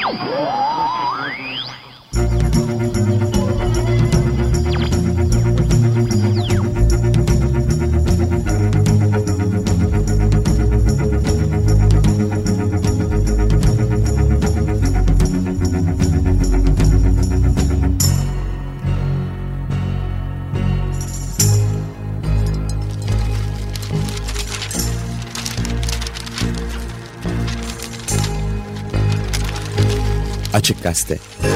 Açık Gazete.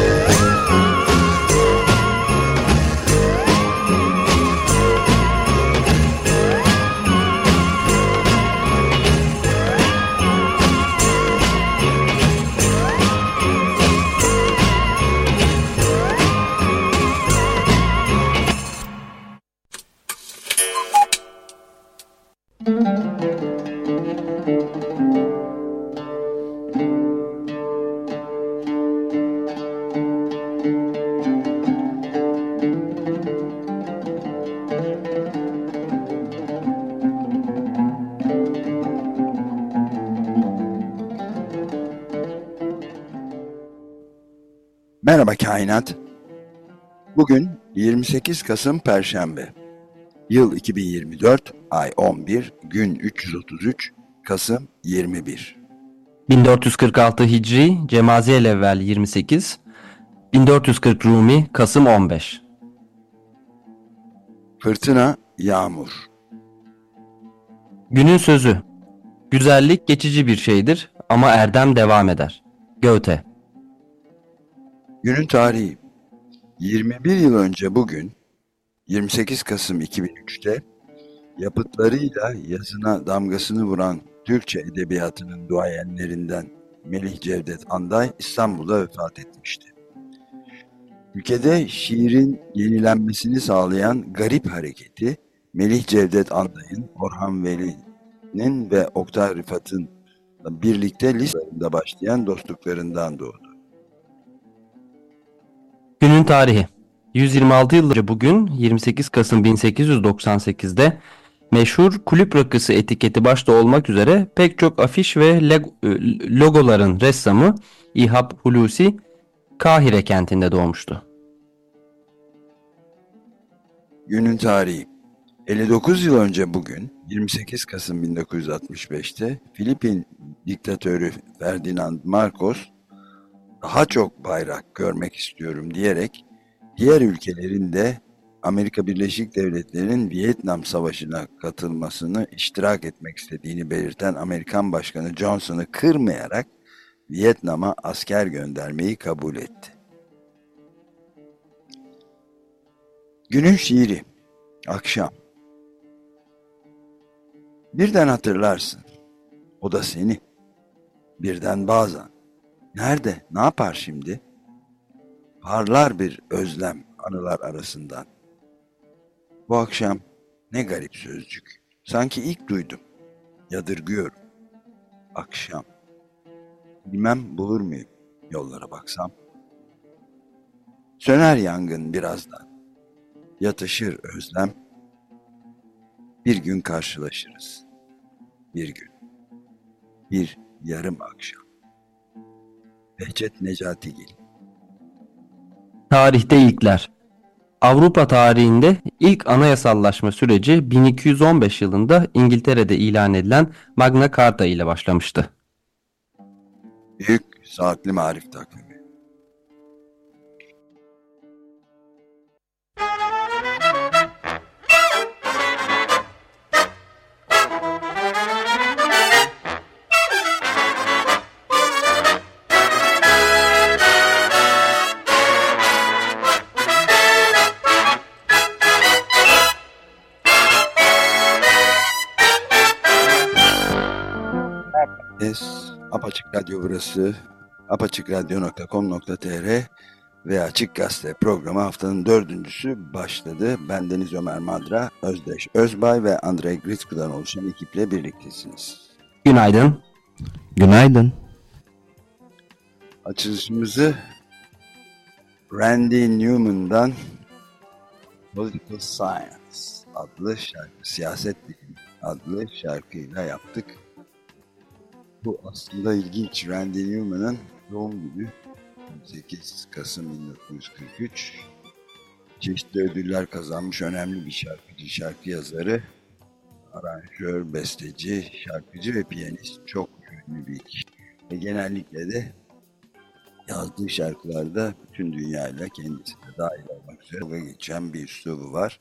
Merhaba Kainat. Bugün 28 Kasım Perşembe. Yıl 2024, ay 11, gün 333, Kasım 21. 1446 Hicri, Cemaziyelevvel 28, 1440 Rumi, Kasım 15. Fırtına, yağmur. Günün sözü: güzellik geçici bir şeydir ama erdem devam eder. Goethe. Günün tarihi: 21 yıl önce bugün, 28 Kasım 2003'te yapıtlarıyla yazına damgasını vuran Türkçe edebiyatının duayenlerinden Melih Cevdet Anday İstanbul'da vefat etmişti. Ülkede şiirin yenilenmesini sağlayan Garip Hareketi, Melih Cevdet Anday'ın, Orhan Veli'nin ve Oktay Rıfat'ın birlikte listelerinde başlayan dostluklarından doğdu. Günün tarihi: 126 yıl önce bugün 28 Kasım 1898'de meşhur kulüp rakısı etiketi başta olmak üzere pek çok afiş ve logoların ressamı İhab Hulusi Kahire kentinde doğmuştu. Günün tarihi: 59 yıl önce bugün 28 Kasım 1965'te Filipin diktatörü Ferdinand Marcos daha çok bayrak görmek istiyorum diyerek diğer ülkelerin de Amerika Birleşik Devletleri'nin Vietnam Savaşı'na katılmasını iştirak etmek istediğini belirten Amerikan Başkanı Johnson'ı kırmayarak Vietnam'a asker göndermeyi kabul etti. Günün şiiri: Akşam. Birden hatırlarsın, o da seni. Birden bazen. Nerede, ne yapar şimdi? Parlar bir özlem anılar arasından. Bu akşam ne garip sözcük. Sanki ilk duydum. Yadırgıyorum. Akşam. Bilmem bulur muyum yollara baksam. Söner yangın birazdan. Yatışır özlem. Bir gün karşılaşırız. Bir gün. Bir yarım akşam. Behçet Necatigil. Tarihte ilkler. Avrupa tarihinde ilk anayasallaşma süreci 1215 yılında İngiltere'de ilan edilen Magna Carta ile başlamıştı. Büyük Saatli Marif Takvimi. Apaçık Radyo burası. apaçıkradyo.com.tr ve Açık Gazete programı haftanın 4.'sü başladı. Ben Deniz Ömer Madra, Özdeş Özbay ve Andrei Gritsku'dan oluşan ekiple birliktesiniz. Günaydın. Günaydın. Açılışımızı Randy Newman'dan Political Science adlı şarkı, Siyaset Bilimi adlı şarkıyla yaptık. Bu aslında ilginç. Randy Newman'ın doğum günü 8 Kasım 1943. Çeşitli ödüller kazanmış önemli bir şarkıcı, şarkı yazarı, aranjör, besteci, şarkıcı ve piyanist. Çok ünlü bir kişi. Ve genellikle de yazdığı şarkılarda bütün dünyayla kendisi de dahil olmak üzere dalga geçen bir üslubu var.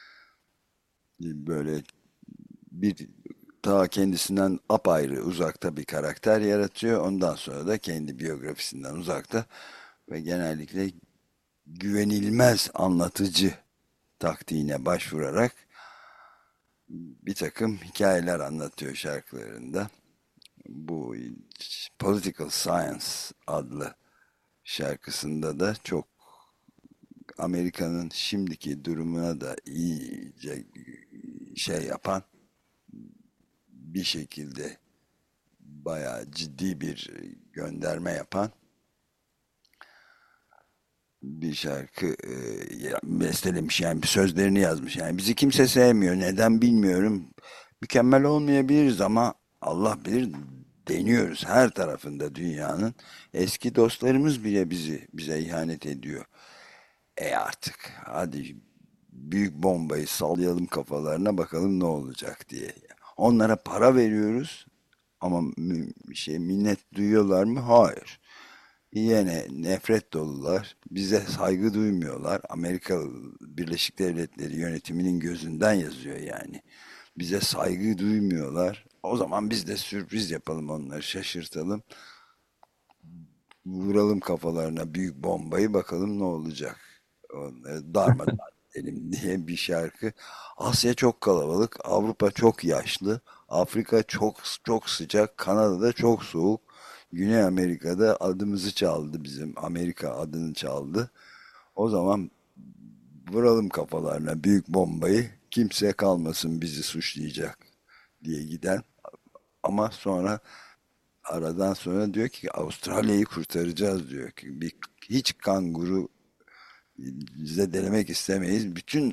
Böyle bir ta kendisinden apayrı uzakta bir karakter yaratıyor. Ondan sonra da kendi biyografisinden uzakta ve genellikle güvenilmez anlatıcı taktiğine başvurarak bir takım hikayeler anlatıyor şarkılarında. Bu Political Science adlı şarkısında da çok Amerika'nın şimdiki durumuna da iyice şey yapan, bir şekilde bayağı ciddi bir gönderme yapan bir şarkı bestelemiş, yani sözlerini yazmış. Yani bizi kimse sevmiyor, neden bilmiyorum, mükemmel olmayabiliriz ama Allah bilir, deniyoruz her tarafında dünyanın. Eski dostlarımız bile bize ihanet ediyor. Artık hadi büyük bombayı sallayalım kafalarına, bakalım ne olacak diye. Onlara para veriyoruz ama minnet duyuyorlar mı? Hayır. Yine nefret dolular. Bize saygı duymuyorlar. Amerika Birleşik Devletleri yönetiminin gözünden yazıyor yani. Bize saygı duymuyorlar. O zaman biz de sürpriz yapalım, onları şaşırtalım. Vuralım kafalarına büyük bombayı, bakalım ne olacak. Onları darmadağın edelim diye bir şarkı. Asya çok kalabalık, Avrupa çok yaşlı, Afrika çok çok sıcak, Kanada'da çok soğuk. Güney Amerika'da adımızı çaldı, bizim Amerika adını çaldı. O zaman vuralım kafalarına büyük bombayı, kimse kalmasın bizi suçlayacak diye giden, ama sonra aradan sonra diyor ki Avustralya'yı kurtaracağız diyor ki, hiç kanguru zedelemek istemeyiz. Bütün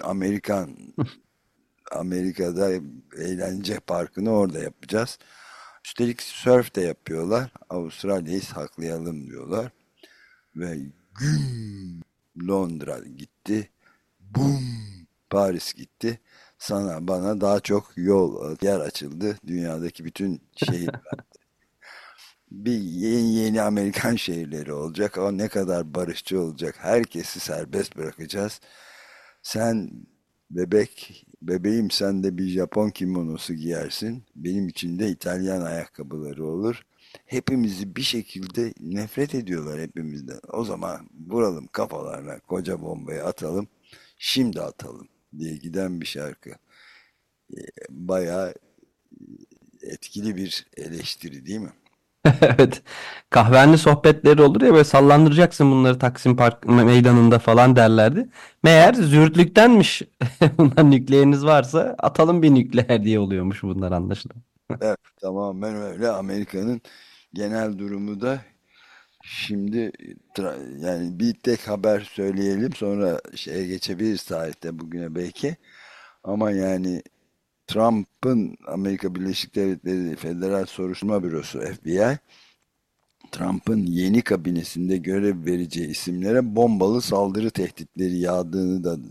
Amerika'da eğlence parkını orada yapacağız. Üstelik sörf de yapıyorlar. Avustralya'yı saklayalım diyorlar. Ve güm Londra gitti. Bum Paris gitti. Sana bana daha çok yer açıldı. Dünyadaki bütün şehirler. Bir yeni Amerikan şehirleri olacak. O ne kadar barışçı olacak. Herkesi serbest bırakacağız. Sen bebeğim, sen de bir Japon kimonosu giyersin. Benim için de İtalyan ayakkabıları olur. Hepimizi bir şekilde nefret ediyorlar, hepimizden. O zaman vuralım kafalarına koca bombayı, atalım. Şimdi atalım diye giden bir şarkı. Bayağı etkili bir eleştiri değil mi? Evet. Kahvehanede sohbetleri olur ya, böyle sallandıracaksın bunları Taksim Park meydanında falan derlerdi. Meğer züğürtlüktenmiş. Bunlar nükleeriniz varsa atalım bir nükleer diye oluyormuş bunlar, anlaşılan. Evet, tamamen öyle. Amerika'nın genel durumu da şimdi, yani bir tek haber söyleyelim, sonra şeye geçebiliriz, tarihte bugüne belki. Ama yani Trump'ın, Amerika Birleşik Devletleri Federal Soruşturma Bürosu FBI, Trump'ın yeni kabinesinde görev vereceği isimlere bombalı saldırı tehditleri yağdığını da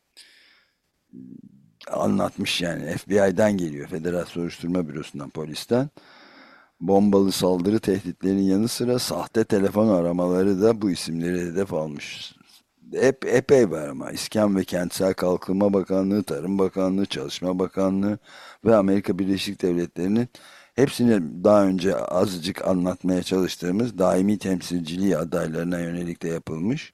anlatmış yani. FBI'den geliyor, Federal Soruşturma Bürosu'ndan, polisten. Bombalı saldırı tehditlerinin yanı sıra sahte telefon aramaları da bu isimleri hedef almış. Epey var ama. İskan ve Kentsel Kalkınma Bakanlığı, Tarım Bakanlığı, Çalışma Bakanlığı ve Amerika Birleşik Devletleri'nin, hepsini daha önce azıcık anlatmaya çalıştığımız daimi temsilciliği adaylarına yönelik de yapılmış.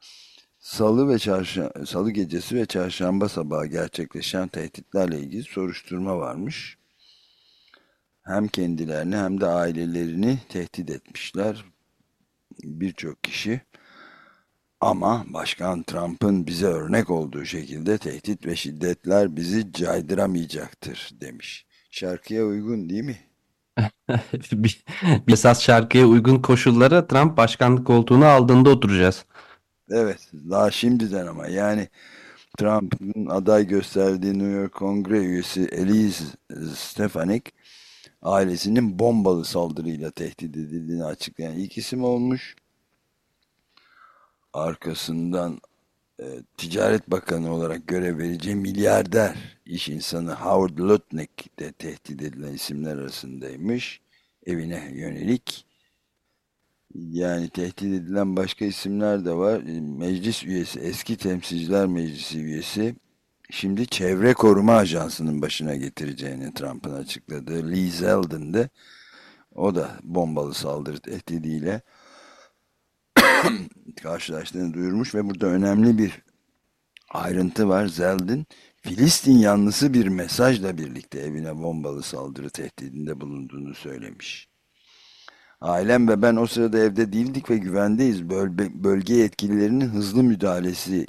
Salı gecesi ve çarşamba sabahı gerçekleşen tehditlerle ilgili soruşturma varmış. Hem kendilerini hem de ailelerini tehdit etmişler birçok kişi. Ama Başkan Trump'ın bize örnek olduğu şekilde tehdit ve şiddetler bizi caydıramayacaktır demiş. Şarkıya uygun değil mi? Bir esas şarkıya uygun koşullara Trump başkanlık koltuğunu aldığında oturacağız. Evet, daha şimdiden ama yani Trump'ın aday gösterdiği New York Kongre üyesi Elise Stefanik, ailesinin bombalı saldırıyla tehdit edildiğini açıklayan ilk isim olmuş. Arkasından Ticaret Bakanı olarak görev vereceği milyarder iş insanı Howard Lutnick de tehdit edilen isimler arasındaymış. Evine yönelik. Yani tehdit edilen başka isimler de var. Meclis üyesi, eski Temsilciler Meclisi üyesi, şimdi Çevre Koruma Ajansı'nın başına getireceğini Trump'ın açıkladığı Lee Zeldin de, o da bombalı saldırı tehdidiyle karşılaştığını duyurmuş ve burada önemli bir ayrıntı var. Zeldin, Filistin yanlısı bir mesajla birlikte evine bombalı saldırı tehdidinde bulunduğunu söylemiş. Ailem ve ben o sırada evde değildik ve güvendeyiz. Bölge yetkililerinin hızlı müdahalesi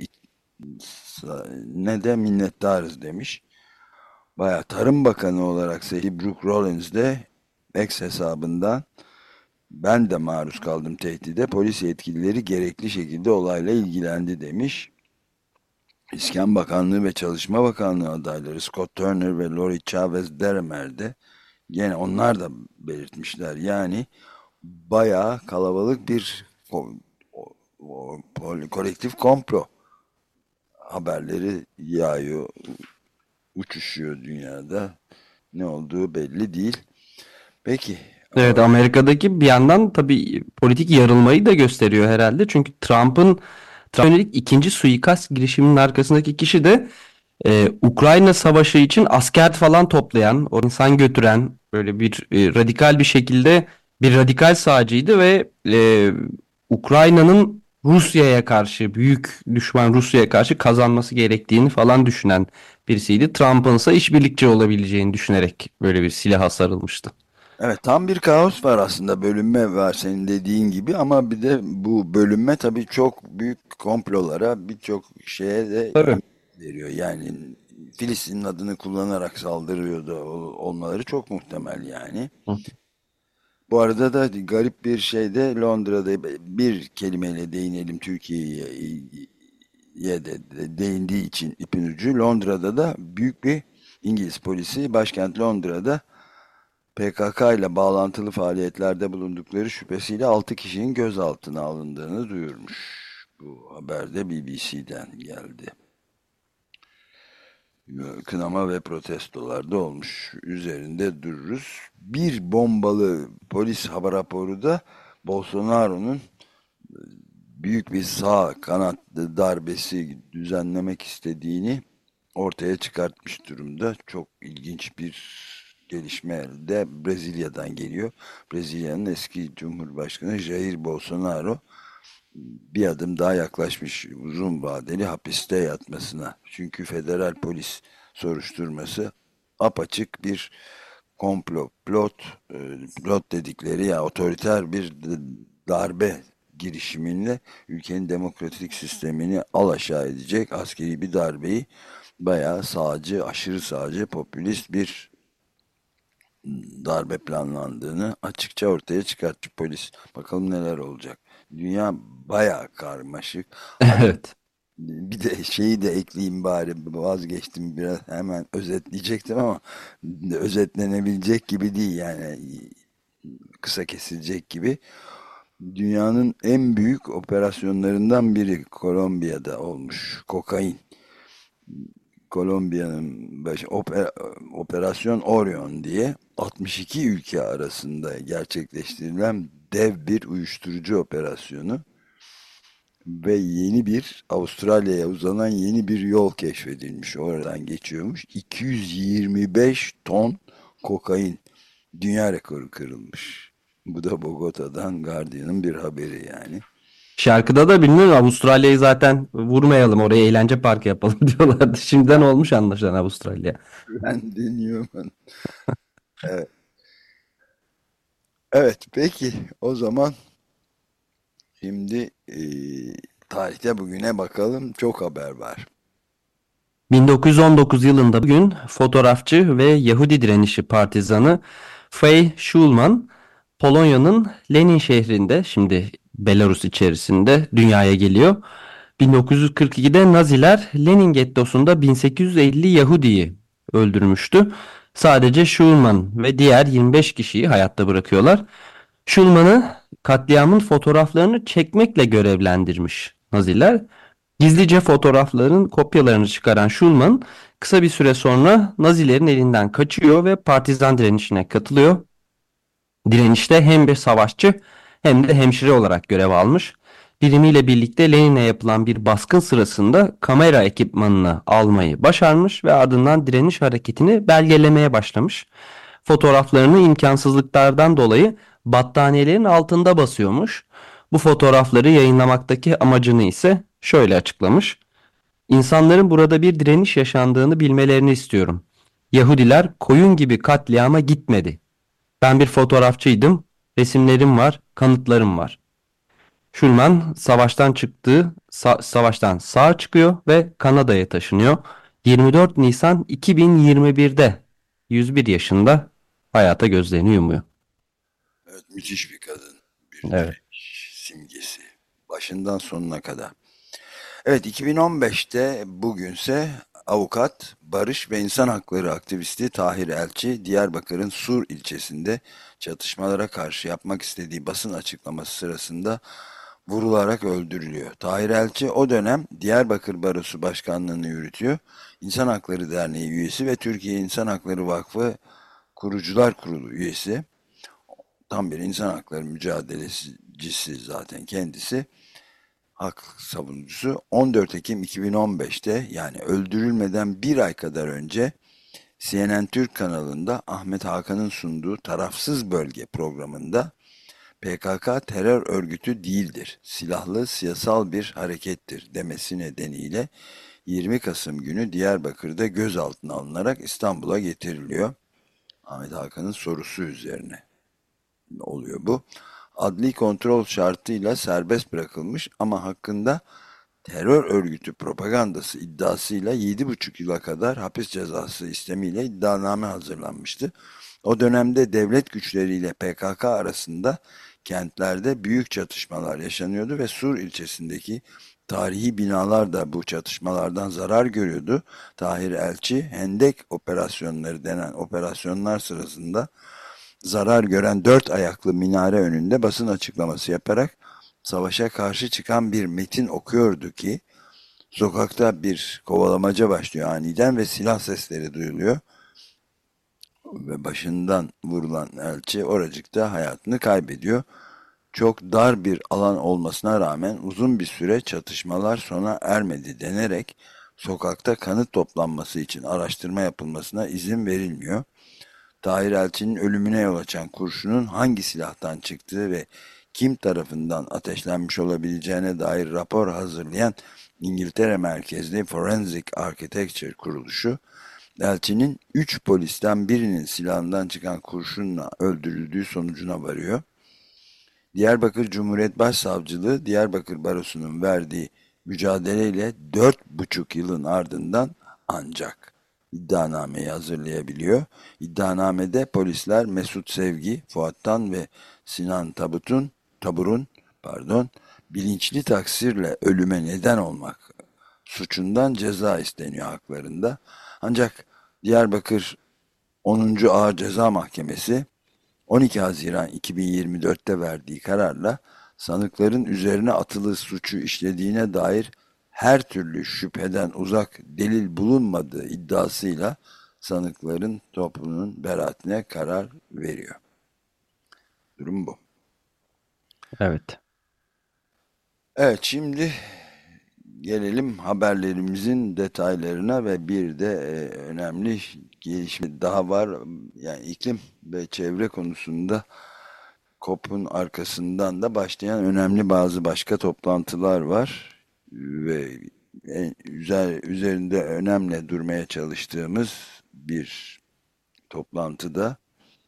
ne de minnettarız demiş. Bayağı Tarım Bakanı olarak Sally Brooke Rollins de X hesabından, ben de maruz kaldım tehdide. Polis yetkilileri gerekli şekilde olayla ilgilendi demiş. İskan Bakanlığı ve Çalışma Bakanlığı adayları Scott Turner ve Lori Chavez Deremer de gene onlar da belirtmişler. Yani bayağı kalabalık bir kolektif komplo haberleri yağıyor, uçuşuyor dünyada. Ne olduğu belli değil. Peki. Evet, Amerika'daki bir yandan tabii politik yarılmayı da gösteriyor herhalde. Çünkü Trump'a yönelik ikinci suikast girişiminin arkasındaki kişi de Ukrayna Savaşı için asker falan toplayan, o insan götüren böyle bir radikal bir şekilde bir radikal sağcıydı ve Ukrayna'nın Rusya'ya karşı, büyük düşman Rusya'ya karşı kazanması gerektiğini falan düşünen birisiydi. Trump'ın ise işbirlikçi olabileceğini düşünerek böyle bir silaha sarılmıştı. Evet, tam bir kaos var aslında, bölünme var senin dediğin gibi, ama bir de bu bölünme tabii çok büyük komplolara, birçok şeye de Tabii. veriyor. Yani Filistin'in adını kullanarak saldırıyordu olmaları çok muhtemel yani. Hı. Bu arada da garip bir şey de Londra'da, bir kelimeyle değinelim, Türkiye'ye de değindiği için ipin ucu, Londra'da da büyük bir İngiliz polisi, başkent Londra'da PKK ile bağlantılı faaliyetlerde bulundukları şüphesiyle 6 kişinin gözaltına alındığını duyurmuş. Bu haber de BBC'den geldi. Kınama ve protestolar da olmuş. Üzerinde dururuz. Bir bombalı polis haber raporu da Bolsonaro'nun büyük bir sağ kanat darbesi düzenlemek istediğini ortaya çıkartmış durumda. Çok ilginç bir gelişme de Brezilya'dan geliyor. Brezilya'nın eski Cumhurbaşkanı Jair Bolsonaro bir adım daha yaklaşmış uzun vadeli hapiste yatmasına. Çünkü federal polis soruşturması apaçık bir komplo, plot dedikleri, ya otoriter bir darbe girişimiyle ülkenin demokratik sistemini alaşağı edecek askeri bir darbeyi, bayağı sağcı, aşırı sağcı, popülist bir darbe planlandığını açıkça ortaya çıkarttı polis. Bakalım neler olacak. Dünya bayağı karmaşık. Evet. Bir de şeyi de ekleyeyim bari, vazgeçtim biraz, hemen özetleyecektim ama özetlenebilecek gibi değil yani, kısa kesilecek gibi. Dünyanın en büyük operasyonlarından biri Kolombiya'da olmuş. Kokain. Kolombiya'nın Operasyon Orion diye 62 ülke arasında gerçekleştirilen dev bir uyuşturucu operasyonu ve yeni bir, Avustralya'ya uzanan yeni bir yol keşfedilmiş. Oradan geçiyormuş. 225 ton kokain, dünya rekoru kırılmış. Bu da Bogota'dan, Guardian'ın bir haberi yani. Şarkıda da bilmiyorum, Avustralya'yı zaten vurmayalım, oraya eğlence parkı yapalım diyorlardı. Şimdiden olmuş anlaşılan Avustralya. Ben deniyorum. Evet. Evet, peki o zaman şimdi tarihte bugüne bakalım. Çok haber var. 1919 yılında bugün fotoğrafçı ve Yahudi direnişi partizanı Frei Schulman, Polonya'nın Lenin şehrinde, şimdi Belarus içerisinde, dünyaya geliyor. 1942'de Naziler Lenin gettosunda 1850 Yahudi'yi öldürmüştü. Sadece Schulman ve diğer 25 kişiyi hayatta bırakıyorlar. Schulman'ı katliamın fotoğraflarını çekmekle görevlendirmiş Naziler. Gizlice fotoğrafların kopyalarını çıkaran Schulman kısa bir süre sonra Nazilerin elinden kaçıyor ve partizan direnişine katılıyor. Direnişte hem bir savaşçı hem de hemşire olarak görev almış. Birimiyle birlikte Lenin'e yapılan bir baskın sırasında kamera ekipmanını almayı başarmış ve ardından direniş hareketini belgelemeye başlamış. Fotoğraflarını imkansızlıklardan dolayı battaniyelerin altında basıyormuş. Bu fotoğrafları yayınlamaktaki amacını ise şöyle açıklamış. İnsanların burada bir direniş yaşandığını bilmelerini istiyorum. Yahudiler koyun gibi katliama gitmedi. Ben bir fotoğrafçıydım. Resimlerim var, kanıtlarım var. Schulman savaştan sağ çıkıyor ve Kanada'ya taşınıyor. 24 Nisan 2021'de 101 yaşında hayata gözlerini yumuyor. Evet, müthiş bir kadın. Bir Evet. direniş simgesi. Başından sonuna kadar. Evet, 2015'te bugünse avukat, barış ve insan hakları aktivisti Tahir Elçi, Diyarbakır'ın Sur ilçesinde çatışmalara karşı yapmak istediği basın açıklaması sırasında vurularak öldürülüyor. Tahir Elçi o dönem Diyarbakır Barosu Başkanlığı'nı yürütüyor. İnsan Hakları Derneği üyesi ve Türkiye İnsan Hakları Vakfı Kurucular Kurulu üyesi. Tam bir insan hakları mücadelecisi zaten kendisi, hak savunucusu. 14 Ekim 2015'te, yani öldürülmeden bir ay kadar önce, CNN Türk kanalında Ahmet Hakan'ın sunduğu Tarafsız Bölge programında PKK terör örgütü değildir, silahlı siyasal bir harekettir demesi nedeniyle 20 Kasım günü Diyarbakır'da gözaltına alınarak İstanbul'a getiriliyor. Ahmet Hakan'ın sorusu üzerine oluyor bu. Adli kontrol şartıyla serbest bırakılmış ama hakkında terör örgütü propagandası iddiasıyla 7,5 yıla kadar hapis cezası istemiyle iddianame hazırlanmıştı. O dönemde devlet güçleriyle PKK arasında kentlerde büyük çatışmalar yaşanıyordu ve Sur ilçesindeki tarihi binalar da bu çatışmalardan zarar görüyordu. Tahir Elçi, Hendek operasyonları denen operasyonlar sırasında zarar gören dört ayaklı minare önünde basın açıklaması yaparak savaşa karşı çıkan bir metin okuyordu ki sokakta bir kovalamaca başlıyor aniden ve silah sesleri duyuluyor ve başından vurulan elçi oracıkta hayatını kaybediyor. Çok dar bir alan olmasına rağmen uzun bir süre çatışmalar sona ermedi denerek sokakta kanıt toplanması için araştırma yapılmasına izin verilmiyor. Tahir Elçi'nin ölümüne yol açan kurşunun hangi silahtan çıktığı ve kim tarafından ateşlenmiş olabileceğine dair rapor hazırlayan İngiltere merkezli Forensic Architecture kuruluşu, Elçi'nin 3 polisten birinin silahından çıkan kurşunla öldürüldüğü sonucuna varıyor. Diyarbakır Cumhuriyet Başsavcılığı, Diyarbakır Barosu'nun verdiği mücadeleyle 4,5 yılın ardından ancak iddianameyi hazırlayabiliyor. İddianamede polisler Mesut Sevgi, Fuat Tan ve Sinan Tabur'un bilinçli taksirle ölüme neden olmak suçundan ceza isteniyor haklarında. Ancak Diyarbakır 10. Ağır Ceza Mahkemesi 12 Haziran 2024'te verdiği kararla sanıkların üzerine atılı suçu işlediğine dair her türlü şüpheden uzak delil bulunmadığı iddiasıyla sanıkların toplumunun beraatine karar veriyor. Durum bu. Evet. Evet, şimdi gelelim haberlerimizin detaylarına ve bir de önemli gelişme daha var. Yani iklim ve çevre konusunda COP'un arkasından da başlayan önemli bazı başka toplantılar var ve üzerinde önemli durmaya çalıştığımız bir toplantıda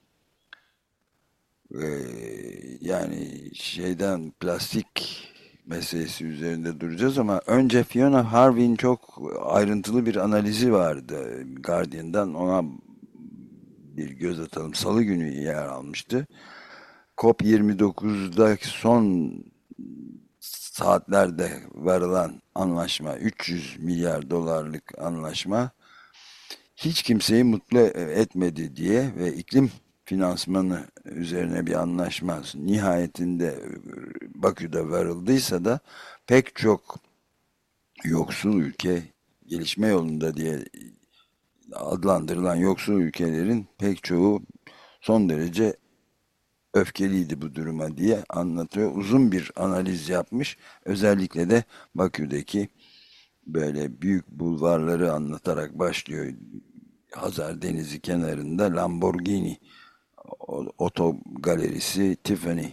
yani plastik meselesi üzerinde duracağız ama önce Fiona Harvey'in çok ayrıntılı bir analizi vardı Guardian'dan, ona bir göz atalım. Salı günü yer almıştı. COP29'daki son saatlerde varılan anlaşma, 300 milyar dolarlık anlaşma hiç kimseyi mutlu etmedi diye ve iklim finansmanı üzerine bir anlaşma nihayetinde Bakü'de varıldıysa da pek çok yoksul ülke, gelişme yolunda diye adlandırılan yoksul ülkelerin pek çoğu son derece öfkeliydi bu duruma diye anlatıyor. Uzun bir analiz yapmış. Özellikle de Bakü'deki böyle büyük bulvarları anlatarak başlıyor. Hazar Denizi kenarında Lamborghini oto galerisi, Tiffany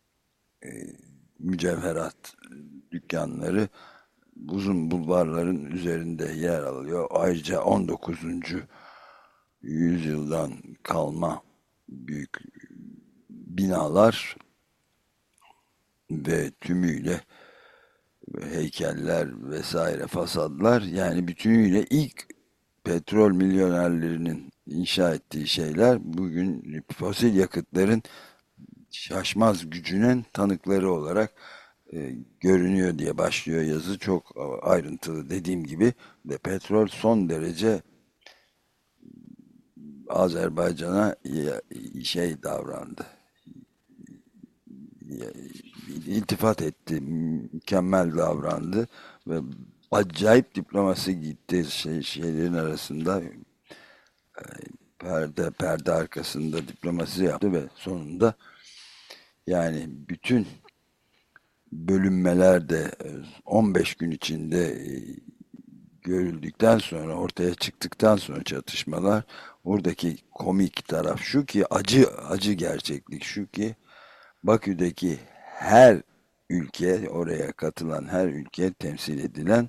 mücevherat dükkanları uzun bulvarların üzerinde yer alıyor. Ayrıca 19. yüzyıldan kalma büyük binalar ve tümüyle heykeller vesaire fasadlar, yani bütünüyle ilk petrol milyonerlerinin inşa ettiği şeyler bugün fosil yakıtların şaşmaz gücünün tanıkları olarak görünüyor diye başlıyor yazı. Çok ayrıntılı dediğim gibi ve petrol son derece Azerbaycan'a şey davrandı. İltifat etti, mükemmel davrandı ve acayip diplomasi gitti şeylerin arasında, perde arkasında diplomasi yaptı ve sonunda yani bütün bölünmeler de 15 gün içinde görüldükten sonra, ortaya çıktıktan sonra çatışmalar, oradaki komik taraf şu ki, acı gerçeklik şu ki Bakü'deki her ülke, oraya katılan her ülke, temsil edilen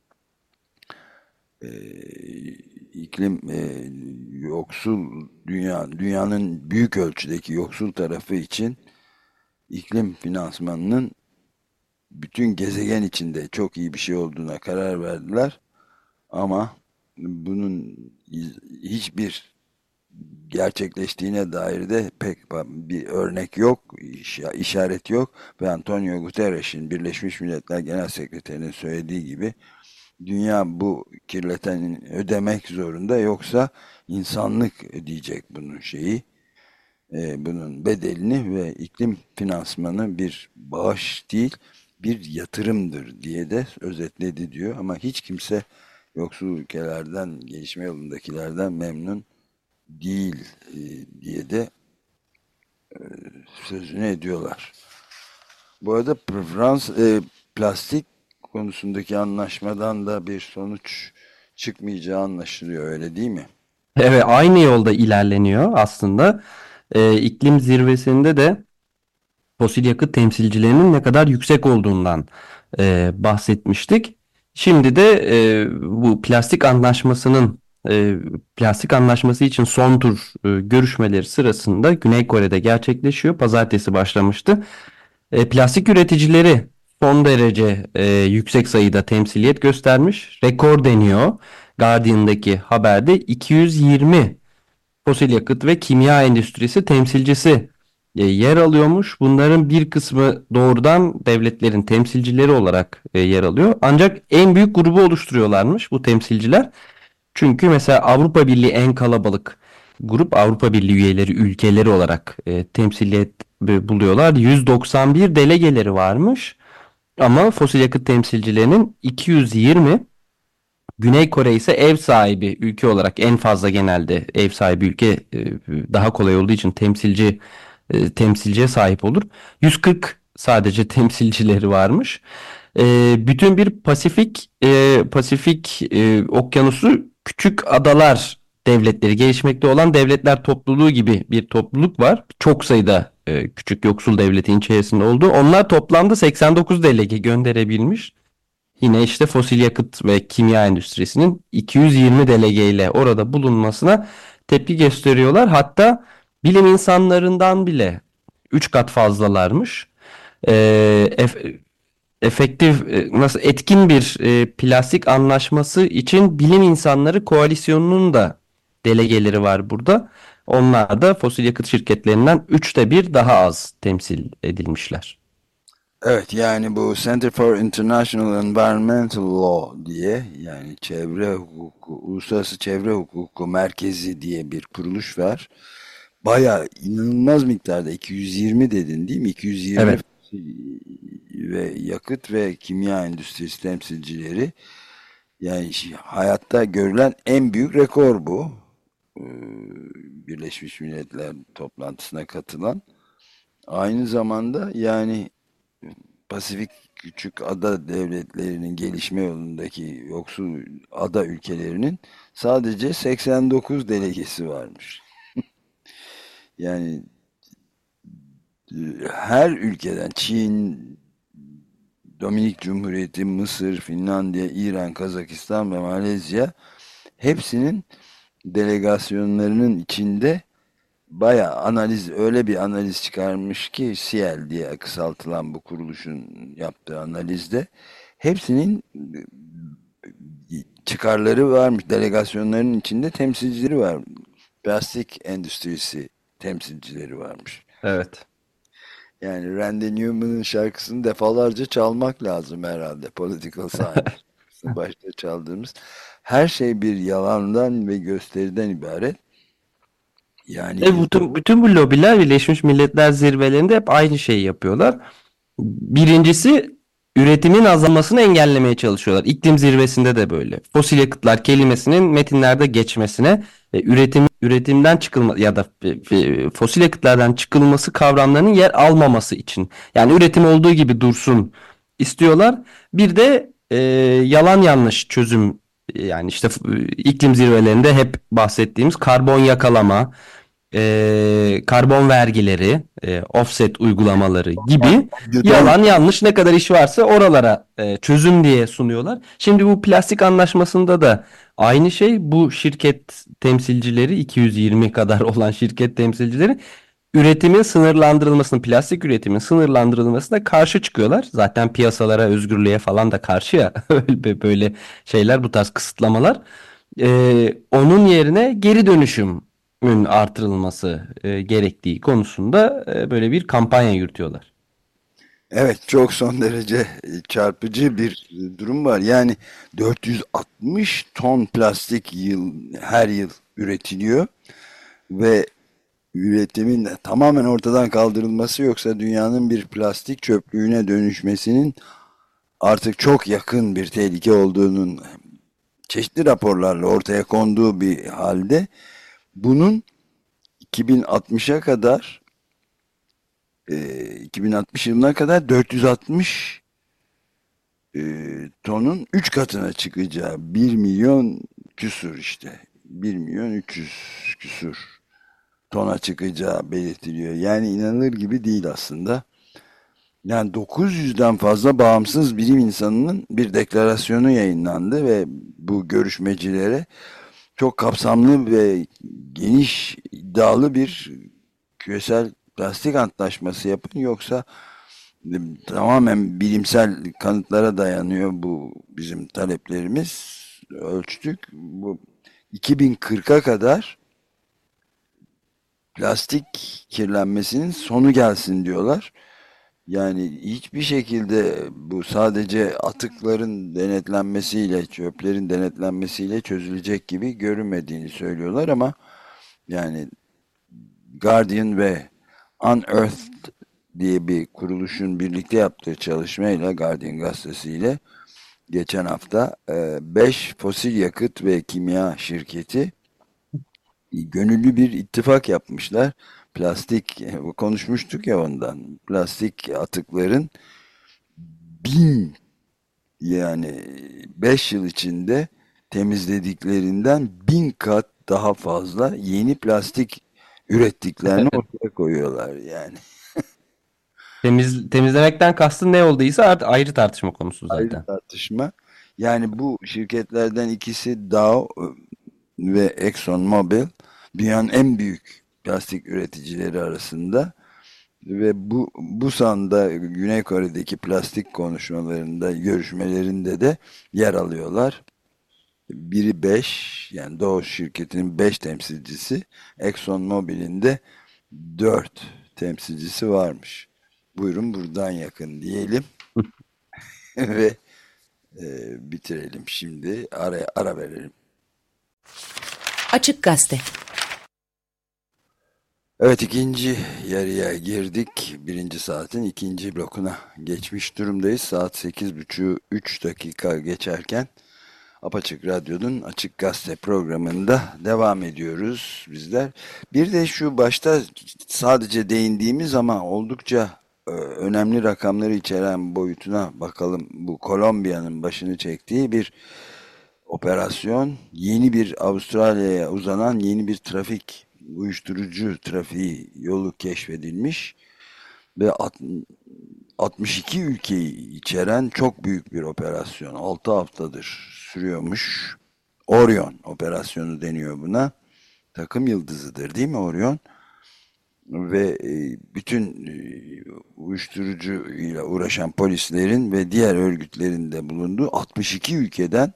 e, iklim yoksul dünyanın büyük ölçüdeki yoksul tarafı için iklim finansmanının bütün gezegen içinde çok iyi bir şey olduğuna karar verdiler. Ama bunun hiçbir gerçekleştiğine dair de pek bir örnek yok, işaret yok. Ve Antonio Guterres'in, Birleşmiş Milletler Genel Sekreterinin söylediği gibi dünya bu kirletenin ödemek zorunda, yoksa insanlık ödeyecek bunun bunun bedelini ve iklim finansmanı bir bağış değil, bir yatırımdır diye de özetledi diyor. Ama hiç kimse yoksul ülkelerden, gelişme yolundakilerden memnun değil diye de sözünü ediyorlar. Bu arada plastik konusundaki anlaşmadan da bir sonuç çıkmayacağı anlaşılıyor, öyle değil mi? Evet, aynı yolda ilerleniyor aslında. İklim zirvesinde de fosil yakıt temsilcilerinin ne kadar yüksek olduğundan bahsetmiştik. Şimdi de bu plastik anlaşması için son tur görüşmeleri sırasında Güney Kore'de gerçekleşiyor. Pazartesi başlamıştı. Plastik üreticileri son derece yüksek sayıda temsiliyet göstermiş. Rekor deniyor. Guardian'daki haberde 220 fosil yakıt ve kimya endüstrisi temsilcisi yer alıyormuş. Bunların bir kısmı doğrudan devletlerin temsilcileri olarak yer alıyor. Ancak en büyük grubu oluşturuyorlarmış bu temsilciler. Çünkü mesela Avrupa Birliği en kalabalık grup, Avrupa Birliği üyeleri ülkeleri olarak temsiliyet buluyorlar. 191 delegeleri varmış. Ama fosil yakıt temsilcilerinin 220, Güney Kore ise ev sahibi ülke olarak en fazla, genelde ev sahibi ülke daha kolay olduğu için temsilciye sahip olur. 140 sadece temsilcileri varmış. Bütün bir Pasifik okyanusu küçük adalar devletleri, gelişmekte olan devletler topluluğu gibi bir topluluk var. Çok sayıda küçük yoksul devletin içerisinde olduğu. Onlar toplamda 89 delege gönderebilmiş. Yine işte fosil yakıt ve kimya endüstrisinin 220 delegeyle orada bulunmasına tepki gösteriyorlar. Hatta bilim insanlarından bile 3 kat fazlalarmış. Ee, ef- nasıl etkin bir plastik anlaşması için bilim insanları koalisyonunun da delegeleri var burada. Onlar da fosil yakıt şirketlerinden 1/3 daha az temsil edilmişler. Evet, yani bu Center for International Environmental Law diye, yani çevre hukuku, uluslararası çevre hukuku merkezi diye bir kuruluş var. Bayağı inanılmaz miktarda, 220 dedin değil mi? 220 Evet. ve yakıt ve kimya endüstrisi temsilcileri. Yani hayatta görülen en büyük rekor bu. Ee, Birleşmiş Milletler toplantısına katılan. Aynı zamanda yani Pasifik küçük ada devletlerinin gelişme yolundaki yoksul ada ülkelerinin sadece 89 delegesi varmış. Yani her ülkeden, Çin, Dominik Cumhuriyeti, Mısır, Finlandiya, İran, Kazakistan ve Malezya, hepsinin delegasyonlarının içinde bayağı analiz, öyle bir analiz çıkarmış ki, CIEL diye kısaltılan bu kuruluşun yaptığı analizde hepsinin çıkarları varmış. Delegasyonların içinde temsilcileri var. Plastik endüstrisi temsilcileri varmış. Evet. Yani Randy Newman'ın şarkısını defalarca çalmak lazım herhalde. Political Science şarkısını başta çaldığımız. Her şey bir yalandan ve gösteriden ibaret. Yani Bütün bu lobiler Birleşmiş Milletler zirvelerinde hep aynı şeyi yapıyorlar. Birincisi, üretimin azalmasını engellemeye çalışıyorlar. İklim zirvesinde de böyle. Fosil yakıtlar kelimesinin metinlerde geçmesine, üretimden çıkılma ya da fosil yakıtlardan çıkılması kavramlarının yer almaması için. Yani üretim olduğu gibi dursun istiyorlar. Bir de yalan yanlış çözüm, yani işte iklim zirvelerinde hep bahsettiğimiz karbon yakalama, karbon vergileri, offset uygulamaları gibi Newton, yalan yanlış ne kadar iş varsa oralara çözüm diye sunuyorlar. Şimdi bu plastik anlaşmasında da aynı şey. Bu şirket temsilcileri, 220 kadar olan şirket temsilcileri üretimin sınırlandırılmasını, plastik üretimin sınırlandırılmasına karşı çıkıyorlar. Zaten piyasalara, özgürlüğe falan da karşı ya böyle şeyler, bu tarz kısıtlamalar. Onun yerine geri dönüşümün artırılması gerektiği konusunda böyle bir kampanya yürütüyorlar. evet, çok son derece çarpıcı bir durum var. Yani 460 ton plastik her yıl üretiliyor ve üretimin de tamamen ortadan kaldırılması, yoksa dünyanın bir plastik çöplüğüne dönüşmesinin artık çok yakın bir tehlike olduğunun çeşitli raporlarla ortaya konduğu bir halde, bunun 2060'a kadar 2060 yılına kadar 460 tonun 3 katına çıkacağı, 1 milyon küsur, işte 1 milyon 300 küsur tona çıkacağı belirtiliyor. Yani inanılır gibi değil aslında. Yani 900'den fazla bağımsız bilim insanının bir deklarasyonu yayınlandı ve bu görüşmecilere çok kapsamlı ve geniş, iddialı bir küresel plastik antlaşması yapın, yoksa tamamen bilimsel kanıtlara dayanıyor bu bizim taleplerimiz. Ölçtük. Bu 2040'a kadar plastik kirlenmesinin sonu gelsin diyorlar. Yani hiçbir şekilde bu sadece atıkların denetlenmesiyle, çöplerin denetlenmesiyle çözülecek gibi görünmediğini söylüyorlar, ama yani Guardian ve Unearthed diye bir kuruluşun birlikte yaptığı çalışmayla, Guardian gazetesiyle, geçen hafta 5 fosil yakıt ve kimya şirketi gönüllü bir ittifak yapmışlar. Plastik, konuşmuştuk ya ondan. Plastik atıkların 1000, yani 5 yıl içinde temizlediklerinden 1000 kat daha fazla yeni plastik ürettiklerini ortaya koyuyorlar yani. Temizlemekten kastın ne olduysa artık ayrı tartışma konusu Ayrı zaten. tartışma. Yani bu şirketlerden ikisi Dow ve ExxonMobil, dünyanın en büyük plastik üreticileri arasında, ve bu Busan'da, Güney Kore'deki plastik konuşmalarında, görüşmelerinde de yer alıyorlar. Biri 5, yani Dow şirketinin 5 temsilcisi, ExxonMobil'in de 4 temsilcisi varmış. Buyurun buradan yakın diyelim ve bitirelim şimdi. Ara verelim. Açık Gazete. Evet, ikinci yarıya girdik. Birinci saatin ikinci blokuna geçmiş durumdayız. Saat 8.30 3 dakika geçerken Apaçık Radyo'nun Açık Gazete programında devam ediyoruz bizler. Bir de şu başta sadece değindiğimiz ama oldukça önemli rakamları içeren boyutuna bakalım. Bu Kolombiya'nın başını çektiği bir operasyon, yeni bir Avustralya'ya uzanan yeni bir uyuşturucu trafiği yolu keşfedilmiş ve 62 ülkeyi içeren çok büyük bir operasyon. 6 haftadır sürüyormuş. Orion operasyonu deniyor buna. Takım yıldızıdır değil mi Orion? Ve bütün uyuşturucu ile uğraşan polislerin ve diğer örgütlerin de bulunduğu 62 ülkeden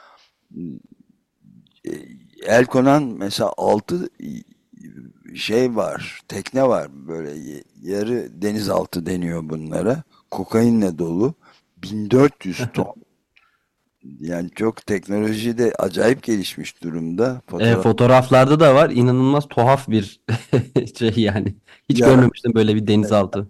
e, el konan mesela 6 şey var, tekne var, böyle yarı denizaltı deniyor bunlara. Kokainle dolu 1400 ton. Yani çok, teknoloji de acayip gelişmiş durumda. Fotoğraflarda da var. İnanılmaz tuhaf bir şey yani. Hiç Ya, görmemiştim böyle bir denizaltı.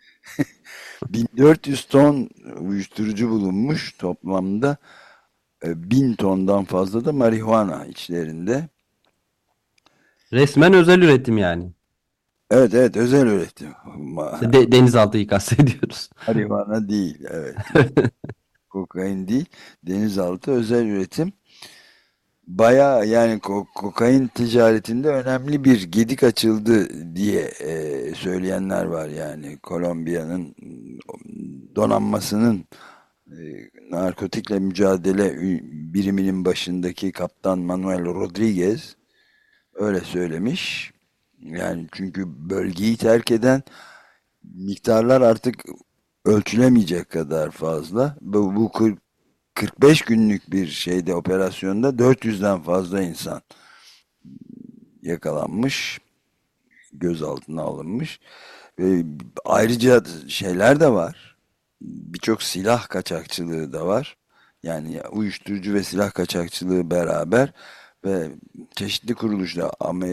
1400 ton uyuşturucu bulunmuş toplamda. 1000 tondan fazla da marihuana içlerinde. Resmen özel üretim yani. Evet, evet, özel üretim. Denizaltıyı kastediyoruz. Marihuana değil, evet. Kokain değil. Denizaltı özel üretim. Baya yani kokain ticaretinde önemli bir gedik açıldı diye söyleyenler var. Yani Kolombiya'nın donanmasının e, narkotikle mücadele biriminin başındaki Kaptan Manuel Rodriguez öyle söylemiş. Yani çünkü bölgeyi terk eden miktarlar artık ölçülemeyecek kadar fazla. Bu 45 günlük bir şeyde, operasyonda 400'den fazla insan yakalanmış, gözaltına alınmış. Ve ayrıca şeyler de var. Birçok silah kaçakçılığı da var. Yani uyuşturucu ve silah kaçakçılığı beraber ve çeşitli kuruluşlar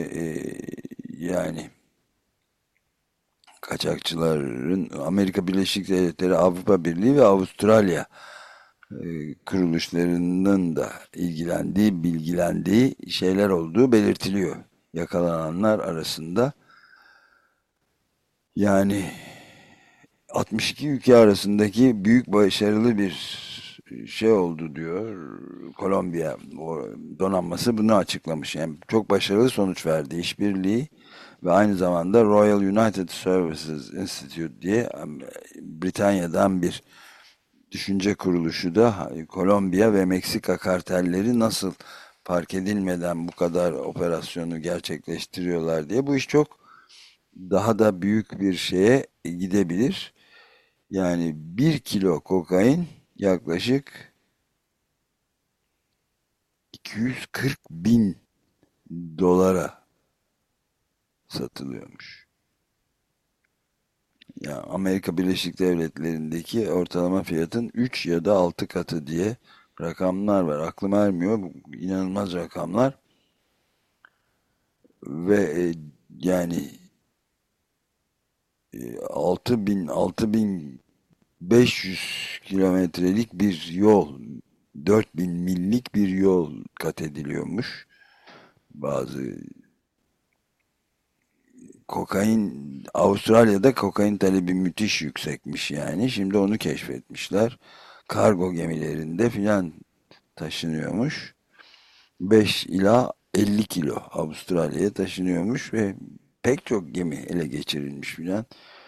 yani kaçakçıların Amerika Birleşik Devletleri, Avrupa Birliği ve Avustralya kuruluşlarının da bilgilendiği şeyler olduğu belirtiliyor yakalananlar arasında. Yani 62 ülke arasındaki büyük başarılı bir şey oldu diyor. Kolombiya donanması bunu açıklamış. Yani çok başarılı sonuç verdi işbirliği ve aynı zamanda Royal United Services Institute diye Britanya'dan bir düşünce kuruluşu da Kolombiya ve Meksika kartelleri nasıl fark edilmeden bu kadar operasyonu gerçekleştiriyorlar diye. Bu iş çok daha da büyük bir şeye gidebilir. Yani 1 kilo kokain yaklaşık 240 bin dolara satılıyormuş. Yani Amerika Birleşik Devletleri'ndeki ortalama fiyatın 3 ya da 6 katı diye rakamlar var. Aklım ermiyor. Bu inanılmaz rakamlar. Ve yani 6500 kilometrelik bir yol, 4000 millik bir yol kat ediliyormuş. Bazı Avustralya'da kokain talebi müthiş yüksekmiş yani. Şimdi onu keşfetmişler. Kargo gemilerinde filan taşınıyormuş. 5 ila 50 kilo Avustralya'ya taşınıyormuş ve pek çok gemi ele geçirilmiş filan.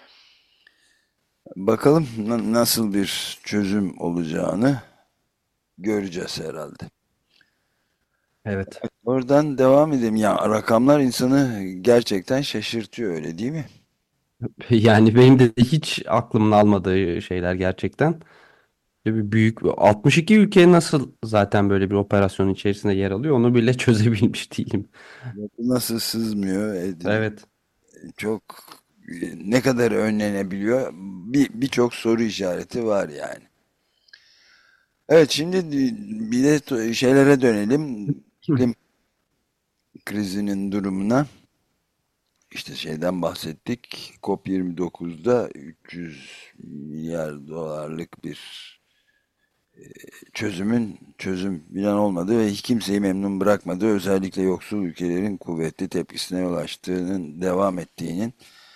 Bakalım nasıl bir çözüm olacağını göreceğiz herhalde. Evet. Oradan devam edelim. Ya rakamlar insanı gerçekten şaşırtıyor, öyle değil mi? Yani benim de hiç aklımın almadığı şeyler gerçekten. Bir büyük 62 ülke nasıl zaten böyle bir operasyonun içerisinde yer alıyor onu bile çözebilmiş değilim. Bu nasıl sızmıyor? Evet. Çok ne kadar önlenebiliyor? Birçok soru işareti var yani. Evet, şimdi bir de şeylere dönelim. İklim krizinin durumuna. İşte şeyden bahsettik. COP29'da 300 milyar dolarlık bir çözüm bilen olmadı ve hiç kimseyi memnun bırakmadı. Özellikle yoksul ülkelerin kuvvetli tepkisine yol açtığının, devam ettiğinin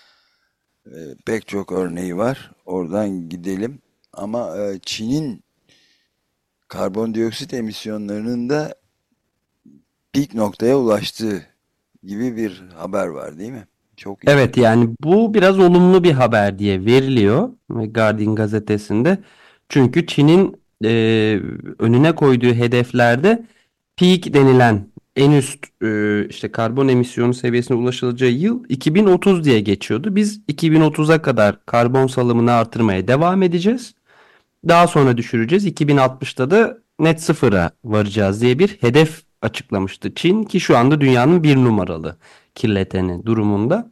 pek çok örneği var. Oradan gidelim. Ama Çin'in karbondioksit emisyonlarının da peak noktaya ulaştığı gibi bir haber var, değil mi? Çok ilginç. Evet, yani bu biraz olumlu bir haber diye veriliyor Guardian gazetesinde. Çünkü Çin'in önüne koyduğu hedeflerde peak denilen en üst işte karbon emisyonu seviyesine ulaşılacağı yıl 2030 diye geçiyordu. Biz 2030'a kadar karbon salımını artırmaya devam edeceğiz. Daha sonra düşüreceğiz. 2060'ta da net sıfıra varacağız diye bir hedef açıklamıştı Çin, ki şu anda dünyanın bir numaralı kirleteni durumunda.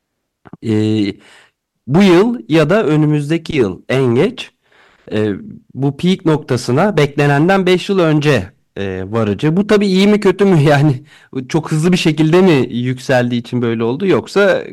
Ee, Bu yıl ya da önümüzdeki yıl en geç e, bu peak noktasına beklenenden 5 yıl önce varıcı. Bu tabii iyi mi kötü mü yani çok hızlı bir şekilde mi yükseldiği için böyle oldu, yoksa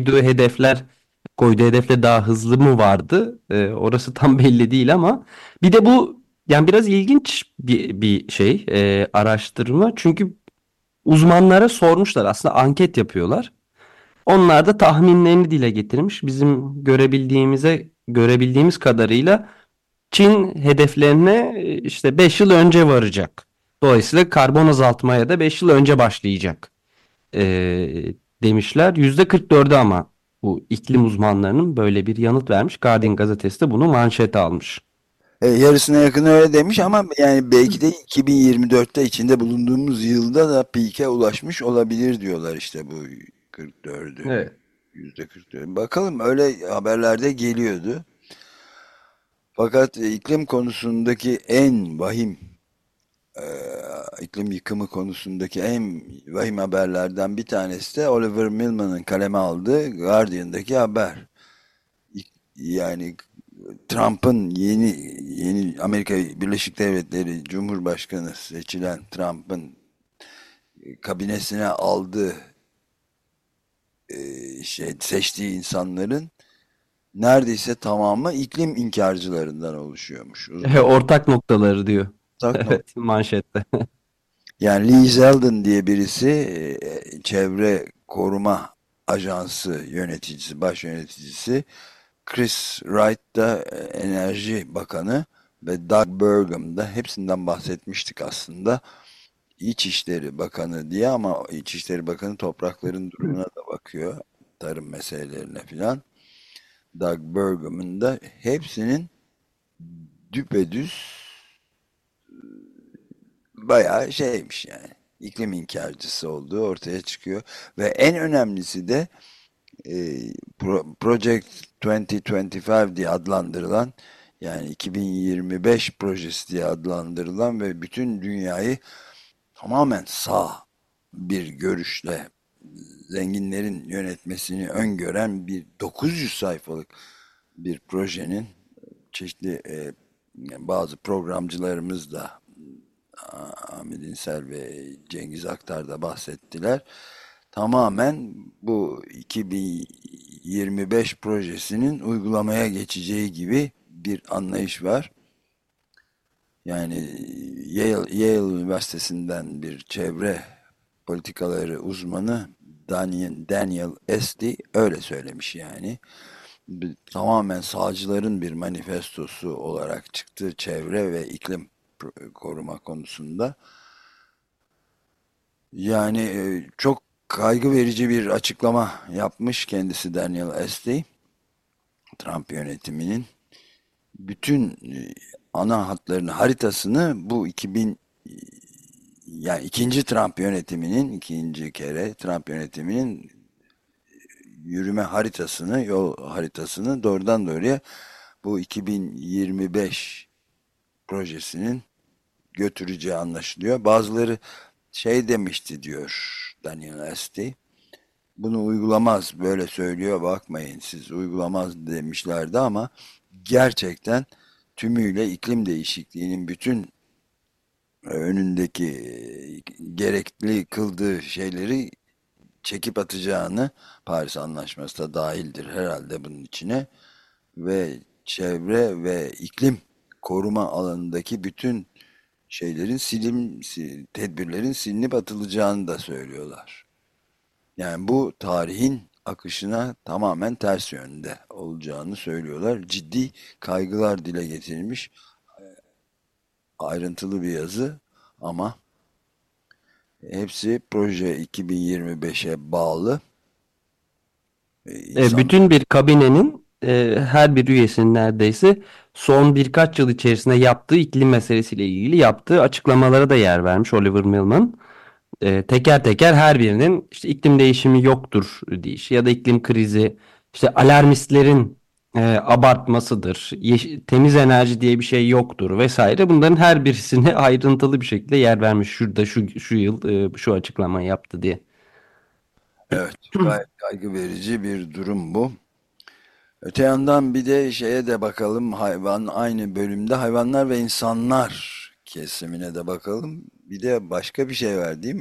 koyduğu hedefle daha hızlı mı vardı? Orası tam belli değil ama bir de bu yani biraz ilginç bir şey, araştırma, çünkü uzmanlara sormuşlar, aslında anket yapıyorlar. Onlar da tahminlerini dile getirmiş. Bizim görebildiğimiz kadarıyla Çin hedeflerine işte 5 yıl önce varacak. Dolayısıyla karbon azaltmaya da 5 yıl önce başlayacak e, demişler. %44'ü ama bu iklim uzmanlarının böyle bir yanıt vermiş. Guardian gazetesi de bunu manşete almış. Yarısına yakın öyle demiş ama yani belki de 2024'te içinde bulunduğumuz yılda da peak'e ulaşmış olabilir diyorlar işte bu 44'ü. Evet. %44. Bakalım, öyle haberlerde geliyordu. Fakat iklim konusundaki en vahim, e, iklim yıkımı konusundaki en vahim haberlerden bir tanesi de Oliver Millman'ın kaleme aldığı Guardian'daki haber. Yani Trump'ın yeni Amerika Birleşik Devletleri Cumhurbaşkanı seçilen Trump'ın kabinesine aldığı seçtiği insanların neredeyse tamamı iklim inkarcılarından oluşuyormuş. Ortak noktaları diyor. Uzak nokta. Evet, manşette. Yani Lee Zeldin diye birisi, çevre koruma ajansı yöneticisi, baş yöneticisi. Chris Wright da enerji bakanı ve Doug Burgum da, hepsinden bahsetmiştik aslında. İçişleri Bakanı diye, ama İçişleri Bakanı toprakların durumuna da bakıyor. Tarım meselelerine filan. Doug Burgum'un da, hepsinin düpedüz bayağı şeymiş yani. İklim inkarcısı olduğu ortaya çıkıyor. Ve en önemlisi de e, Project 2025 diye adlandırılan, yani 2025 projesi diye adlandırılan ve bütün dünyayı tamamen sağ bir görüşle zenginlerin yönetmesini öngören bir 900 sayfalık bir projenin, çeşitli bazı programcılarımız da, Ahmet İnsel ve Cengiz Aktar da bahsettiler. Tamamen bu 2025 projesinin uygulamaya geçeceği gibi bir anlayış var. Yani Yale Üniversitesi'nden bir çevre politikaları uzmanı Daniel Esty öyle söylemiş yani. Tamamen sağcıların bir manifestosu olarak çıktı çevre ve iklim koruma konusunda. Yani çok kaygı verici bir açıklama yapmış kendisi Daniel Esty, Trump yönetiminin. Bütün ana hatlarını, haritasını bu 2000, yani ikinci kere Trump yönetiminin yürüme haritasını, yol haritasını doğrudan doğruya bu 2025 projesinin götüreceği anlaşılıyor. Bazıları şey demişti diyor Daniel Esty. bunu uygulamaz, böyle söylüyor bakmayın siz, uygulamaz demişlerdi ama gerçekten tümüyle iklim değişikliğinin bütün önündeki gerekli kıldığı şeyleri çekip atacağını, Paris Anlaşması da dahildir herhalde bunun içine, ve çevre ve iklim koruma alanındaki bütün tedbirlerin silinip atılacağını da söylüyorlar. Yani bu tarihin akışına tamamen ters yönde olacağını söylüyorlar. Ciddi kaygılar dile getirilmiş, ayrıntılı bir yazı ama hepsi proje 2025'e bağlı. İnsan Bütün bir kabinenin her bir üyesinin neredeyse son birkaç yıl içerisinde yaptığı iklim meselesiyle ilgili yaptığı açıklamalara da yer vermiş Oliver Milman. Teker teker her birinin işte iklim değişimi yoktur deyişi ya da iklim krizi, işte alarmistlerin abartmasıdır, temiz enerji diye bir şey yoktur vesaire. Bunların her birisine ayrıntılı bir şekilde yer vermiş. Şurada şu yıl şu açıklamayı yaptı diye. evet, gayet kaygı verici bir durum bu. Öte yandan bir de şeye de bakalım, aynı bölümde hayvanlar ve insanlar kesimine de bakalım. Bir de başka bir şey var değil mi?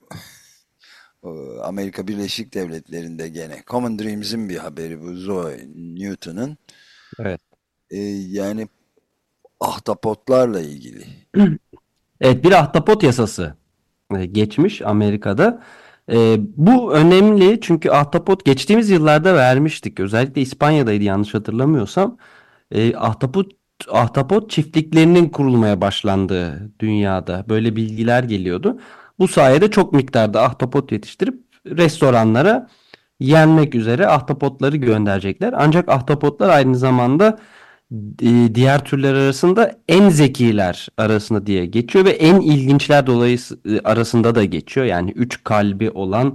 O Amerika Birleşik Devletleri'nde gene Common Dreams'in bir haberi bu, Zoe Newton'un. Evet. Yani ahtapotlarla ilgili. Evet, bir ahtapot yasası geçmiş Amerika'da. Bu önemli çünkü ahtapot geçtiğimiz yıllarda vermiştik. Özellikle İspanya'daydı yanlış hatırlamıyorsam. Ahtapot çiftliklerinin kurulmaya başlandığı dünyada böyle bilgiler geliyordu. Bu sayede çok miktarda ahtapot yetiştirip restoranlara yenmek üzere ahtapotları gönderecekler. Ancak ahtapotlar aynı zamanda diğer türler arasında en zekiler arasında diye geçiyor ve en ilginçler arasında da geçiyor. Yani 3 kalbi olan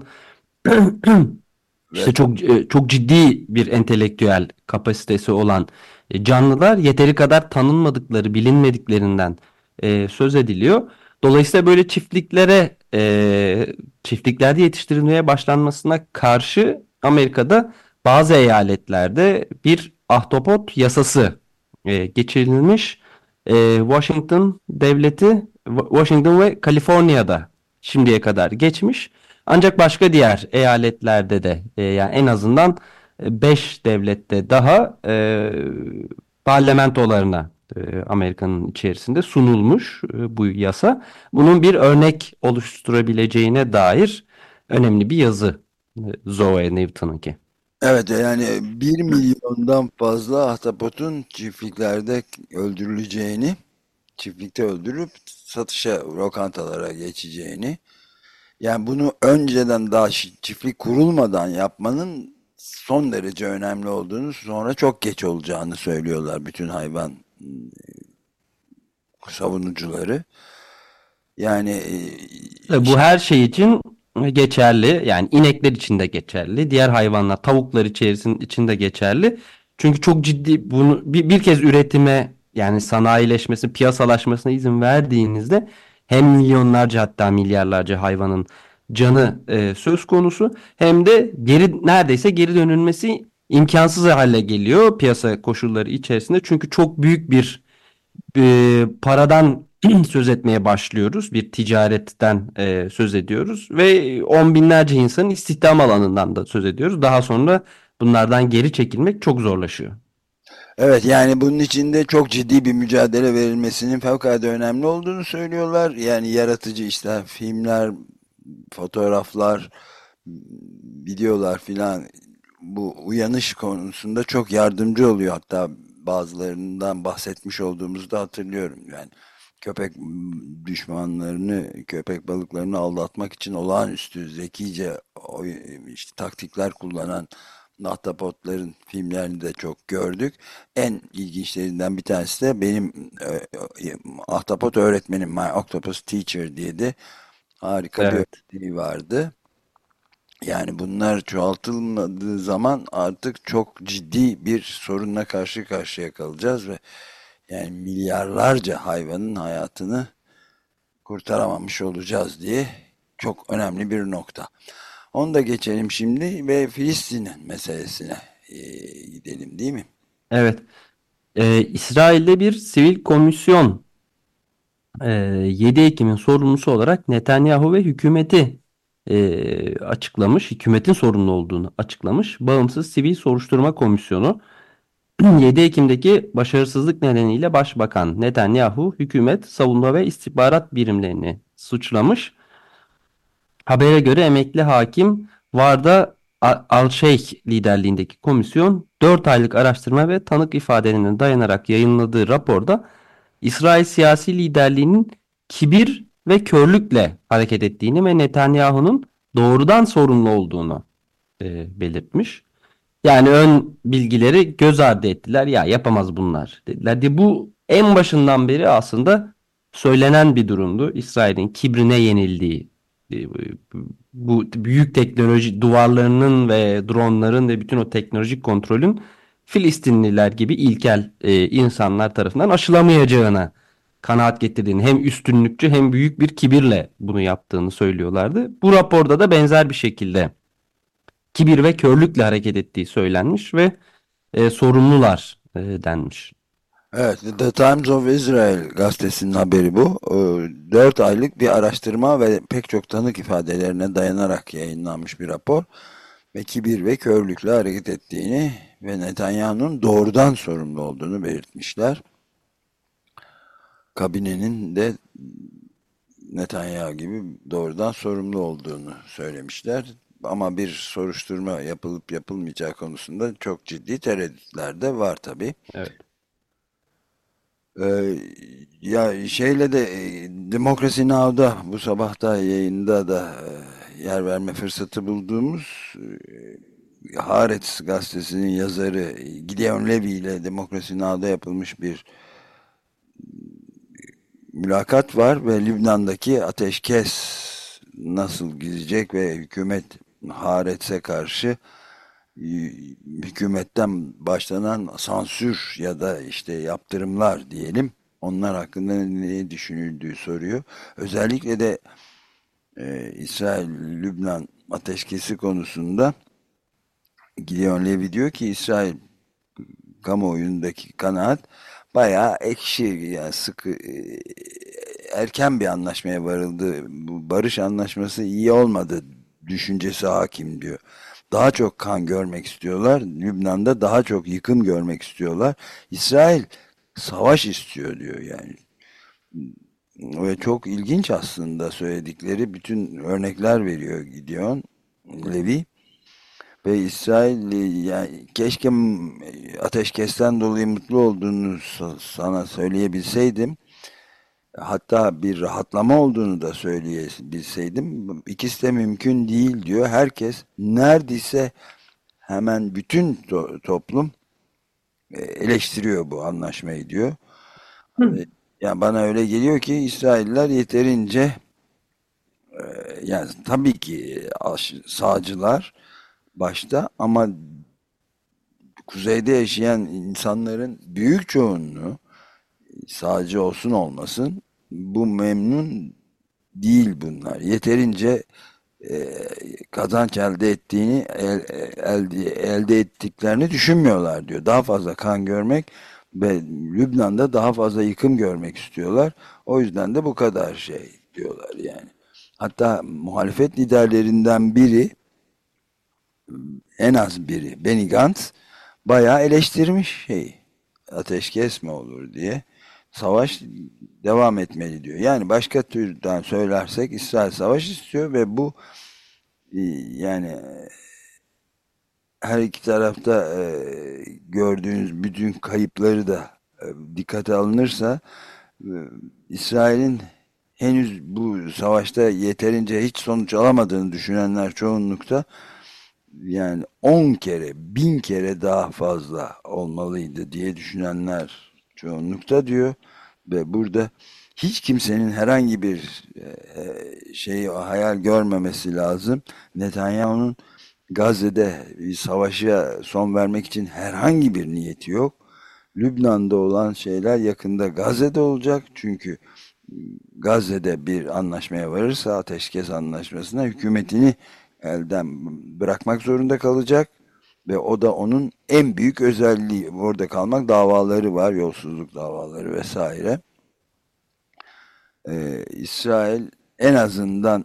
Ve işte çok ciddi bir entelektüel kapasitesi olan canlılar yeteri kadar tanınmadıkları, bilinmediklerinden söz ediliyor. Dolayısıyla böyle çiftliklerde yetiştirilmeye başlanmasına karşı Amerika'da bazı eyaletlerde bir ahtapot yasası geçirilmiş. Washington devleti, Washington ve Kaliforniya'da şimdiye kadar geçmiş. Ancak başka diğer eyaletlerde de yani en azından 5 devlette daha parlamentolarına Amerika'nın içerisinde sunulmuş bu yasa. Bunun bir örnek oluşturabileceğine dair önemli bir yazı Zoe Newton'unki. evet, yani 1 milyondan fazla ahtapotun çiftlikte öldürüp satışa, lokantalara geçeceğini, yani bunu önceden, daha çiftlik kurulmadan yapmanın son derece önemli olduğunu, sonra çok geç olacağını söylüyorlar bütün hayvan savunucuları. Yani Bu her şey için geçerli. Yani inekler için de geçerli. Diğer hayvanlar, tavuklar için de geçerli. Çünkü çok ciddi bunu bir kez üretime yani sanayileşmesi, piyasalaşmasına izin verdiğinizde hem milyonlarca hatta milyarlarca hayvanın canı söz konusu hem de neredeyse geri dönülmesi imkansız hale geliyor piyasa koşulları içerisinde. Çünkü çok büyük bir paradan söz etmeye başlıyoruz. Bir ticaretten söz ediyoruz ve on binlerce insanın istihdam alanından da söz ediyoruz. Daha sonra bunlardan geri çekilmek çok zorlaşıyor. evet, yani bunun içinde çok ciddi bir mücadele verilmesinin fevkalade önemli olduğunu söylüyorlar. Yani yaratıcı işte filmler, fotoğraflar, videolar filan bu uyanış konusunda çok yardımcı oluyor. Hatta bazılarından bahsetmiş olduğumuzu da hatırlıyorum. Yani köpek köpek balıklarını aldatmak için olağanüstü zekice işte taktikler kullanan ahtapotların filmlerini de çok gördük. En ilginçlerinden bir tanesi de benim ahtapot öğretmenim, My Octopus Teacher diye de harika bir Evet. öğretmeni vardı. Yani bunlar çoğaltılmadığı zaman artık çok ciddi bir sorunla karşı karşıya kalacağız ve yani milyarlarca hayvanın hayatını kurtaramamış olacağız diye, çok önemli bir nokta. Onu da geçelim şimdi ve Filistin meselesine gidelim, değil mi? Evet. İsrail'de bir sivil komisyon 7 Ekim'in sorumlusu olarak Netanyahu ve hükümeti açıklamış. Hükümetin sorumlu olduğunu açıklamış. Bağımsız Sivil Soruşturma Komisyonu 7 Ekim'deki başarısızlık nedeniyle Başbakan Netanyahu, hükümet, savunma ve istihbarat birimlerini suçlamış. Habere göre emekli hakim Varda Alşeyh liderliğindeki komisyon 4 aylık araştırma ve tanık ifadelerine dayanarak yayınladığı raporda İsrail siyasi liderliğinin kibir ve körlükle hareket ettiğini ve Netanyahu'nun doğrudan sorumlu olduğunu belirtmiş. Yani ön bilgileri göz ardı ettiler. Ya yapamaz bunlar dediler. Bu en başından beri aslında söylenen bir durumdu. İsrail'in kibrine yenildiği, e, bu büyük teknoloji duvarlarının ve dronların ve bütün o teknolojik kontrolün Filistinliler gibi ilkel insanlar tarafından aşılamayacağına kanaat getirdiğini, hem üstünlükçü hem büyük bir kibirle bunu yaptığını söylüyorlardı. Bu raporda da benzer bir şekilde kibir ve körlükle hareket ettiği söylenmiş ve sorumlular denmiş. Evet, The Times of Israel gazetesinin haberi bu. 4 aylık bir araştırma ve pek çok tanık ifadelerine dayanarak yayınlanmış bir rapor ve kibir ve körlükle hareket ettiğini ve Netanyahu'nun doğrudan sorumlu olduğunu belirtmişler. Kabinenin de Netanyahu gibi doğrudan sorumlu olduğunu söylemişler. Ama bir soruşturma yapılıp yapılmayacağı konusunda çok ciddi tereddütler de var tabii. Evet. Ya şeyle de Demokrasi Now'da bu sabah da yayında da yer verme fırsatı bulduğumuz Haaretz gazetesinin yazarı Gideon Levy ile Demokrasi Now'da yapılmış bir mülakat var ve Lübnan'daki ateşkes nasıl gidecek ve hükümet Haaretz'e karşı hükümetten başlanan sansür ya da işte yaptırımlar diyelim, onlar hakkında ne düşünüldüğü soruyor. Özellikle de İsrail-Lübnan ateşkesi konusunda Gideon Levy diyor ki İsrail kamuoyundaki kanaat bayağı ekşi, yani sıkı, erken bir anlaşmaya varıldı. Bu barış anlaşması iyi olmadı düşüncesi hakim diyor. Daha çok kan görmek istiyorlar. Lübnan'da daha çok yıkım görmek istiyorlar. İsrail savaş istiyor diyor yani. Ve çok ilginç aslında söyledikleri, bütün örnekler veriyor Gideon Levy. Ve İsrail yani keşke ateşkesten dolayı mutlu olduğunu sana söyleyebilseydim. Hatta bir rahatlama olduğunu da söyleyebilseydim. İkisi de mümkün değil diyor. Herkes, neredeyse hemen bütün toplum eleştiriyor bu anlaşmayı diyor. Yani bana öyle geliyor ki İsrailler yeterince yani tabii ki sağcılar başta, ama kuzeyde yaşayan insanların büyük çoğunluğu, sağcı olsun olmasın, bu memnun değil bunlar. Yeterince kazanç elde ettiğini elde ettiklerini düşünmüyorlar diyor. Daha fazla kan görmek ve Lübnan'da daha fazla yıkım görmek istiyorlar. O yüzden de bu kadar şey diyorlar yani. Hatta muhalefet liderlerinden biri, en az biri, Benny Gantz bayağı eleştirmiş ateşkes mi olur diye. Savaş devam etmeli diyor. Yani başka türden söylersek İsrail savaş istiyor ve bu yani her iki tarafta gördüğünüz bütün kayıpları da dikkate alınırsa İsrail'in henüz bu savaşta yeterince hiç sonuç alamadığını düşünenler çoğunlukta, yani 10 kere, 1000 kere daha fazla olmalıydı diye düşünenler çoğunlukta diyor. Ve burada hiç kimsenin herhangi bir şeyi hayal görmemesi lazım. Netanyahu'nun Gazze'de bir savaşa son vermek için herhangi bir niyeti yok. Lübnan'da olan şeyler yakında Gazze'de olacak. Çünkü Gazze'de bir anlaşmaya varırsa, ateşkes anlaşmasına, hükümetini elden bırakmak zorunda kalacak ve o da onun en büyük özelliği. Orada kalmak, davaları var, yolsuzluk davaları vesaire. İsrail en azından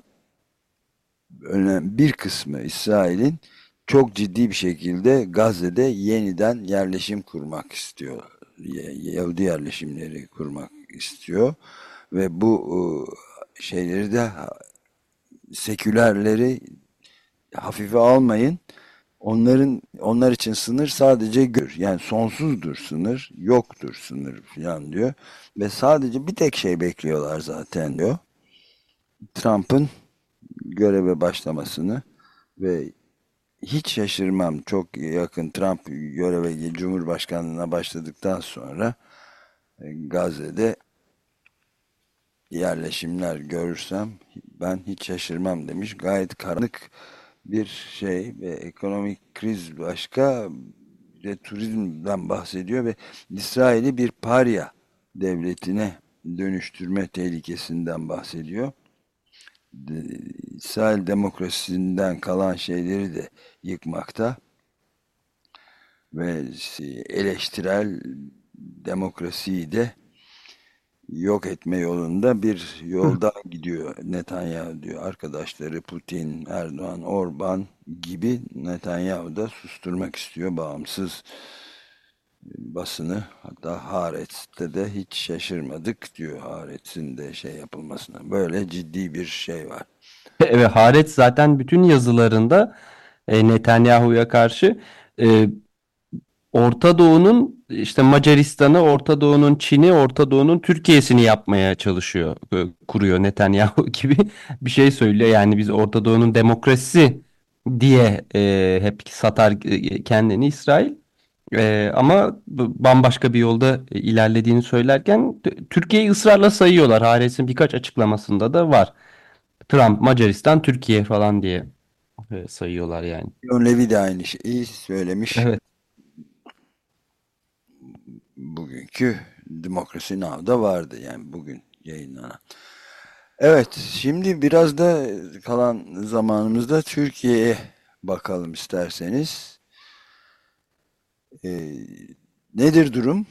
bir kısmı İsrail'in çok ciddi bir şekilde Gazze'de yeniden yerleşim kurmak istiyor. Yahudi yerleşimleri kurmak istiyor ve bu şeyleri de, sekülerleri hafife almayın. Onlar için sınır sadece yani sonsuzdur sınır, yoktur sınır falan diyor. Ve sadece bir tek şey bekliyorlar zaten diyor. Trump'ın göreve başlamasını ve hiç şaşırmam, çok yakın Trump göreve, Cumhurbaşkanlığına başladıktan sonra Gazze'de yerleşimler görürsem ben hiç şaşırmam demiş. Gayet karanlık bir şey ve ekonomik kriz başka, ve turizmden bahsediyor ve İsrail'i bir parya devletine dönüştürme tehlikesinden bahsediyor. İsrail demokrasisinden kalan şeyleri de yıkmakta ve eleştirel demokrasiyi de yok etme yolunda bir yolda gidiyor Netanyahu diyor. Arkadaşları Putin, Erdoğan, Orban gibi Netanyahu da susturmak istiyor bağımsız basını. Hatta Haaretz'te de hiç şaşırmadık diyor, Haaretz'in de şey yapılmasına. Böyle ciddi bir şey var. Evet, Haaretz zaten bütün yazılarında Netanyahu'ya karşı e, Orta Doğu'nun işte Macaristan'ı, Orta Doğu'nun Çin'i, Orta Doğu'nun Türkiye'sini yapmaya çalışıyor, kuruyor Netanyahu gibi bir şey söylüyor. Yani biz Orta Doğu'nun demokrasisi diye hep satar kendini İsrail. Ama bambaşka bir yolda ilerlediğini söylerken Türkiye'yi ısrarla sayıyorlar. Haaretz'in birkaç açıklamasında da var. Trump, Macaristan, Türkiye falan diye sayıyorlar yani. Leon Levy de aynı şeyi söylemiş. Evet. Bugünkü Demokrasi Now'da vardı, yani bugün yayınlanan. Evet, şimdi biraz da kalan zamanımızda Türkiye'ye bakalım isterseniz. Ee, Nedir durum?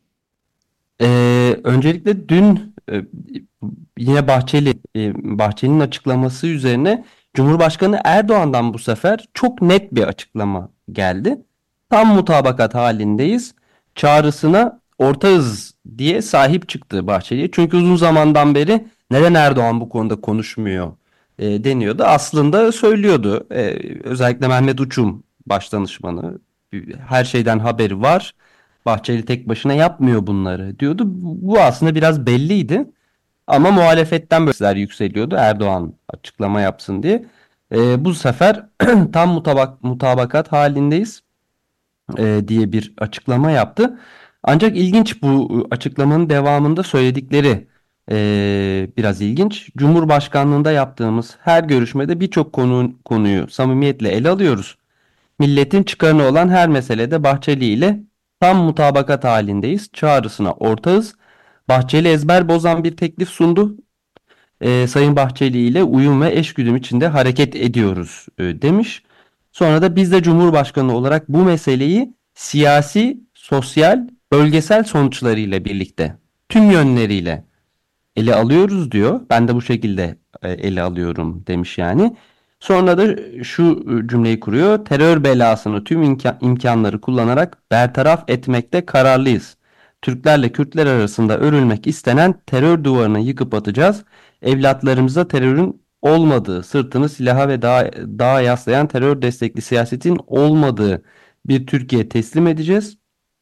Öncelikle dün yine Bahçeli'nin açıklaması üzerine Cumhurbaşkanı Erdoğan'dan bu sefer çok net bir açıklama geldi. Tam mutabakat halindeyiz. Çağrısına orta hız diye sahip çıktı Bahçeli'ye. Çünkü uzun zamandan beri neden Erdoğan bu konuda konuşmuyor deniyordu. Aslında söylüyordu. Özellikle Mehmet Uçum başdanışmanı, her şeyden haberi var. Bahçeli tek başına yapmıyor bunları diyordu. Bu aslında biraz belliydi. Ama muhalefetten böyle sesler yükseliyordu Erdoğan açıklama yapsın diye. Bu sefer tam mutabakat halindeyiz diye bir açıklama yaptı. Ancak ilginç, bu açıklamanın devamında söyledikleri biraz ilginç. Cumhurbaşkanlığında yaptığımız her görüşmede birçok konuyu samimiyetle ele alıyoruz. Milletin çıkarına olan her meselede Bahçeli ile tam mutabakat halindeyiz. Çağrısına ortağız. Bahçeli ezber bozan bir teklif sundu. Sayın Bahçeli ile uyum ve eşgüdüm içinde hareket ediyoruz demiş. Sonra da biz de Cumhurbaşkanı olarak bu meseleyi siyasi, sosyal, bölgesel sonuçlarıyla birlikte tüm yönleriyle ele alıyoruz diyor. Ben de bu şekilde ele alıyorum demiş yani. Sonra da şu cümleyi kuruyor. Terör belasını tüm imkanları kullanarak bertaraf etmekte kararlıyız. Türklerle Kürtler arasında örülmek istenen terör duvarını yıkıp atacağız. Evlatlarımıza terörün olmadığı, sırtını silaha ve dağa yaslayan terör destekli siyasetin olmadığı bir Türkiye teslim edeceğiz.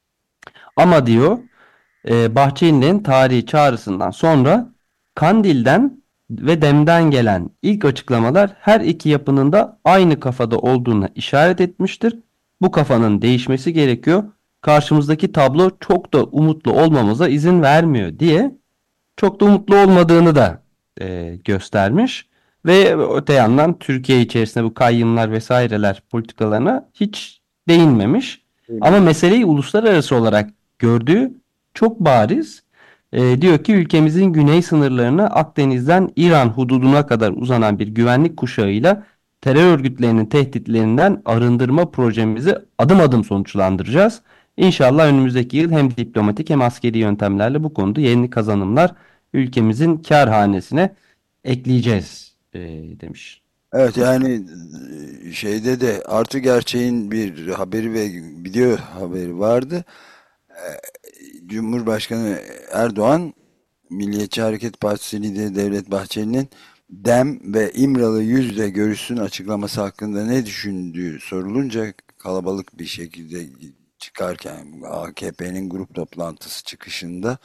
Ama diyor, Bahçeli'nin tarihi çağrısından sonra Kandil'den ve Dem'den gelen ilk açıklamalar her iki yapının da aynı kafada olduğuna işaret etmiştir. Bu kafanın değişmesi gerekiyor. Karşımızdaki tablo çok da umutlu olmamıza izin vermiyor diye çok da umutlu olmadığını da göstermiş. Ve öte yandan Türkiye içerisinde bu kayyımlar vesaireler politikalarına hiç değinmemiş. Ama meseleyi uluslararası olarak gördüğü çok bariz. Diyor ki ülkemizin güney sınırlarını Akdeniz'den İran hududuna kadar uzanan bir güvenlik kuşağıyla terör örgütlerinin tehditlerinden arındırma projemizi adım adım sonuçlandıracağız. İnşallah önümüzdeki yıl hem diplomatik hem askeri yöntemlerle bu konuda yeni kazanımlar ülkemizin kâr hanesine ekleyeceğiz demiş. Evet, yani şeyde de Artı Gerçeğin bir haberi ve video haberi vardı. Cumhurbaşkanı Erdoğan, Milliyetçi Hareket Partisi lideri Devlet Bahçeli'nin DEM ve İmralı yüz yüze görüşsün açıklaması hakkında ne düşündüğü sorulunca, kalabalık bir şekilde çıkarken AKP'nin grup toplantısı çıkışında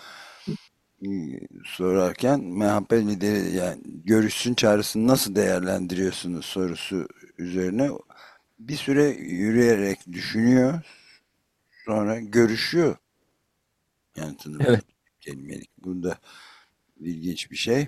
sorarken MHP lideri, yani görüşsün çağrısını nasıl değerlendiriyorsunuz sorusu üzerine bir süre yürüyerek düşünüyor, sonra görüşüyor yanıtını Evet. kelimelik. Bu da ilginç bir şey.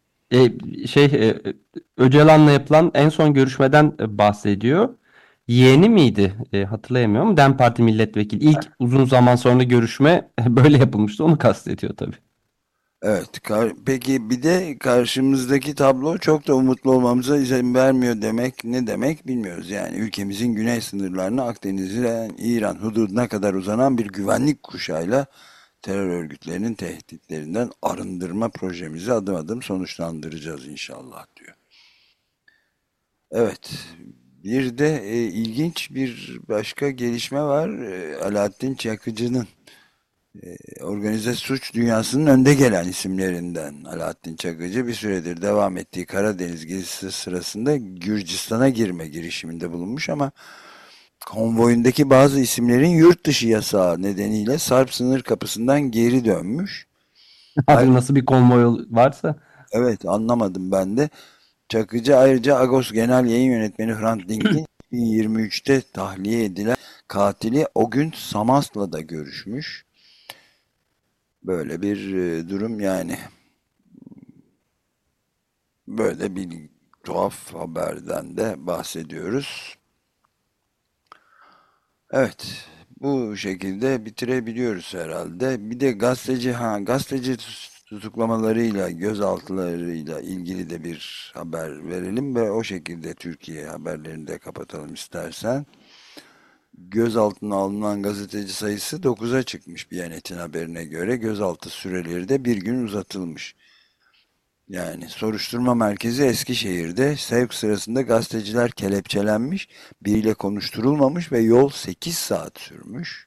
Öcalan'la yapılan en son görüşmeden bahsediyor. Yeğeni miydi? Hatırlayamıyorum. DEM Parti milletvekili. İlk uzun zaman sonra görüşme böyle yapılmıştı. Onu kastediyor tabii. Evet. Peki bir de karşımızdaki tablo çok da umutlu olmamıza izin vermiyor demek ne demek bilmiyoruz. Yani ülkemizin güney sınırlarına, Akdeniz'e, İran hududuna kadar uzanan bir güvenlik kuşağıyla terör örgütlerinin tehditlerinden arındırma projemizi adım adım sonuçlandıracağız inşallah diyor. Evet. Bir de ilginç bir başka gelişme var. Alaaddin Çakıcı'nın organize suç dünyasının önde gelen isimlerinden Alaaddin Çakıcı bir süredir devam ettiği Karadeniz gezisi sırasında Gürcistan'a girme girişiminde bulunmuş ama konvoyundaki bazı isimlerin yurt dışı yasağı nedeniyle Sarp sınır kapısından geri dönmüş. Abi nasıl bir konvoy varsa. Evet, anlamadım ben de. Çakıcı ayrıca Agos Genel Yayın Yönetmeni Hrant Dink'in 2023'te tahliye edilen katili Ogün Samas'la da görüşmüş. Böyle bir durum yani. Böyle bir tuhaf haberden de bahsediyoruz. Evet, bu şekilde bitirebiliyoruz herhalde. Bir de gazeteci tutuklamalarıyla, gözaltılarıyla ilgili de bir haber verelim ve o şekilde Türkiye haberlerini de kapatalım istersen. Gözaltına alınan gazeteci sayısı 9'a çıkmış Biyanet'in haberine göre. Gözaltı süreleri de bir gün uzatılmış. Yani soruşturma merkezi Eskişehir'de sevk sırasında gazeteciler kelepçelenmiş, biriyle konuşturulmamış ve yol 8 saat sürmüş.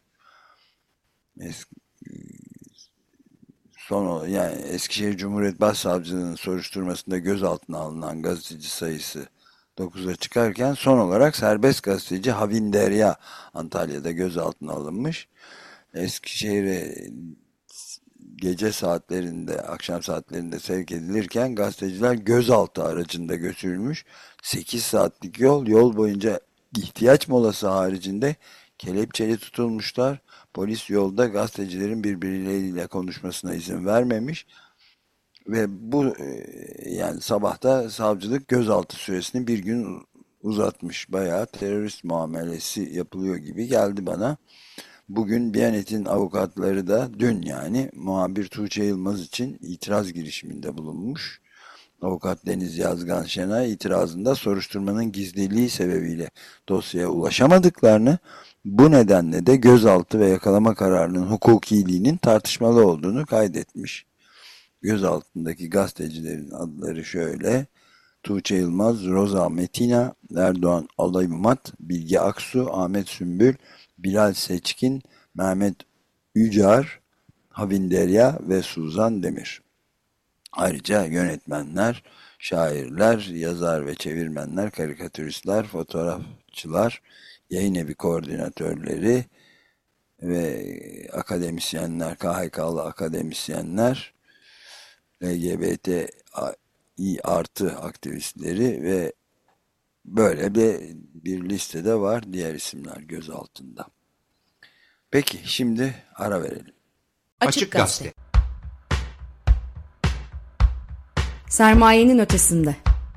Yani Eskişehir Cumhuriyet Başsavcılığı'nın soruşturmasında gözaltına alınan gazeteci sayısı 9'a çıkarken son olarak serbest gazeteci Havin Derya Antalya'da gözaltına alınmış. Eskişehir'e gece saatlerinde, akşam saatlerinde sevk edilirken gazeteciler gözaltı aracında götürülmüş. 8 saatlik yol boyunca ihtiyaç molası haricinde kelepçeli tutulmuşlar. Polis yolda gazetecilerin birbirleriyle konuşmasına izin vermemiş. Ve bu yani sabahta savcılık gözaltı süresini bir gün uzatmış. Bayağı terörist muamelesi yapılıyor gibi geldi bana. Bugün Biyanet'in avukatları da dün yani muhabir Tuğçe Yılmaz için itiraz girişiminde bulunmuş. Avukat Deniz Yazgan Şenay itirazında soruşturmanın gizliliği sebebiyle dosyaya ulaşamadıklarını, bu nedenle de gözaltı ve yakalama kararının hukukiliğinin tartışmalı olduğunu kaydetmiş. Gözaltındaki gazetecilerin adları şöyle: Tuğçe Yılmaz, Roza Metina, Erdoğan Alaymat, Bilge Aksu, Ahmet Sümbül, Bilal Seçkin, Mehmet Ücar, Havin Derya ve Suzan Demir. Ayrıca yönetmenler, şairler, yazar ve çevirmenler, karikatüristler, fotoğrafçılar, yayın evi koordinatörleri ve akademisyenler, KHK'lı akademisyenler, LGBTİ artı aktivistleri ve böyle bir listede var diğer isimler gözaltında. Peki şimdi ara verelim. Açık Gazete. Sermayenin ötesinde.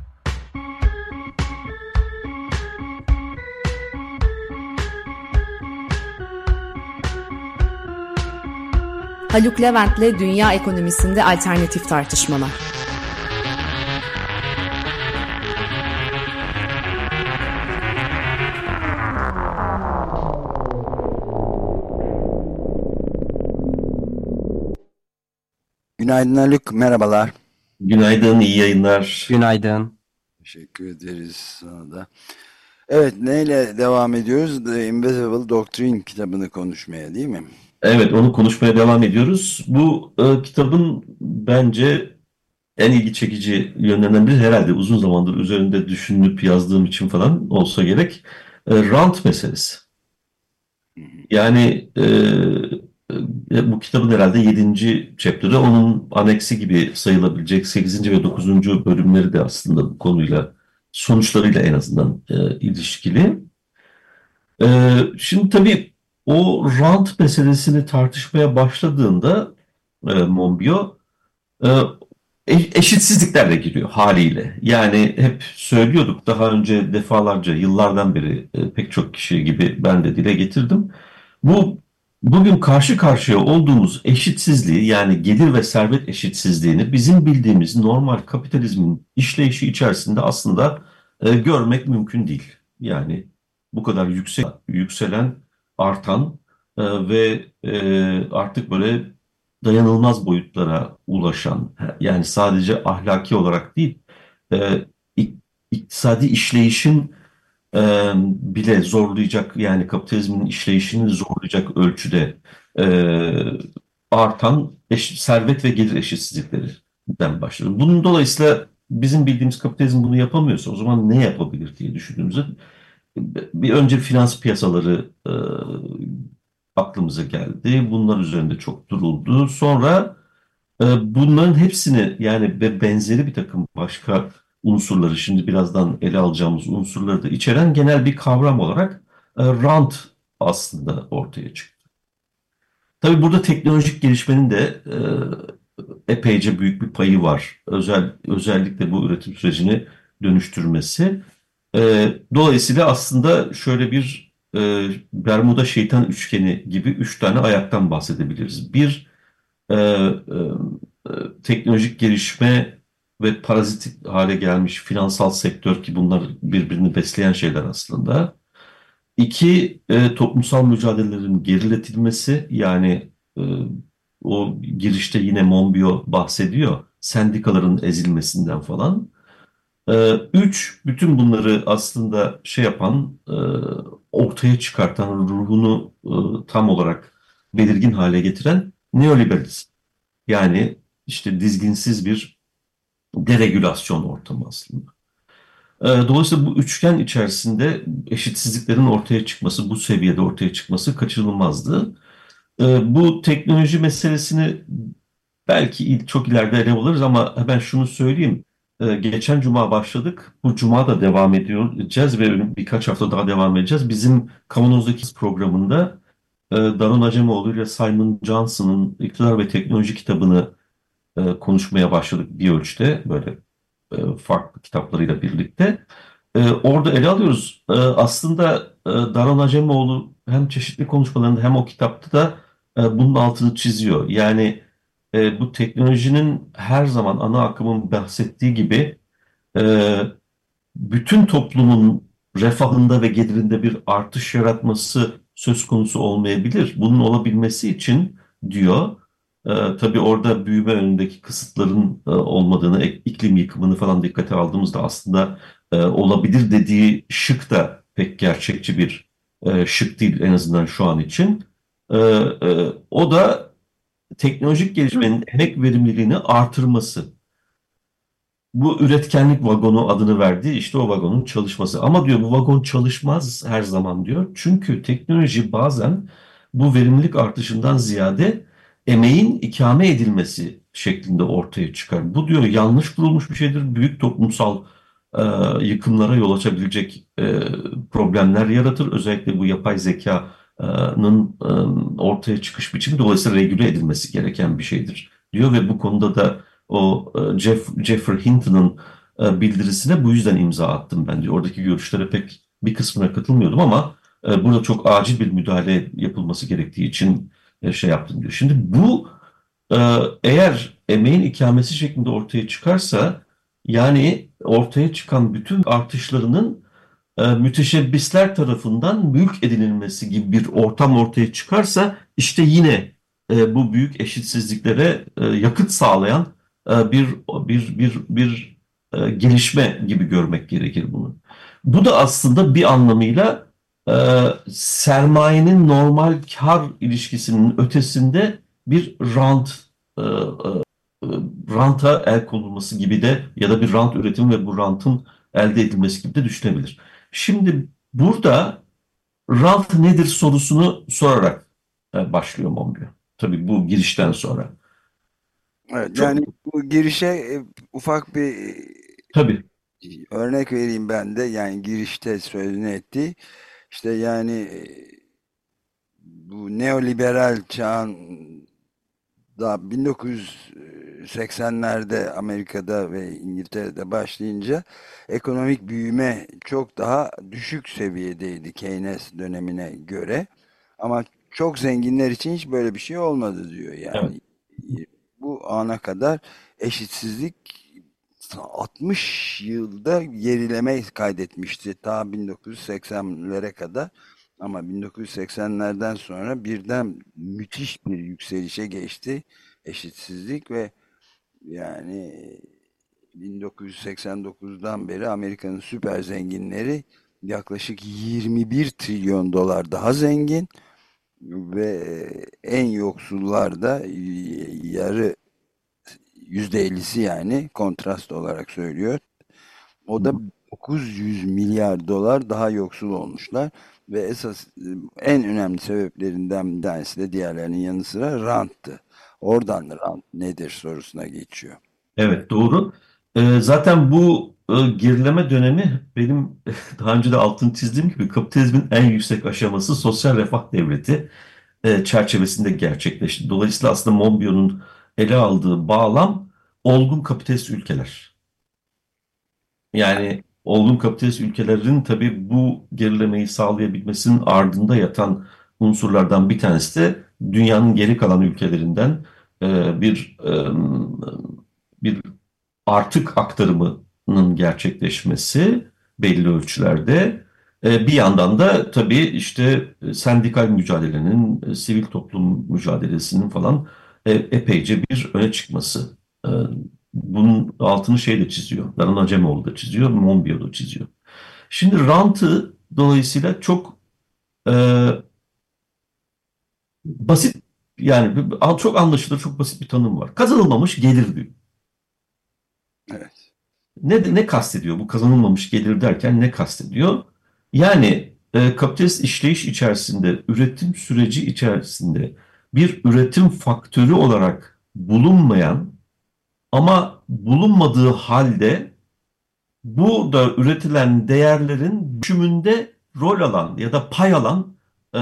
Haluk Levent'le dünya ekonomisinde alternatif tartışmalar. Günaydın Haluk, merhabalar. Günaydın, iyi yayınlar. Günaydın. Teşekkür ederiz sana da. Evet, neyle devam ediyoruz? The Invisible Doctrine kitabını konuşmaya, değil mi? Evet, onu konuşmaya devam ediyoruz. Bu kitabın bence en ilgi çekici yönlerinden biri, herhalde uzun zamandır üzerinde düşünüp yazdığım için falan olsa gerek, rant meselesi. Yani bu kitabın herhalde 7. chapter'ı, onun aneksi gibi sayılabilecek 8. ve 9. bölümleri de aslında bu konuyla, sonuçlarıyla en azından ilişkili. Şimdi tabii o rant meselesini tartışmaya başladığında Monbiot e, eşitsizliklerle giriyor haliyle. Yani hep söylüyorduk daha önce, defalarca, yıllardan beri pek çok kişi gibi ben de dile getirdim. Bugün karşı karşıya olduğumuz eşitsizliği, yani gelir ve servet eşitsizliğini bizim bildiğimiz normal kapitalizmin işleyişi içerisinde aslında görmek mümkün değil. Yani bu kadar yükselen, artan ve artık böyle dayanılmaz boyutlara ulaşan, yani sadece ahlaki olarak değil, e, iktisadi işleyişin bile zorlayacak, yani kapitalizmin işleyişini zorlayacak ölçüde e, artan servet ve gelir eşitsizliklerinden başlıyor. Bunun dolayısıyla bizim bildiğimiz kapitalizm bunu yapamıyorsa o zaman ne yapabilir diye düşündüğümüzde bir önce finans piyasaları aklımıza geldi. Bunlar üzerinde çok duruldu. Sonra bunların hepsini, yani ve benzeri bir takım başka unsurları, şimdi birazdan ele alacağımız unsurları da içeren genel bir kavram olarak rant aslında ortaya çıktı. Tabii burada teknolojik gelişmenin de epeyce büyük bir payı var. Özellikle bu üretim sürecini dönüştürmesi. Dolayısıyla aslında şöyle bir Bermuda şeytan üçgeni gibi 3 tane ayaktan bahsedebiliriz. Bir, e, e, teknolojik gelişme ve parazitik hale gelmiş finansal sektör, ki bunlar birbirini besleyen şeyler aslında. İki, toplumsal mücadelelerin geriletilmesi, yani e, o girişte yine Monbiot bahsediyor sendikaların ezilmesinden falan. Üç, bütün bunları aslında şey yapan, ortaya çıkartan, ruhunu tam olarak belirgin hale getiren neoliberalizm. Yani işte dizginsiz bir deregülasyon ortamı aslında. Dolayısıyla bu üçgen içerisinde eşitsizliklerin ortaya çıkması, bu seviyede ortaya çıkması kaçınılmazdı. Bu teknoloji meselesini belki çok ileride ele alırız ama hemen şunu söyleyeyim. Geçen cuma başladık. Bu cuma da devam edeceğiz ve birkaç hafta daha devam edeceğiz. Bizim Kavanoz'daki programında Daron Acemoğlu ile Simon Johnson'ın İktidar ve Teknoloji kitabını konuşmaya başladık bir ölçüde, böyle farklı kitaplarıyla birlikte. Orada ele alıyoruz. Aslında Daron Acemoğlu hem çeşitli konuşmalarında hem o kitapta da bunun altını çiziyor. Yani bu teknolojinin her zaman ana akımın bahsettiği gibi e, bütün toplumun refahında ve gelirinde bir artış yaratması söz konusu olmayabilir. Bunun olabilmesi için diyor, tabii orada büyüme önündeki kısıtların olmadığını, iklim yıkımını falan dikkate aldığımızda aslında olabilir dediği şık da pek gerçekçi bir şık değil, en azından şu an için. O da teknolojik gelişmenin emek verimliliğini artırması. Bu üretkenlik vagonu adını verdiği işte o vagonun çalışması. Ama diyor bu vagon çalışmaz her zaman diyor. Çünkü teknoloji bazen bu verimlilik artışından ziyade emeğin ikame edilmesi şeklinde ortaya çıkar. Bu diyor yanlış kurulmuş bir şeydir. Büyük toplumsal yıkımlara yol açabilecek problemler yaratır. Özellikle bu yapay zekanın ortaya çıkış biçimi dolayısıyla regüle edilmesi gereken bir şeydir diyor ve bu konuda da o Jeffrey Hinton'un bildirisine bu yüzden imza attım ben diyor. Oradaki görüşlere pek bir kısmına katılmıyordum ama burada çok acil bir müdahale yapılması gerektiği için şey yaptım diyor. Şimdi bu eğer emeğin ikamesi şeklinde ortaya çıkarsa, yani ortaya çıkan bütün artışlarının müteşebbisler tarafından mülk edinilmesi gibi bir ortam ortaya çıkarsa, işte yine bu büyük eşitsizliklere yakıt sağlayan bir gelişme gibi görmek gerekir bunu. Bu da aslında bir anlamıyla e, sermayenin normal kar ilişkisinin ötesinde bir ranta el konulması gibi de ya da bir rant üretimi ve bu rantın elde edilmesi gibi de düşünebilir. Şimdi burada rant nedir sorusunu sorarak başlıyor Monbiot. Tabii bu girişten sonra. Evet, Çok yani bu girişe ufak bir tabii. örnek vereyim ben de. Yani girişte sözünü etti. İşte yani bu neoliberal çağın da 1980'lerde Amerika'da ve İngiltere'de başlayınca ekonomik büyüme çok daha düşük seviyedeydi Keynes dönemine göre. Ama çok zenginler için hiç böyle bir şey olmadı diyor Evet. yani. Bu ana kadar eşitsizlik 60 yılda gerileme kaydetmişti ta 1980'lere kadar. Ama 1980'lerden sonra birden müthiş bir yükselişe geçti eşitsizlik ve yani 1989'dan beri Amerika'nın süper zenginleri yaklaşık 21 trilyon dolar daha zengin ve en yoksullar da yarı %50'si yani kontrast olarak söylüyor. O da 900 milyar dolar daha yoksul olmuşlar ve esas en önemli sebeplerinden bir tanesi de diğerlerinin yanı sıra ranttı. Oradan rant nedir sorusuna geçiyor. Evet, doğru. Zaten bu gerileme dönemi benim daha önce de altını çizdiğim gibi kapitalizmin en yüksek aşaması sosyal refah devleti çerçevesinde gerçekleşti. Dolayısıyla aslında Monbiot'un ele aldığı bağlam olgun kapitalist ülkeler. Yani olgun kapitalist ülkelerin tabii bu gerilemeyi sağlayabilmesinin ardında yatan unsurlardan bir tanesi de dünyanın geri kalan ülkelerinden bir artık aktarımının gerçekleşmesi belli ölçülerde. Bir yandan da tabii işte sendikal mücadelenin, sivil toplum mücadelesinin falan epeyce bir öne çıkması. Bunun altını şey de çiziyor. Daron Acemoğlu da çiziyor, Monbiot da çiziyor. Şimdi rantı dolayısıyla çok e, basit, yani çok anlaşılır, çok basit bir tanım var. Kazanılmamış gelir diyor. Evet. Ne kastediyor bu kazanılmamış gelir derken ne kastediyor? Yani kapitalist işleyiş içerisinde, üretim süreci içerisinde bir üretim faktörü olarak bulunmayan ama bulunmadığı halde bu da üretilen değerlerin düşümünde rol alan ya da pay alan e,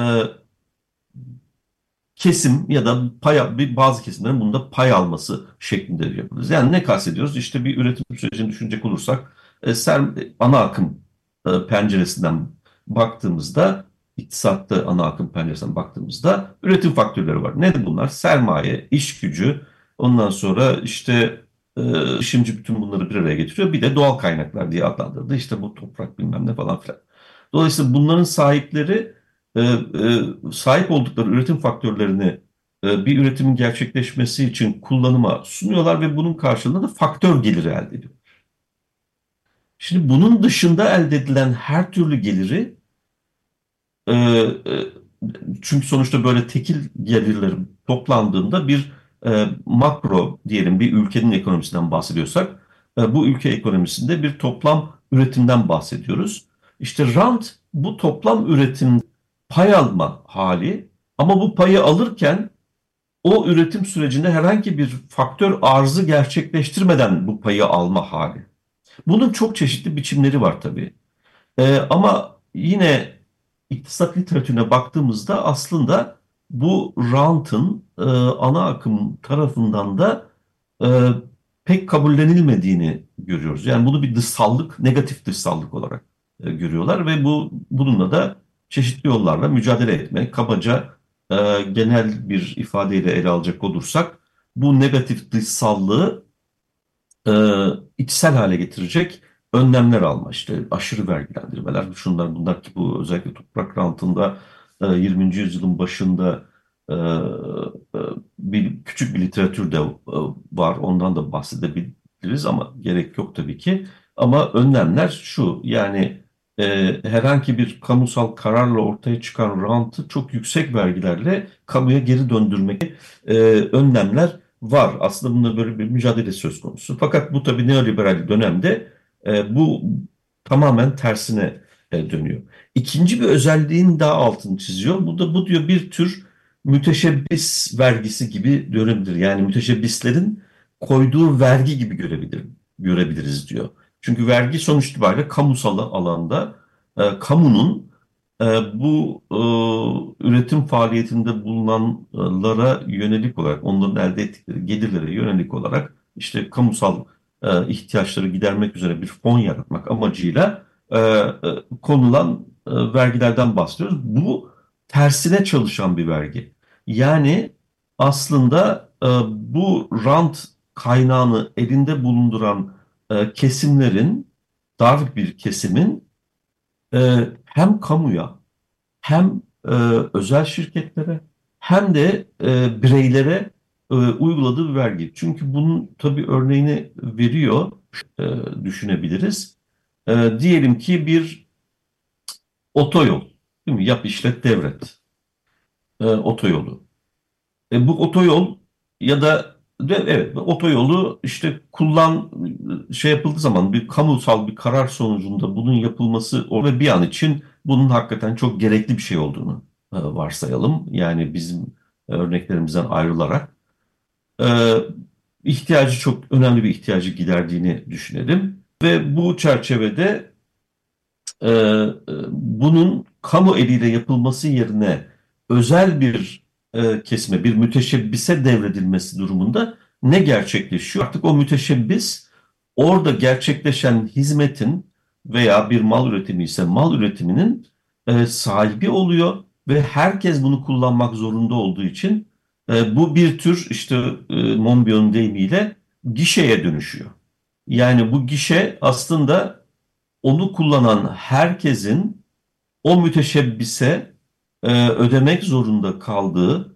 kesim ya da bazı kesimlerin bunda pay alması şeklinde yapıyoruz. Yani ne kastediyoruz? İşte bir üretim sürecini düşünecek olursak ana akım penceresinden baktığımızda, iktisatta ana akım penceresinden baktığımızda üretim faktörleri var. Nedir bunlar? Sermaye, iş gücü, ondan sonra işte girişimci bütün bunları bir araya getiriyor. Bir de doğal kaynaklar diye adlandırıldı. İşte bu toprak bilmem ne falan filan. Dolayısıyla bunların sahipleri sahip oldukları üretim faktörlerini bir üretimin gerçekleşmesi için kullanıma sunuyorlar ve bunun karşılığında da faktör geliri elde ediyor. Şimdi bunun dışında elde edilen her türlü geliri e, e, çünkü sonuçta böyle tekil gelirler toplandığında bir makro diyelim bir ülkenin ekonomisinden bahsediyorsak bu ülke ekonomisinde bir toplam üretimden bahsediyoruz. İşte rant bu toplam üretim pay alma hali ama bu payı alırken o üretim sürecinde herhangi bir faktör arzı gerçekleştirmeden bu payı alma hali. Bunun çok çeşitli biçimleri var tabii. Ama yine iktisat literatürüne baktığımızda aslında bu rantın ana akım tarafından da e, pek kabullenilmediğini görüyoruz. Yani bunu bir dışsallık, negatif dışsallık olarak görüyorlar ve bununla da çeşitli yollarla mücadele etme, kabaca genel bir ifadeyle ele alacak olursak bu negatif dışsallığı e, içsel hale getirecek önlemler alma. İşte aşırı vergilendirmeler, şunlar bunlar ki bu özellikle toprak rantında 20. yüzyılın başında e, bir küçük bir literatür de var. Ondan da bahsedebiliriz ama gerek yok tabii ki. Ama önlemler şu, yani herhangi bir kamusal kararla ortaya çıkan rantı çok yüksek vergilerle kamuya geri döndürmek önlemler var. Aslında bununla böyle bir mücadele söz konusu. Fakat bu tabii neoliberal dönemde bu tamamen tersine dönüyor. İkinci bir özelliğin daha altını çiziyor. Bu diyor bir tür müteşebbis vergisi gibi görebilir. Yani müteşebbislerin koyduğu vergi gibi görebiliriz diyor. Çünkü vergi sonuç itibariyle kamusal alanda kamunun bu üretim faaliyetinde bulunanlara yönelik olarak, onların elde ettikleri gelirlere yönelik olarak işte kamusal ihtiyaçları gidermek üzere bir fon yaratmak amacıyla konulan vergilerden bahsediyoruz. Bu tersine çalışan bir vergi. Yani aslında bu rant kaynağını elinde bulunduran kesimlerin, dar bir kesimin hem kamuya hem özel şirketlere hem de bireylere uyguladığı bir vergi. Çünkü bunun tabii örneğini veriyor, e, düşünebiliriz. Diyelim ki bir otoyol, değil mi? Yap işlet devret otoyolu. Bu otoyol ya da evet, otoyolu işte şey yapıldığı zaman bir kamusal bir karar sonucunda bunun yapılması ve bir an için bunun hakikaten çok gerekli bir şey olduğunu varsayalım. Yani bizim örneklerimizden ayrılarak e, ihtiyacı çok önemli bir ihtiyacı giderdiğini düşünelim ve bu çerçevede bunun kamu eliyle yapılması yerine özel bir kesime, bir müteşebbise devredilmesi durumunda ne gerçekleşiyor? Artık o müteşebbis orada gerçekleşen hizmetin veya bir mal üretimi ise mal üretiminin sahibi oluyor ve herkes bunu kullanmak zorunda olduğu için bu bir tür işte Monbiot'un deyimiyle gişeye dönüşüyor. Yani bu gişe aslında onu kullanan herkesin o müteşebbise ödemek zorunda kaldığı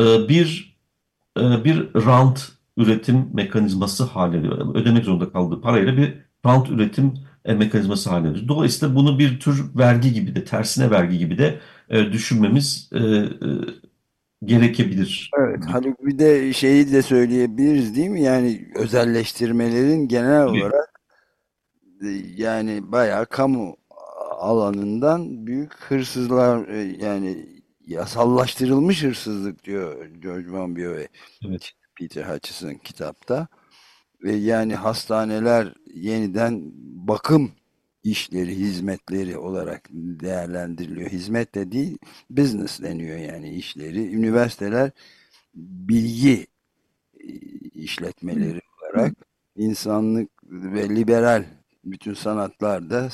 bir rant üretim mekanizması haline ödemek zorunda kaldığı parayla bir rant üretim mekanizması haline geliyor. Dolayısıyla bunu bir tür vergi gibi de tersine vergi gibi de düşünmemiz gerekebilir. Evet, Haluk, bir de şeyi de söyleyebiliriz değil mi? Yani özelleştirmelerin genel Tabii. olarak yani bayağı kamu alanından büyük hırsızlar, yani yasallaştırılmış hırsızlık diyor George Van Biot ve Evet. Peter Hutchison kitapta. Ve yani hastaneler yeniden bakım işleri, hizmetleri olarak değerlendiriliyor. Hizmet de değil, business deniyor yani işleri. Üniversiteler bilgi işletmeleri olarak, insanlık ve liberal bütün sanatlar da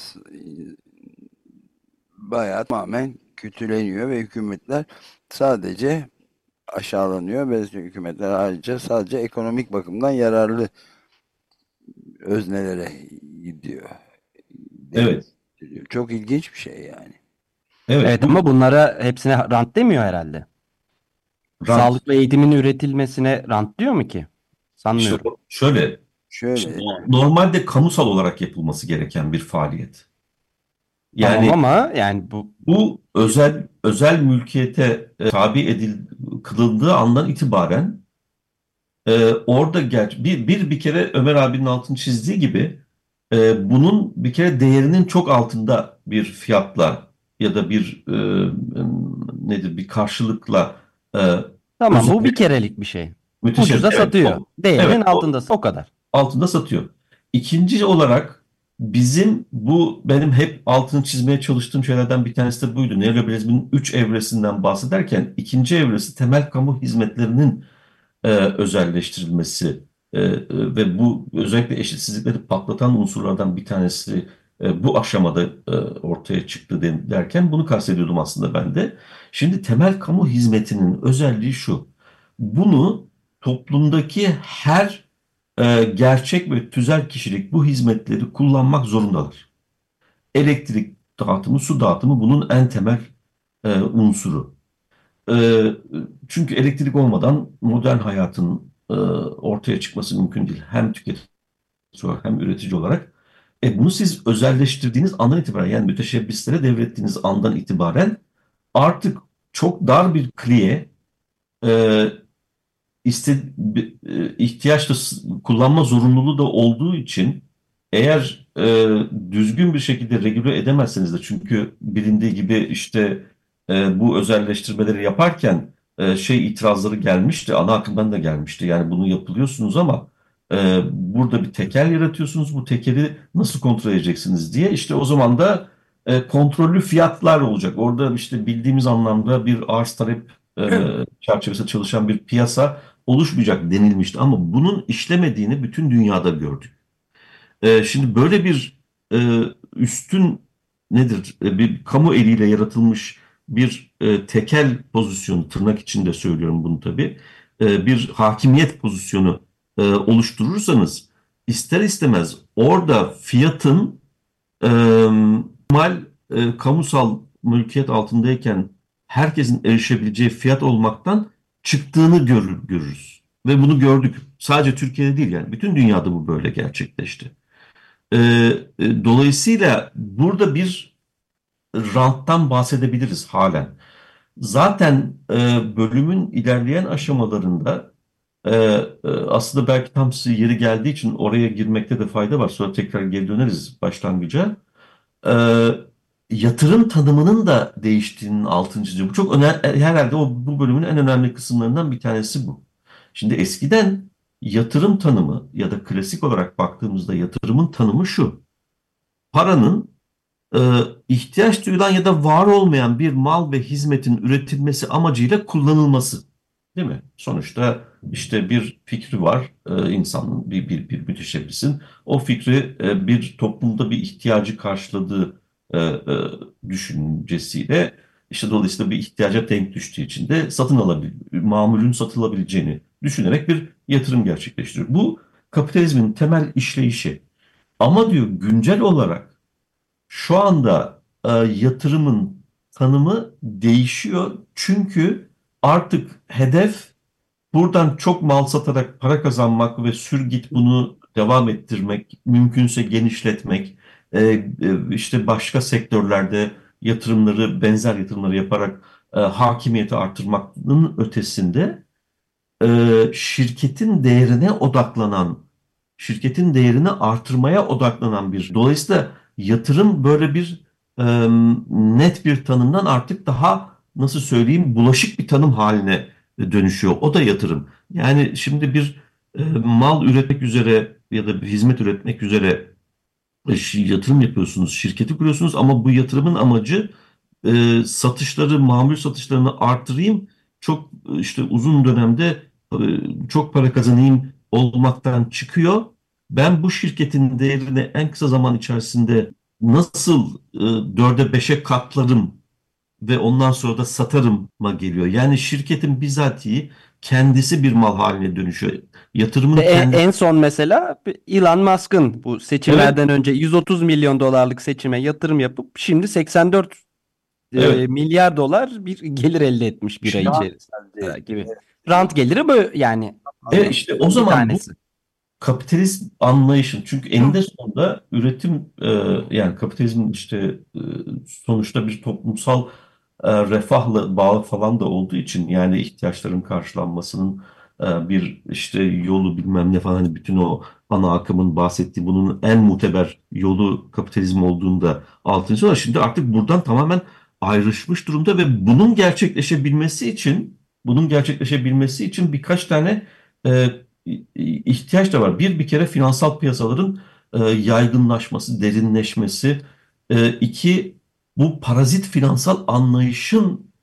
bayağı tamamen kötüleniyor ve hükümetler sadece aşağılanıyor ve hükümetler ayrıca sadece ekonomik bakımdan yararlı öznelere gidiyor. Evet. Çok ilginç bir şey yani. Evet. Evet ama bunlara hepsine rant demiyor herhalde. Rant. Sağlık ve eğitimin üretilmesine rant diyor mu ki? İşte Sanmıyorum. şöyle. Şöyle Şimdi yani. normalde kamusal olarak yapılması gereken bir faaliyet. Tamam Yani ama yani bu bu özel mülkiyete kılındığı andan itibaren orada bir kere Ömer abinin altını çizdiği gibi bunun bir kere değerinin çok altında bir fiyatla ya da bir karşılıkla e, tamam, özel bu bir kerelik bir şey. müteşebbis, Ucuza evet, satıyor. Değerinin evet, altında o kadar. altında satıyor. İkinci olarak benim hep altını çizmeye çalıştığım şeylerden bir tanesi de buydu. Neoliberalizmin 3 evresinden bahsederken ikinci evresi temel kamu hizmetlerinin özelleştirilmesi ve bu özellikle eşitsizlikleri patlatan unsurlardan bir tanesi bu aşamada ortaya çıktı derken bunu kastediyordum aslında ben de. Şimdi temel kamu hizmetinin özelliği şu. Bunu toplumdaki her gerçek ve tüzel kişilik bu hizmetleri kullanmak zorundalar. Elektrik dağıtımı, su dağıtımı bunun en temel unsuru. E, Çünkü elektrik olmadan modern hayatın ortaya çıkması mümkün değil. Hem tüketici olarak hem üretici olarak. Bunu siz özelleştirdiğiniz andan itibaren, yani müteşebbislere devrettiğiniz andan itibaren artık çok dar bir kliye e, ihtiyaç da kullanma zorunluluğu da olduğu için, eğer düzgün bir şekilde regüle edemezseniz de, çünkü bilindiği gibi işte bu özelleştirmeleri yaparken itirazları gelmişti, ana akımdan da gelmişti. Yani bunu yapılıyorsunuz ama burada bir tekel yaratıyorsunuz, bu tekeli nasıl kontrol edeceksiniz diye. İşte o zaman da kontrollü fiyatlar olacak. Orada işte bildiğimiz anlamda bir arz talep çerçevesinde çalışan bir piyasa oluşmayacak denilmişti, ama bunun işlemediğini bütün dünyada gördük. Şimdi böyle bir üstün nedir? Bir kamu eliyle yaratılmış bir tekel pozisyonu, tırnak içinde söylüyorum bunu tabii, bir hakimiyet pozisyonu oluşturursanız, ister istemez orada fiyatın e, normal kamusal mülkiyet altındayken herkesin erişebileceği fiyat olmaktan çıktığını görürüz. Ve bunu gördük. Sadece Türkiye'de değil, yani bütün dünyada bu böyle gerçekleşti. Ee, Dolayısıyla burada bir ranttan bahsedebiliriz halen. Zaten bölümün ilerleyen aşamalarında e, aslında belki tam yeri geldiği için oraya girmekte de fayda var. Sonra tekrar geri döneriz başlangıca. E, Yatırım tanımının da değiştiğinin altını çiziyor. Bu çok önemli. Herhalde bu bölümün en önemli kısımlarından bir tanesi bu. Şimdi eskiden yatırım tanımı, ya da klasik olarak baktığımızda yatırımın tanımı şu: paranın e, ihtiyaç duyulan ya da var olmayan bir mal ve hizmetin üretilmesi amacıyla kullanılması. Değil mi? Sonuçta işte bir fikri var insanın, bir müteşebbisin. O fikri bir toplumda bir ihtiyacı karşıladığı düşüncesiyle, işte dolayısıyla bir ihtiyaca denk düştüğü için de mamulün satılabileceğini düşünerek bir yatırım gerçekleştiriyor. Bu kapitalizmin temel işleyişi. Ama diyor, güncel olarak şu anda yatırımın tanımı değişiyor. Çünkü artık hedef buradan çok mal satarak para kazanmak ve sürgit bunu devam ettirmek, mümkünse genişletmek, işte başka sektörlerde benzer yatırımları yaparak hakimiyeti artırmanın ötesinde şirketin değerine odaklanan, şirketin değerini artırmaya odaklanan bir. Dolayısıyla yatırım böyle bir e, net bir tanımdan artık daha, nasıl söyleyeyim, bulaşık bir tanım haline dönüşüyor. O da yatırım. Yani şimdi bir mal üretmek üzere ya da bir hizmet üretmek üzere yatırım yapıyorsunuz, şirketi kuruyorsunuz, ama bu yatırımın amacı mamul satışlarını artırayım, çok işte uzun dönemde çok para kazanayım olmaktan çıkıyor. Ben bu şirketin değerini en kısa zaman içerisinde nasıl 4'e 5'e katlarım ve ondan sonra da satarıma geliyor. Yani şirketin bizatihi kendisi bir mal haline dönüşüyor. Ve Yatırımın en son mesela Elon Musk'ın bu Evet, seçimlerden önce 130 milyon dolarlık seçime yatırım yapıp şimdi 84 evet. milyar dolar bir gelir elde etmiş bir ay Şimdi içerisinde gibi. Rant geliri böyle yani işte o bir zaman bu tanesi. kapitalist anlayışın, çünkü eninde sonunda üretim, yani kapitalizmin işte sonuçta bir toplumsal refahla bağlı falan da olduğu için, yani ihtiyaçların karşılanmasının bir işte yolu bilmem ne falan, hani bütün o ana akımın bahsettiği bunun en muteber yolu kapitalizm olduğunda altını çiziyorlar. Şimdi artık buradan tamamen ayrışmış durumda ve bunun gerçekleşebilmesi için birkaç tane e, ihtiyaç da var. Bir kere finansal piyasaların yaygınlaşması, derinleşmesi. İki, bu parazit finansal anlayışın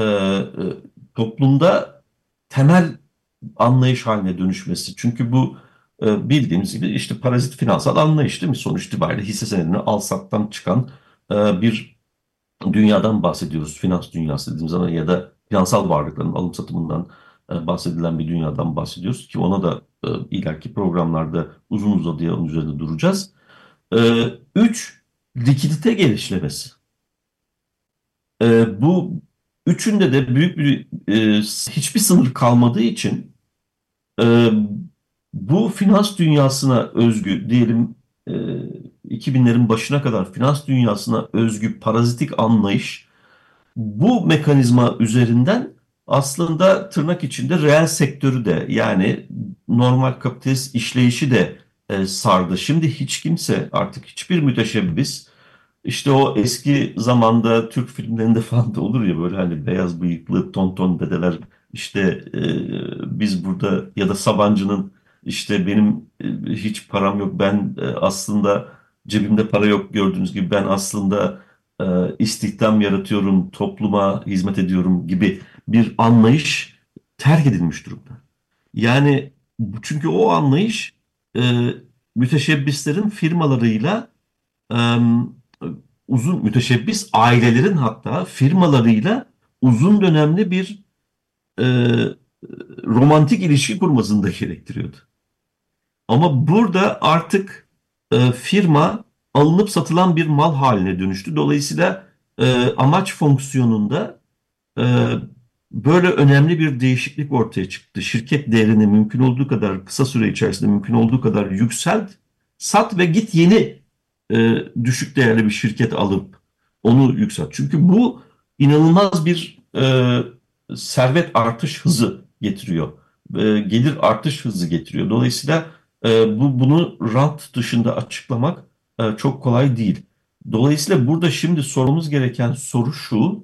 toplumda temel anlayış haline dönüşmesi. Çünkü bu bildiğimiz gibi işte parazit finansal anlayış, değil mi? Sonuç itibariyle hisse senedini al sattan çıkan bir dünyadan bahsediyoruz. Finans dünyası dediğimiz zaman, ya da finansal varlıkların alım satımından bahsedilen bir dünyadan bahsediyoruz ki ona da ileriki programlarda uzun uzadıya onun üzerinde duracağız. Üç, likidite genişlemesi. Bu Üçünde de büyük bir hiçbir sınır kalmadığı için e, bu finans dünyasına özgü diyelim, 2000'lerin başına kadar finans dünyasına özgü parazitik anlayış bu mekanizma üzerinden aslında tırnak içinde reel sektörü de, yani normal kapitalist işleyişi de sardı. Şimdi hiç kimse, artık hiçbir müteşebbis, işte o eski zamanda Türk filmlerinde falan da olur ya, böyle hani beyaz bıyıklı tonton dedeler, işte biz burada, ya da Sabancı'nın işte benim hiç param yok, ben aslında cebimde para yok, gördüğünüz gibi ben aslında istihdam yaratıyorum, topluma hizmet ediyorum gibi bir anlayış terk edilmiş durumda. Yani çünkü o anlayış e, müteşebbislerin firmalarıyla, em, müteşebbis ailelerin hatta firmalarıyla uzun dönemli bir e, romantik ilişki kurmasını da gerektiriyordu. Ama burada artık firma alınıp satılan bir mal haline dönüştü. Dolayısıyla amaç fonksiyonunda e, böyle önemli bir değişiklik ortaya çıktı. Şirket değerini mümkün olduğu kadar kısa süre içerisinde mümkün olduğu kadar yükselt, sat ve git yeni düşük değerli bir şirket alıp onu yükselt. Çünkü bu inanılmaz bir servet artış hızı getiriyor. Gelir artış hızı getiriyor. Dolayısıyla bunu rant dışında açıklamak çok kolay değil. Dolayısıyla burada şimdi sormamız gereken soru şu: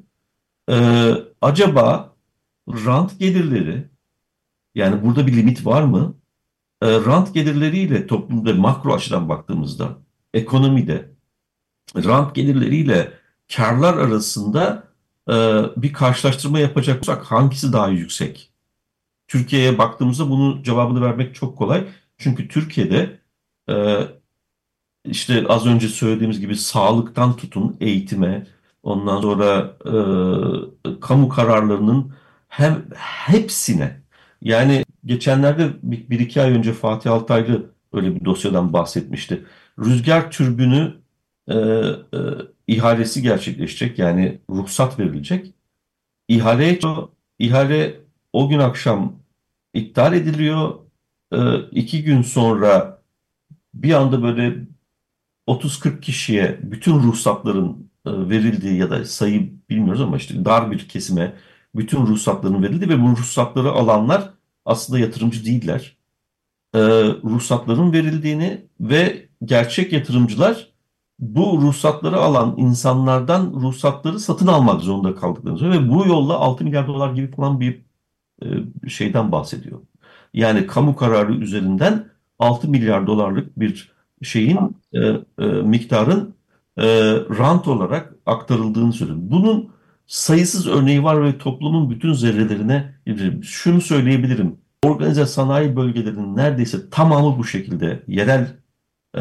acaba rant gelirleri, yani burada bir limit var mı? Rant gelirleriyle toplumda makro açıdan baktığımızda, ekonomide rant gelirleriyle karlar arasında bir karşılaştırma yapacak olursak hangisi daha yüksek? Türkiye'ye baktığımızda bunun cevabını vermek çok kolay. Çünkü Türkiye'de e, işte az önce söylediğimiz gibi sağlıktan tutun eğitime, ondan sonra kamu kararlarının hepsine, yani geçenlerde bir iki ay önce Fatih Altaylı öyle bir dosyadan bahsetmişti. Rüzgar türbünü e, e, ihalesi gerçekleşecek, yani ruhsat verilecek. İhale, ihale o gün akşam iptal ediliyor. 2 gün sonra bir anda böyle 30-40 kişiye bütün ruhsatların verildiği, ya da sayı bilmiyoruz ama işte dar bir kesime bütün ruhsatların verildi ve bu ruhsatları alanlar aslında yatırımcı değiller. E, Ruhsatların verildiğini ve gerçek yatırımcılar bu ruhsatları alan insanlardan ruhsatları satın almak zorunda kaldıklarını ve bu yolla 6 milyar dolar gibi falan bir şeyden bahsediyor. Yani kamu kararı üzerinden 6 milyar dolarlık bir şeyin miktarın rant olarak aktarıldığını söylüyor. Bunun sayısız örneği var ve toplumun bütün zerrelerine şunu söyleyebilirim: organize sanayi bölgelerinin neredeyse tamamı bu şekilde yerel e,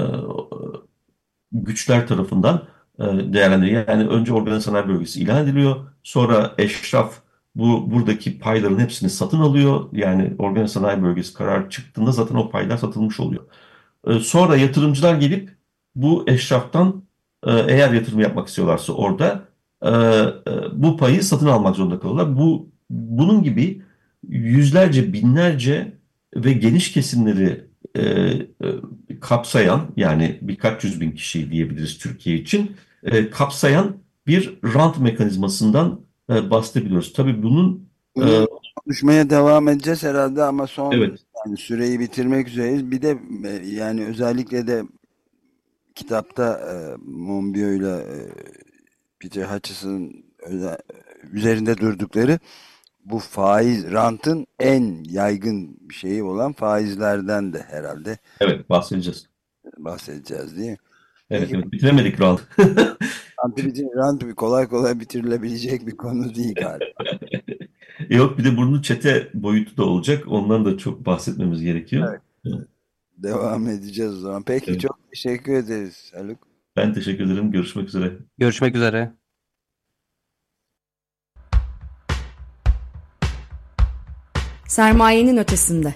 güçler tarafından değerlendiriliyor. Yani önce organize sanayi bölgesi ilan ediliyor. Sonra eşraf buradaki payların hepsini satın alıyor. Yani organize sanayi bölgesi karar çıktığında zaten o paylar satılmış oluyor. Sonra yatırımcılar gelip bu eşraftan eğer yatırım yapmak istiyorlarsa orada bu payı satın almak zorunda kalıyorlar. Bunun gibi yüzlerce, binlerce ve geniş kesimleri kapsayan, yani birkaç yüz bin kişi diyebiliriz Türkiye için, kapsayan bir rant mekanizmasından bahsedebiliyoruz. Tabii bunun Bunu konuşmaya devam edeceğiz herhalde ama evet, yani süreyi bitirmek üzereyiz. Bir de yani özellikle de kitapta Monbiot ile Peter Hutchison'ın üzerinde durdukları bu faiz, rantın en yaygın bir şeyi olan faizlerden de herhalde evet bahsedeceğiz. bahsedeceğiz diye. Evet, Peki, evet, bitiremedik rant. rant kolay kolay bitirilebilecek bir konu değil galiba. Yok, bir de bunun çete boyutu da olacak. Ondan da çok bahsetmemiz gerekiyor. Evet. Devam edeceğiz o zaman. Peki, Evet. çok teşekkür ederiz Haluk. Ben teşekkür ederim. Görüşmek üzere. Görüşmek üzere. Sermayenin ötesinde.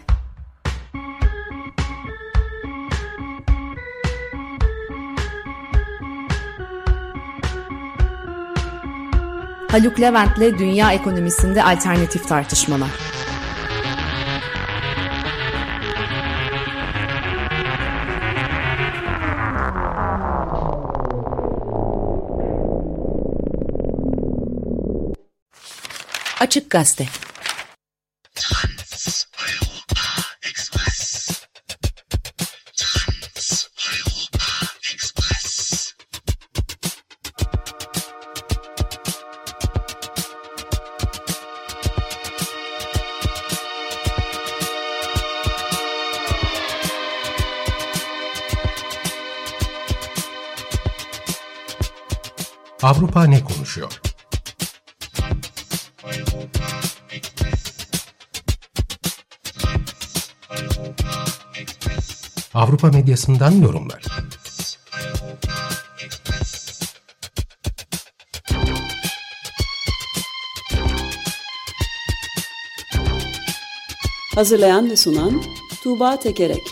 Haluk Levent'le dünya ekonomisinde alternatif tartışmalar. Açık Gazete. Avrupa ne konuşuyor? Avrupa medyasından yorumlar. Hazırlayan ve sunan Tuğba Tekerek.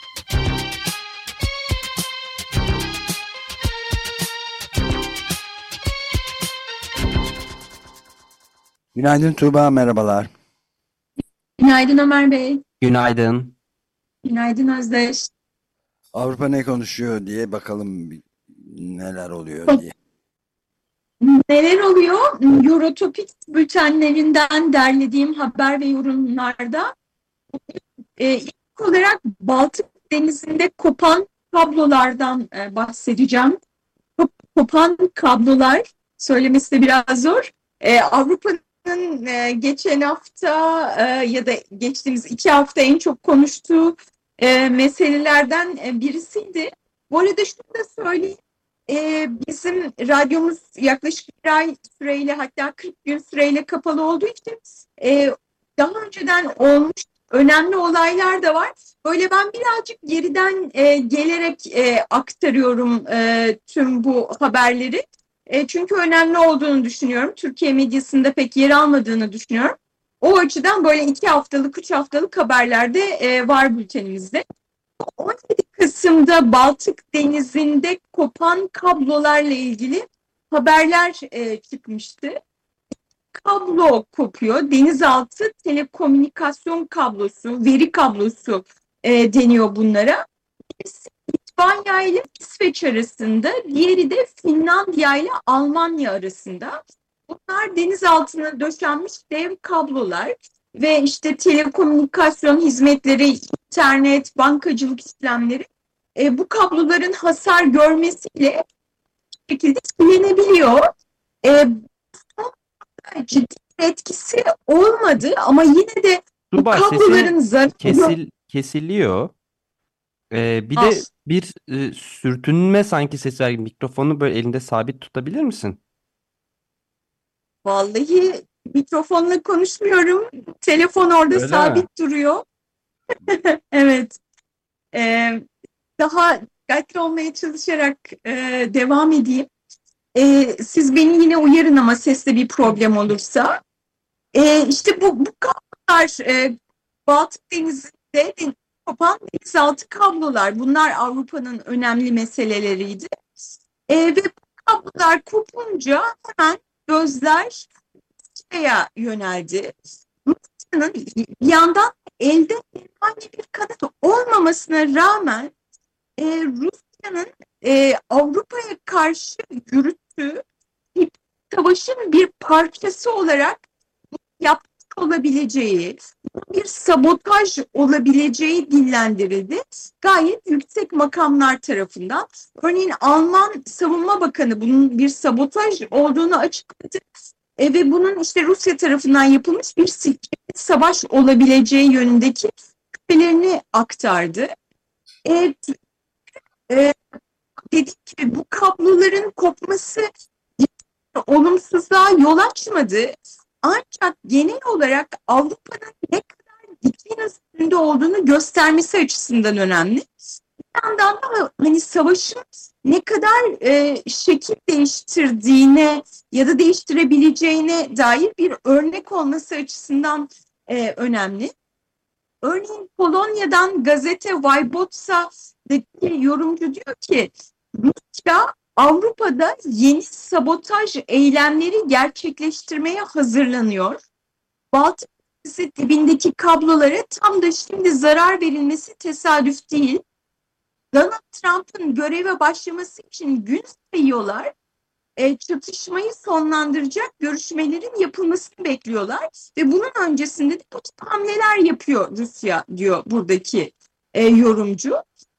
Günaydın Tuğba, merhabalar. Günaydın Ömer Bey. Günaydın. Günaydın Özdeş. Avrupa ne konuşuyor diye bakalım neler oluyor diye. Neler oluyor? Eurotopik bültenlerinden derlediğim haber ve yorumlarda ilk olarak Baltık Denizi'nde kopan kablolardan bahsedeceğim. Kopan kablolar, söylemesi de biraz zor. Avrupa'nın geçen hafta ya da geçtiğimiz 2 hafta en çok konuştuğu meselelerden birisiydi. Bu arada şunu da söyleyeyim. Bizim radyomuz yaklaşık 1 ay süreyle, hatta 40 gün süreyle kapalı olduğu için daha önceden olmuş önemli olaylar da var. Böyle ben birazcık geriden gelerek aktarıyorum tüm bu haberleri. Çünkü önemli olduğunu düşünüyorum. Türkiye medyasında pek yer almadığını düşünüyorum. O açıdan böyle 2 haftalık, 3 haftalık haberler de var bültenimizde. 17 Kasım'da Baltık Denizi'nde kopan kablolarla ilgili haberler çıkmıştı. Kablo kopuyor. Denizaltı telekomünikasyon kablosu, veri kablosu deniyor bunlara. Birisi İspanya ile İsveç arasında, diğeri de Finlandiya ile Almanya arasında. Bunlar denizaltına döşenmiş dev kablolar ve işte telekomünikasyon hizmetleri, internet, bankacılık işlemleri bu kabloların hasar görmesiyle bir şekilde silenebiliyor. Ciddi bir etkisi olmadı ama yine de bu Tuğba, kabloların sesin kesiliyor. Bir de bir sürtünme sanki sesi var. Mikrofonu böyle elinde sabit tutabilir misin? Vallahi mikrofonla konuşmuyorum. Telefon orada Öyle sabit mi? duruyor. Evet. Daha dikkatli olmaya çalışarak devam edeyim. Siz beni yine uyarın ama seste bir problem olursa. İşte bu kablolar Baltık Denizi'nde kopan denizaltı kablolar. Bunlar Avrupa'nın önemli meseleleriydi. Ve bu kablolar kopunca hemen gözler Rusya'ya yöneldi. Rusya'nın bir yandan elde herhangi bir kanıt olmamasına rağmen Rusya'nın Avrupa'ya karşı yürüttüğü bir savaşın bir parçası olarak yapmış olabileceği, bir sabotaj olabileceği dillendirildi. Gayet yüksek makamlar tarafından. Örneğin Alman Savunma Bakanı bunun bir sabotaj olduğunu açıkladı. Ve bunun işte Rusya tarafından yapılmış bir savaş olabileceği yönündeki şüphelerini aktardı. Dediğim gibi bu kabloların kopması olumsuzluğa yol açmadı. Ancak genel olarak Avrupa'nın ne kadar dikliğin üstünde olduğunu göstermesi açısından önemli. Bir yandan da hani savaşın ne kadar şekil değiştirdiğine ya da değiştirebileceğine dair bir örnek olması açısından önemli. Örneğin Polonya'dan gazete Wyboca'daki yorumcu diyor ki Rusya Avrupa'da yeni sabotaj eylemleri gerçekleştirmeye hazırlanıyor. Baltık Denizi dibindeki kablolara tam da şimdi zarar verilmesi tesadüf değil. Donald Trump'ın göreve başlaması için gün sayıyorlar. Çatışmayı sonlandıracak görüşmelerin yapılmasını bekliyorlar ve bunun öncesinde de bu tip hamleler yapıyor Rusya, diyor buradaki yorumcu.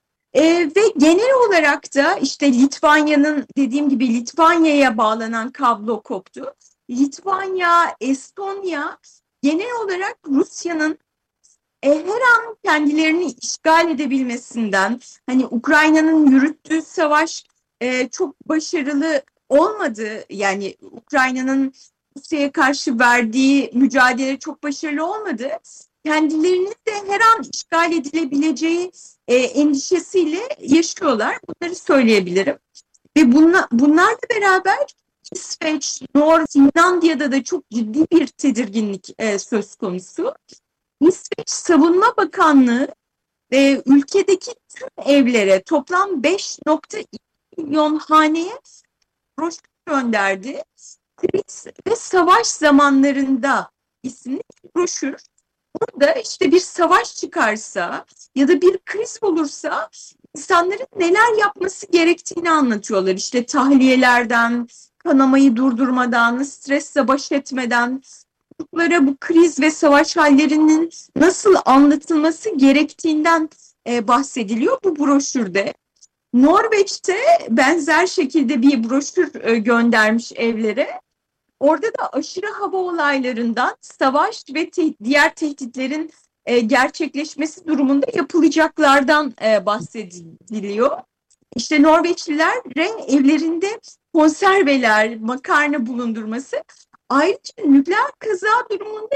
Ve genel olarak da işte Litvanya'nın, dediğim gibi Litvanya'ya bağlanan kablo koptu. Litvanya, Estonya genel olarak Rusya'nın her an kendilerini işgal edebilmesinden, hani Ukrayna'nın yürüttüğü savaş çok başarılı olmadı. Yani Ukrayna'nın Rusya'ya karşı verdiği mücadele çok başarılı olmadı. Kendilerini de her an işgal edilebileceği endişesiyle yaşıyorlar. Bunları söyleyebilirim. Ve bunlarla beraber İsveç, Norveç, Finlandiya'da da çok ciddi bir tedirginlik söz konusu. İsveç Savunma Bakanlığı ülkedeki tüm evlere toplam 5,2 milyon haneye broşür gönderdi. Kriz ve savaş zamanlarında isimli bir broşür. Burada işte bir savaş çıkarsa ya da bir kriz olursa insanların neler yapması gerektiğini anlatıyorlar. İşte tahliyelerden, kanamayı durdurmadan, stresle baş etmeden, çocuklara bu kriz ve savaş hallerinin nasıl anlatılması gerektiğinden bahsediliyor bu broşürde. Norveç'te benzer şekilde bir broşür göndermiş evlere. Orada da aşırı hava olaylarından, savaş ve diğer tehditlerin gerçekleşmesi durumunda yapılacaklardan bahsediliyor. İşte Norveçlilere evlerinde konserveler, makarna bulundurması, ayrıca nükleer kaza durumunda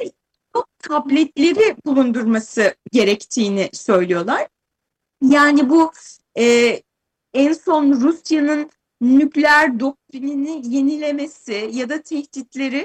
tabletleri bulundurması gerektiğini söylüyorlar. Yani bu en son Rusya'nın nükleer doktrinini yenilemesi ya da tehditleri,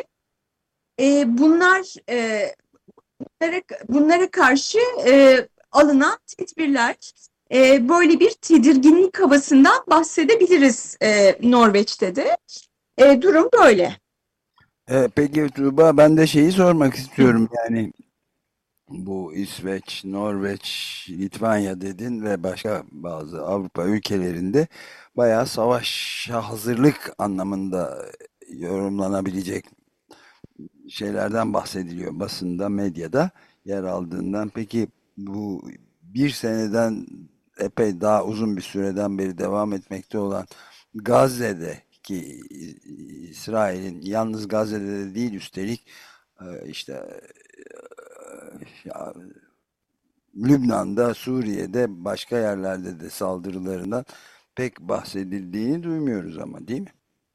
bunlara karşı alınan tedbirler, böyle bir tedirginlik havasından bahsedebiliriz Norveç'te de. Durum böyle. Peki Tuğba, ben de şeyi sormak istiyorum. Yani bu İsveç, Norveç, Litvanya dedin ve başka bazı Avrupa ülkelerinde bayağı savaşa hazırlık anlamında yorumlanabilecek şeylerden bahsediliyor basında, medyada yer aldığından. Peki bu bir seneden epey daha uzun bir süreden beri devam etmekte olan Gazze'deki İsrail'in, yalnız Gazze'de de değil üstelik, işte ya, Lübnan'da, Suriye'de, başka yerlerde de saldırılarından pek bahsedildiğini duymuyoruz ama, değil mi?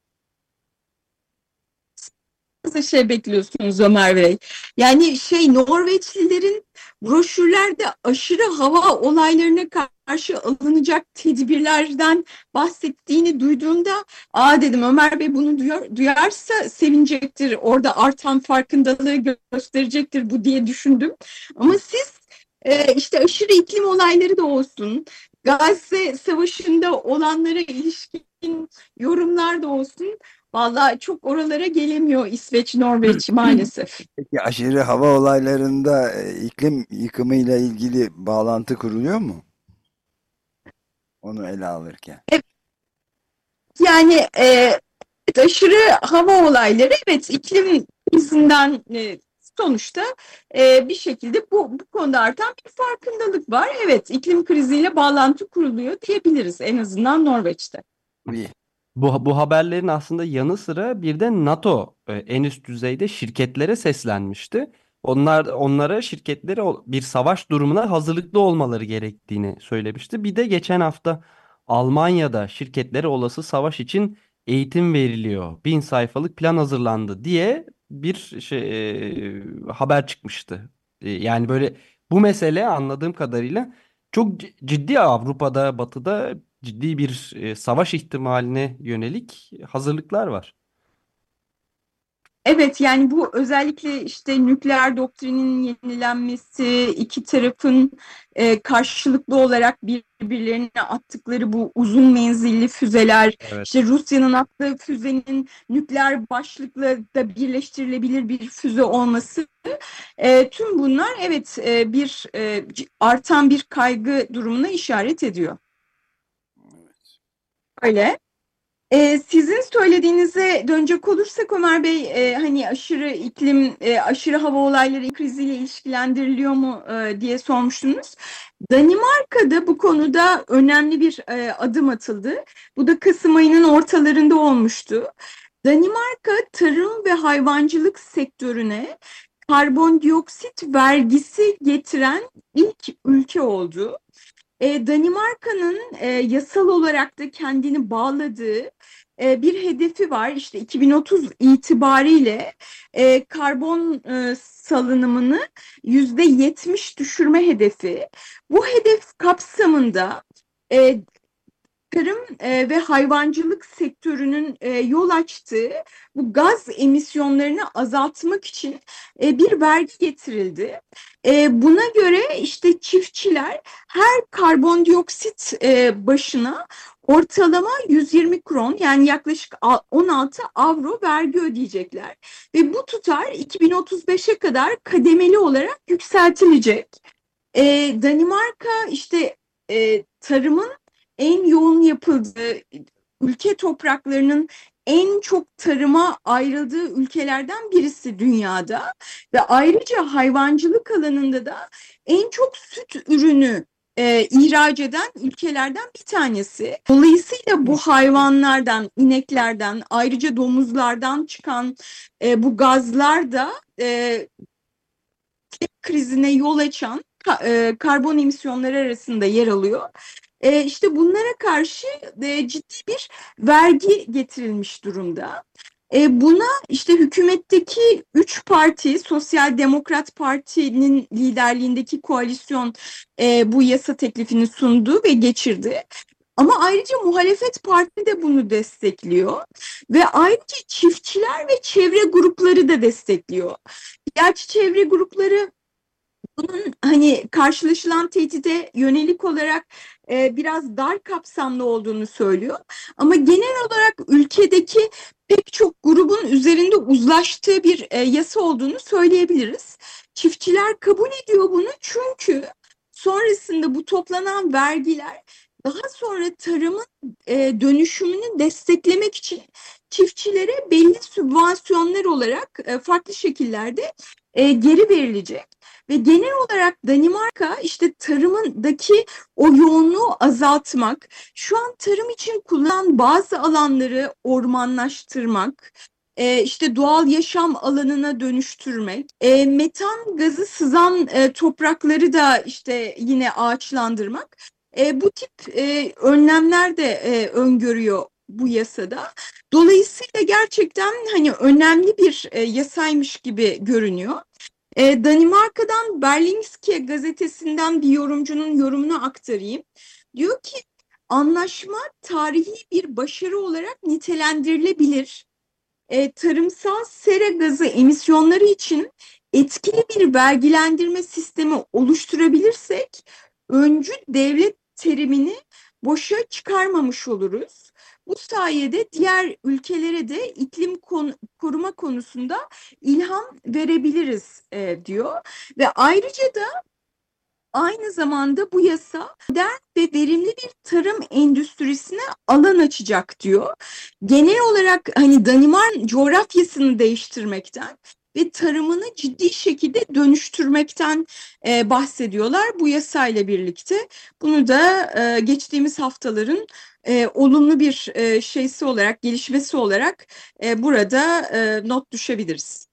Nasıl şey bekliyorsunuz Ömer Bey? Yani Norveçlilerin broşürlerde aşırı hava olaylarına karşı alınacak tedbirlerden bahsettiğini duyduğumda, dedim Ömer Bey bunu duyarsa sevinecektir. Orada artan farkındalığı gösterecektir bu diye düşündüm. Ama siz işte aşırı iklim olayları da olsun, Gazze Savaşı'nda olanlara ilişkin yorumlar da olsun. Vallahi çok oralara gelemiyor İsveç, Norveç maalesef. Peki aşırı hava olaylarında iklim yıkımıyla ilgili bağlantı kuruluyor mu? Onu ele alırken. Yani aşırı hava olayları, evet, iklim krizinden sonuçta bir şekilde bu konuda artan bir farkındalık var. Evet, iklim kriziyle bağlantı kuruluyor diyebiliriz en azından Norveç'te. İyi. Bu haberlerin aslında yanı sıra bir de NATO en üst düzeyde şirketlere seslenmişti. Onlara şirketlere bir savaş durumuna hazırlıklı olmaları gerektiğini söylemişti. Bir de geçen hafta Almanya'da şirketlere olası savaş için eğitim veriliyor. 1.000 sayfalık plan hazırlandı diye bir haber çıkmıştı. Yani böyle bu mesele anladığım kadarıyla çok ciddi, Avrupa'da, Batı'da ciddi bir savaş ihtimaline yönelik hazırlıklar var. Evet, yani bu özellikle işte nükleer doktrinin yenilenmesi, iki tarafın karşılıklı olarak birbirlerine attıkları bu uzun menzilli füzeler, Evet. işte Rusya'nın attığı füzenin nükleer başlıkla da birleştirilebilir bir füze olması, tüm bunlar evet bir artan bir kaygı durumuna işaret ediyor. Öyle. Sizin söylediğinize dönecek olursak Ömer Bey, hani aşırı iklim, aşırı hava olayları kriziyle ilişkilendiriliyor mu diye sormuştunuz. Danimarka'da bu konuda önemli bir adım atıldı. Bu da Kasım ayının ortalarında olmuştu. Danimarka tarım ve hayvancılık sektörüne karbondioksit vergisi getiren ilk ülke oldu. Danimarka'nın yasal olarak da kendini bağladığı bir hedefi var. İşte 2030 itibariyle karbon salınımını %70 düşürme hedefi. Bu hedef kapsamında e, tarım ve hayvancılık sektörünün yol açtığı bu gaz emisyonlarını azaltmak için bir vergi getirildi. Buna göre işte çiftçiler her karbondioksit başına ortalama 120 kron, yani yaklaşık 16 avro vergi ödeyecekler. Ve bu tutar 2035'e kadar kademeli olarak yükseltilecek. Danimarka işte tarımın en yoğun yapıldığı, ülke topraklarının en çok tarıma ayrıldığı ülkelerden birisi dünyada ve ayrıca hayvancılık alanında da en çok süt ürünü ihraç eden ülkelerden bir tanesi. Dolayısıyla bu hayvanlardan, ineklerden, ayrıca domuzlardan çıkan bu gazlar da krizine yol açan karbon emisyonları arasında yer alıyor. İşte bunlara karşı ciddi bir vergi getirilmiş durumda. Buna işte hükümetteki 3 parti, Sosyal Demokrat Parti'nin liderliğindeki koalisyon bu yasa teklifini sundu ve geçirdi. Ama ayrıca muhalefet parti de bunu destekliyor ve ayrıca çiftçiler ve çevre grupları da destekliyor. Gerçi çevre grupları bunun hani karşılaşılan tehdide yönelik olarak biraz dar kapsamlı olduğunu söylüyor. Ama genel olarak ülkedeki pek çok grubun üzerinde uzlaştığı bir yasa olduğunu söyleyebiliriz. Çiftçiler kabul ediyor bunu çünkü sonrasında bu toplanan vergiler daha sonra tarımın dönüşümünü desteklemek için çiftçilere belli sübvansiyonlar olarak farklı şekillerde geri verilecek. Ve genel olarak Danimarka işte tarımındaki o yoğunluğu azaltmak, şu an tarım için kullanılan bazı alanları ormanlaştırmak, işte doğal yaşam alanına dönüştürmek, metan gazı sızan toprakları da işte yine ağaçlandırmak, bu tip önlemler de öngörüyor bu yasada. Dolayısıyla gerçekten hani önemli bir yasaymış gibi görünüyor. Danimarka'dan Berlingske gazetesinden bir yorumcunun yorumunu aktarayım. Diyor ki anlaşma tarihi bir başarı olarak nitelendirilebilir. Tarımsal sera gazı emisyonları için etkili bir vergilendirme sistemi oluşturabilirsek öncü devlet terimini boşa çıkarmamış oluruz. Bu sayede diğer ülkelere de iklim koruma konusunda ilham verebiliriz diyor. Ve ayrıca da aynı zamanda bu yasa modern ve verimli bir tarım endüstrisine alan açacak diyor. Genel olarak hani Danimarka coğrafyasını değiştirmekten ve tarımını ciddi şekilde dönüştürmekten bahsediyorlar bu yasayla birlikte. Bunu da geçtiğimiz haftaların olumlu bir şeysi olarak, gelişmesi olarak burada not düşebiliriz.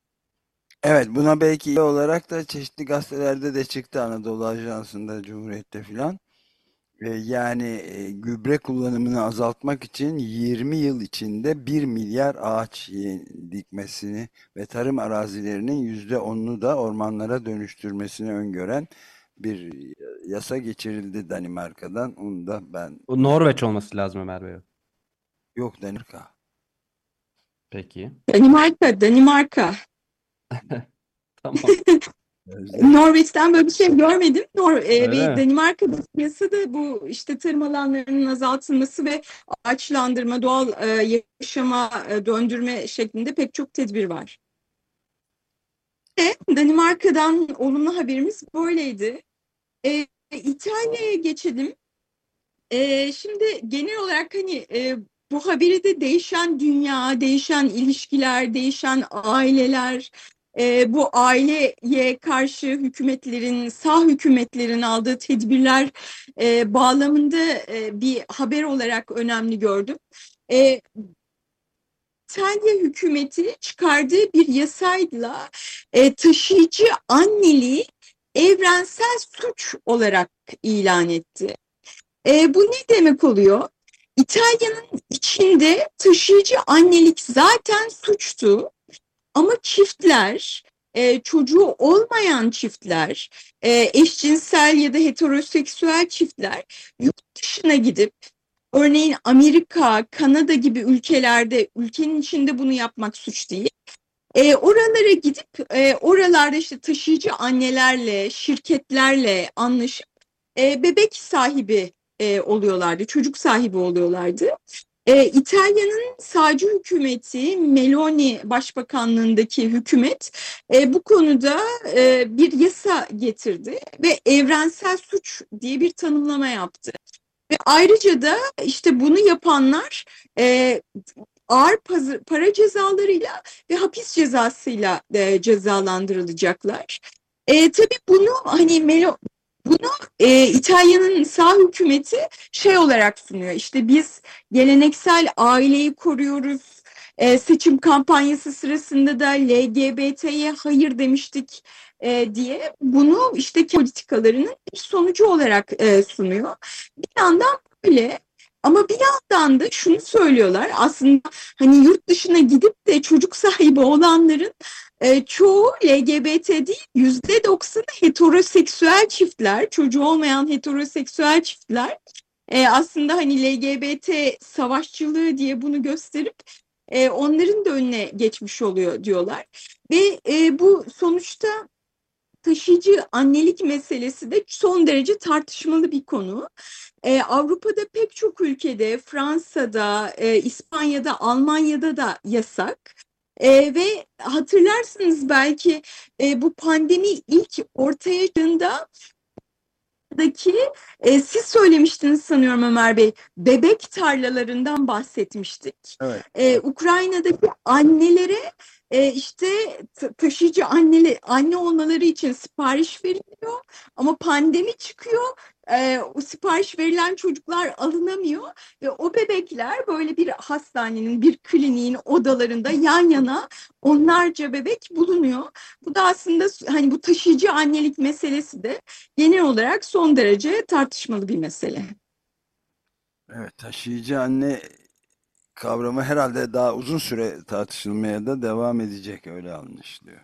Evet, buna belki iyi olarak da çeşitli gazetelerde de çıktı, Anadolu Ajansı'nda, Cumhuriyet'te filan. Yani gübre kullanımını azaltmak için 20 yıl içinde 1 milyar ağaç dikmesini ve tarım arazilerinin %10'unu da ormanlara dönüştürmesini öngören bir yasa geçirildi Danimarka'dan. Onu da ben Bu Norveç olması lazım Ömer Bey. yok, Danimarka. Peki. Danimarka. Tamam. Norveç'ten böyle bir şey görmedim. Öyle Ve mi? Danimarka'da yasada bu işte tarım alanlarının azaltılması ve ağaçlandırma, doğal yaşama döndürme şeklinde pek çok tedbir var. Danimarka'dan olumlu haberimiz böyleydi. İtalya'ya geçelim. Şimdi genel olarak hani bu haberi de değişen dünya, değişen ilişkiler, değişen aileler, bu aileye karşı hükümetlerin, sağ hükümetlerin aldığı tedbirler bağlamında bir haber olarak önemli gördüm. İtalya hükümeti çıkardığı bir yasayla taşıyıcı anneliği evrensel suç olarak ilan etti. Bu ne demek oluyor? İtalya'nın içinde taşıyıcı annelik zaten suçtu ama çiftler, çocuğu olmayan çiftler, eşcinsel ya da heteroseksüel çiftler yurt dışına gidip örneğin Amerika, Kanada gibi ülkelerde ülkenin içinde bunu yapmak suç değil. Oralara gidip oralarda işte taşıyıcı annelerle, şirketlerle anlaşıp bebek sahibi oluyorlardı, çocuk sahibi oluyorlardı. İtalya'nın sağcı hükümeti, Meloni Başbakanlığındaki hükümet bu konuda bir yasa getirdi ve evrensel suç diye bir tanımlama yaptı. Ve ayrıca da işte bunu yapanlar ağır para cezalarıyla ve hapis cezasıyla cezalandırılacaklar. Tabii bunu hani bunu İtalya'nın sağ hükümeti şey olarak sunuyor. İşte biz geleneksel aileyi koruyoruz. Seçim kampanyası sırasında da LGBT'ye hayır demiştik diye bunu işte politikalarının bir sonucu olarak sunuyor. Bir yandan böyle ama bir yandan da şunu söylüyorlar. Aslında hani yurt dışına gidip de çocuk sahibi olanların çoğu LGBT değil, %90'ı heteroseksüel çiftler, çocuğu olmayan heteroseksüel çiftler. Aslında hani LGBT savaşçılığı diye bunu gösterip onların da önüne geçmiş oluyor diyorlar. Ve bu sonuçta taşıyıcı annelik meselesi de son derece tartışmalı bir konu. Avrupa'da pek çok ülkede, Fransa'da, İspanya'da, Almanya'da da yasak. Ve hatırlarsınız belki bu pandemi ilk ortaya çıktığında siz söylemiştiniz sanıyorum Ömer Bey, bebek tarlalarından bahsetmiştik. Evet. Ukrayna'daki annelere işte taşıyıcı anne olmaları için sipariş veriliyor ama pandemi çıkıyor. O sipariş verilen çocuklar alınamıyor ve o bebekler böyle bir hastanenin, bir kliniğin odalarında yan yana onlarca bebek bulunuyor. Bu da aslında hani bu taşıyıcı annelik meselesi de genel olarak son derece tartışmalı bir mesele. Evet, taşıyıcı anne kavramı herhalde daha uzun süre tartışılmaya da devam edecek, öyle anlaşılıyor.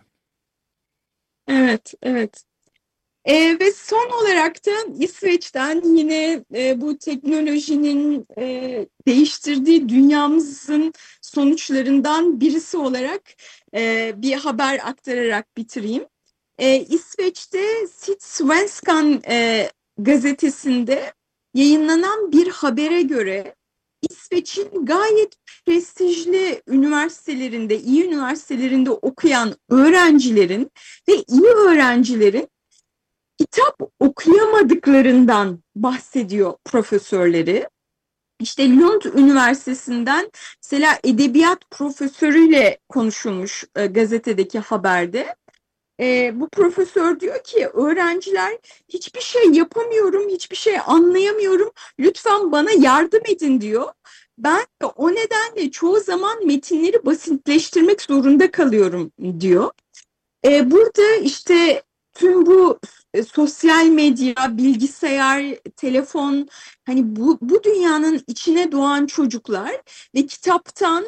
Evet, evet. Ve son olarak da İsveç'ten yine bu teknolojinin değiştirdiği dünyamızın sonuçlarından birisi olarak bir haber aktararak bitireyim. İsveç'te Sydsvenskan gazetesinde yayınlanan bir habere göre İsveç'in gayet prestijli üniversitelerinde, iyi üniversitelerinde okuyan öğrencilerin ve iyi öğrencilerin kitap okuyamadıklarından bahsediyor profesörleri. İşte Lund Üniversitesi'nden mesela edebiyat profesörüyle konuşulmuş gazetedeki haberde. Bu profesör diyor ki öğrenciler hiçbir şey yapamıyorum, hiçbir şey anlayamıyorum, lütfen bana yardım edin diyor. Ben de o nedenle çoğu zaman metinleri basitleştirmek zorunda kalıyorum diyor. Burada işte tüm bu sosyal medya, bilgisayar, telefon, hani bu dünyanın içine doğan çocuklar ve kitaptan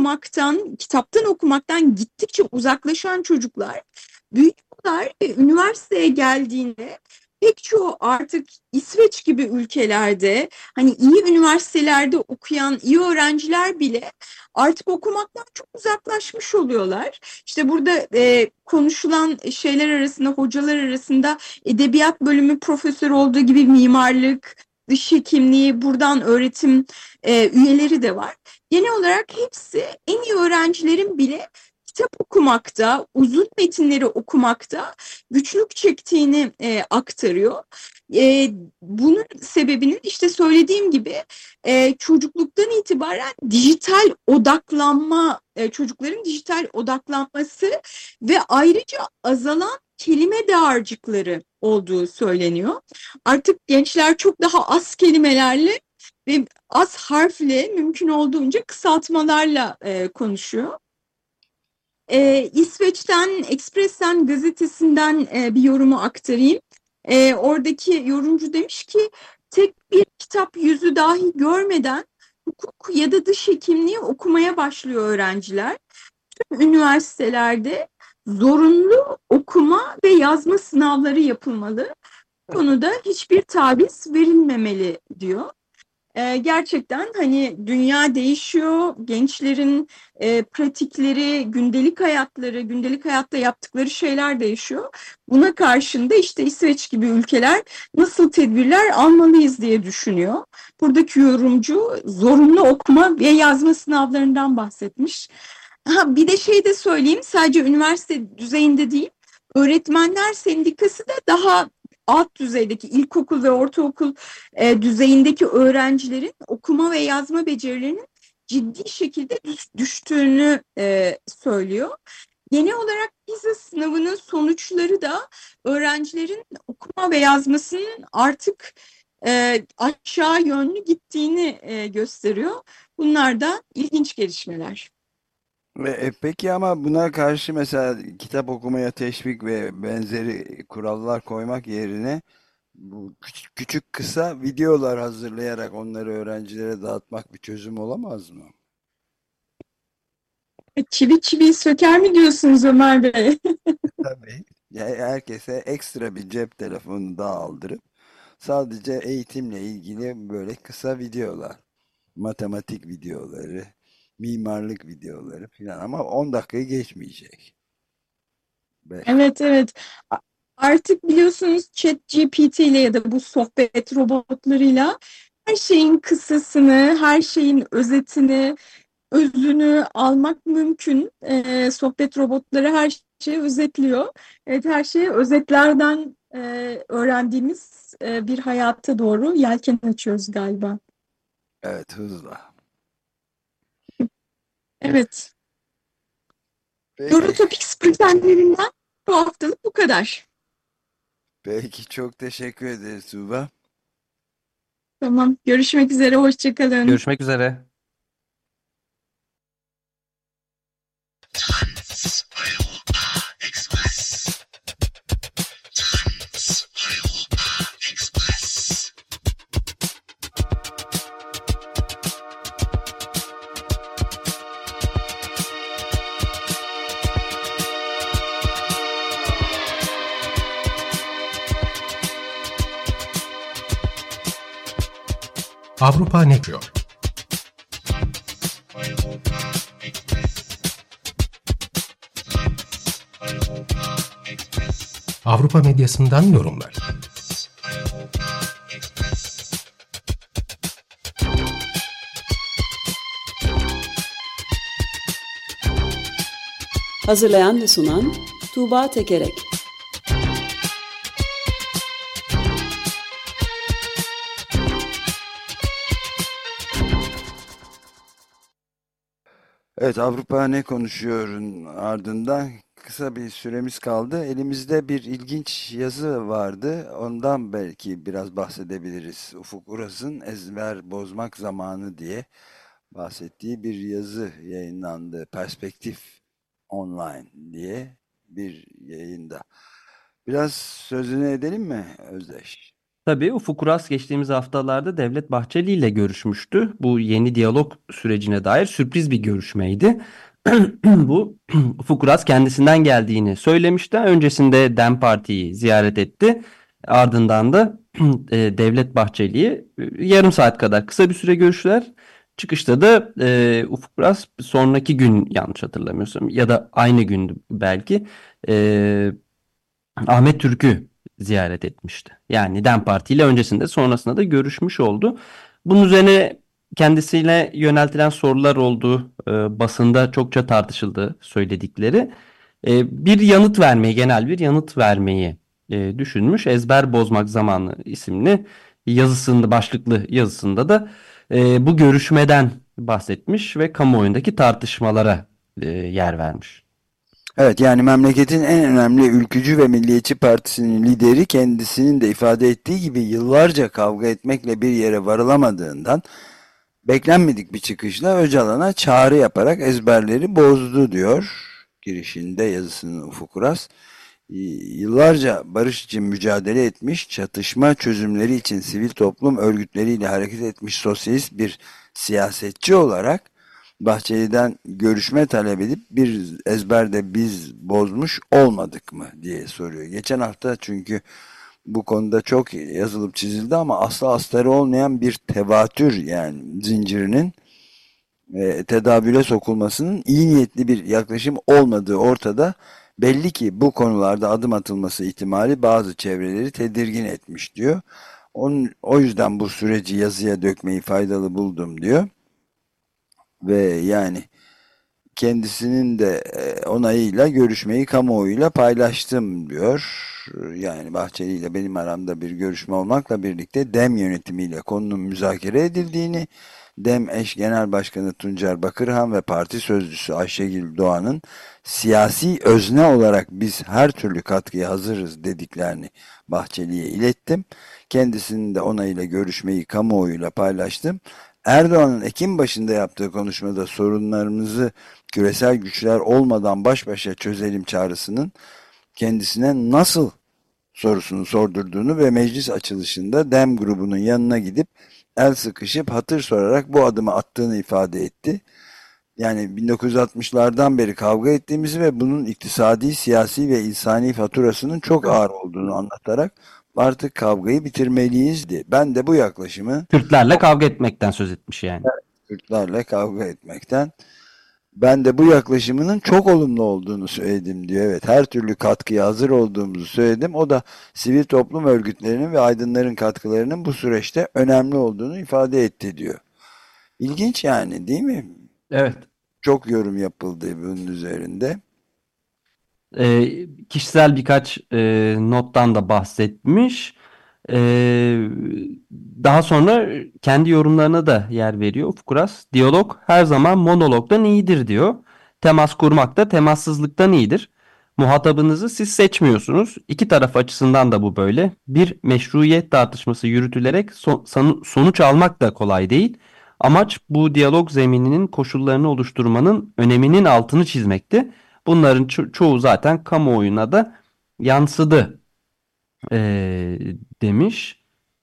okumaktan gittikçe uzaklaşan çocuklar büyüyorlar ve üniversiteye geldiğinde pek çoğu artık İsveç gibi ülkelerde hani iyi üniversitelerde okuyan iyi öğrenciler bile artık okumaktan çok uzaklaşmış oluyorlar. İşte burada konuşulan şeyler arasında, hocalar arasında edebiyat bölümü profesör olduğu gibi mimarlık, dış hekimliği, buradan öğretim üyeleri de var. Genel olarak hepsi en iyi öğrencilerin bile kitap okumakta, uzun metinleri okumakta güçlük çektiğini aktarıyor. Bunun sebebinin işte söylediğim gibi çocukluktan itibaren dijital odaklanma, çocukların dijital odaklanması ve ayrıca azalan kelime dağarcıkları olduğu söyleniyor. Artık gençler çok daha az kelimelerle ve az harfle mümkün olduğunca kısaltmalarla konuşuyor. İsveç'ten Expressen gazetesinden bir yorumu aktarayım. Oradaki yorumcu demiş ki tek bir kitap yüzü dahi görmeden hukuk ya da dış hekimliği okumaya başlıyor öğrenciler. Tüm üniversitelerde zorunlu okuma ve yazma sınavları yapılmalı. Bu konuda hiçbir taviz verilmemeli diyor. Gerçekten hani dünya değişiyor, gençlerin pratikleri, gündelik hayatları, gündelik hayatta yaptıkları şeyler değişiyor. Buna karşın da işte İsveç gibi ülkeler nasıl tedbirler almalıyız diye düşünüyor. Buradaki yorumcu zorunlu okuma ve yazma sınavlarından bahsetmiş. Bir de şey de söyleyeyim, sadece üniversite düzeyinde değil, öğretmenler sendikası da daha alt düzeydeki ilkokul ve ortaokul düzeyindeki öğrencilerin okuma ve yazma becerilerinin ciddi şekilde düştüğünü söylüyor. Genel olarak PISA sınavının sonuçları da öğrencilerin okuma ve yazmasının artık aşağı yönlü gittiğini gösteriyor. Bunlar da ilginç gelişmeler. Peki ama buna karşı mesela kitap okumaya teşvik ve benzeri kurallar koymak yerine bu küçük kısa videolar hazırlayarak onları öğrencilere dağıtmak bir çözüm olamaz mı? Çivi çiviyi söker mi diyorsunuz Ömer Bey? Tabii. Herkese ekstra bir cep telefonu daha aldırıp sadece eğitimle ilgili böyle kısa videolar, matematik videoları, mimarlık videoları falan ama 10 dakikayı geçmeyecek. Evet. Artık biliyorsunuz ChatGPT ile ya da bu sohbet robotlarıyla her şeyin kısasını, her şeyin özetini, özünü almak mümkün. Sohbet robotları her şeyi özetliyor. Evet, her şeyi özetlerden öğrendiğimiz bir hayata doğru yelken açıyoruz galiba. Evet, hızla. Evet. Peki, Eurotopics bültenlerinden bu haftalık bu kadar. peki çok teşekkür ederiz Tuğba. Tamam. Görüşmek üzere. Hoşça kalın. Görüşmek üzere. Avrupa ne diyor? Avrupa medyasından yorumlar. Hazırlayan ve sunan Tuğba Tekerek. Evet, Avrupa ne konuşuyor'un ardından kısa bir süremiz kaldı. Elimizde bir ilginç yazı vardı. Ondan belki biraz bahsedebiliriz. Ufuk Uras'ın Ezber Bozmak Zamanı diye bahsettiği bir yazı yayınlandı. Perspektif Online diye bir yayında. Biraz sözünü edelim mi Özdeş? Tabii Ufuk Uras geçtiğimiz haftalarda Devlet Bahçeli ile görüşmüştü. Bu yeni diyalog sürecine dair sürpriz bir görüşmeydi. Bu Ufuk Uras kendisinden geldiğini söylemişti. Öncesinde DEM Parti'yi ziyaret etti. Ardından da Devlet Bahçeli'yi yarım saat kadar kısa bir süre görüştüler. Çıkışta da Ufuk Uras sonraki gün, yanlış hatırlamıyorsam, ya da aynı gündü belki, Ahmet Türk'ü ziyaret etmişti. Yani DEM Parti ile öncesinde sonrasında da görüşmüş oldu. Bunun üzerine kendisine yöneltilen sorular oldu. Basında çokça tartışıldı söyledikleri. Bir yanıt vermeyi, genel bir yanıt vermeyi düşünmüş. Ezber Bozmak Zamanı isimli yazısında, başlıklı yazısında da bu görüşmeden bahsetmiş ve kamuoyundaki tartışmalara yer vermiş. Evet, yani memleketin en önemli ülkücü ve milliyetçi partisinin lideri kendisinin de ifade ettiği gibi yıllarca kavga etmekle bir yere varılamadığından beklenmedik bir çıkışla Öcalan'a çağrı yaparak ezberleri bozdu diyor girişinde yazısının Ufuk Uras. Yıllarca barış için mücadele etmiş, çatışma çözümleri için sivil toplum örgütleriyle hareket etmiş sosyalist bir siyasetçi olarak Bahçeli'den görüşme talep edip bir ezberde biz bozmuş olmadık mı diye soruyor. Geçen hafta çünkü bu konuda çok yazılıp çizildi ama asla astarı olmayan bir tevatür, yani zincirinin tedavüle sokulmasının iyi niyetli bir yaklaşım olmadığı ortada. Belli ki bu konularda adım atılması ihtimali bazı çevreleri tedirgin etmiş diyor. O yüzden bu süreci yazıya dökmeyi faydalı buldum diyor. Ve yani kendisinin de onayıyla görüşmeyi kamuoyuyla paylaştım diyor. Yani Bahçeli ile benim aramda bir görüşme olmakla birlikte DEM yönetimiyle konunun müzakere edildiğini, DEM eş genel başkanı Tuncer Bakırhan ve parti sözcüsü Ayşegül Doğan'ın siyasi özne olarak biz her türlü katkıya hazırız dediklerini Bahçeli'ye ilettim. Kendisinin de onayıyla görüşmeyi kamuoyuyla paylaştım. Erdoğan'ın Ekim başında yaptığı konuşmada sorunlarımızı küresel güçler olmadan baş başa çözelim çağrısının kendisine nasıl sorusunu sordurduğunu ve meclis açılışında DEM grubunun yanına gidip el sıkışıp hatır sorarak bu adımı attığını ifade etti. Yani 1960'lardan beri kavga ettiğimizi ve bunun iktisadi, siyasi ve insani faturasının çok ağır olduğunu anlatarak artık kavgayı bitirmeliyiz diye. Ben de bu yaklaşımı Kürtlerle kavga etmekten söz etmiş yani. Kürtlerle kavga etmekten. Ben de bu yaklaşımının çok olumlu olduğunu söyledim diyor. Evet, her türlü katkıya hazır olduğumuzu söyledim. O da sivil toplum örgütlerinin ve aydınların katkılarının bu süreçte önemli olduğunu ifade etti diyor. İlginç yani, değil mi? Evet. Çok yorum yapıldı bunun üzerinde. Kişisel birkaç nottan da bahsetmiş. Daha sonra kendi yorumlarına da yer veriyor Ufuk Uras. Diyalog her zaman monologdan iyidir diyor. Temas kurmak da temassızlıktan iyidir. Muhatabınızı siz seçmiyorsunuz. İki taraf açısından da bu böyle. Bir meşruiyet tartışması yürütülerek sonuç almak da kolay değil. Amaç bu diyalog zemininin koşullarını oluşturmanın öneminin altını çizmekti. Bunların çoğu zaten kamuoyuna da yansıdı demiş.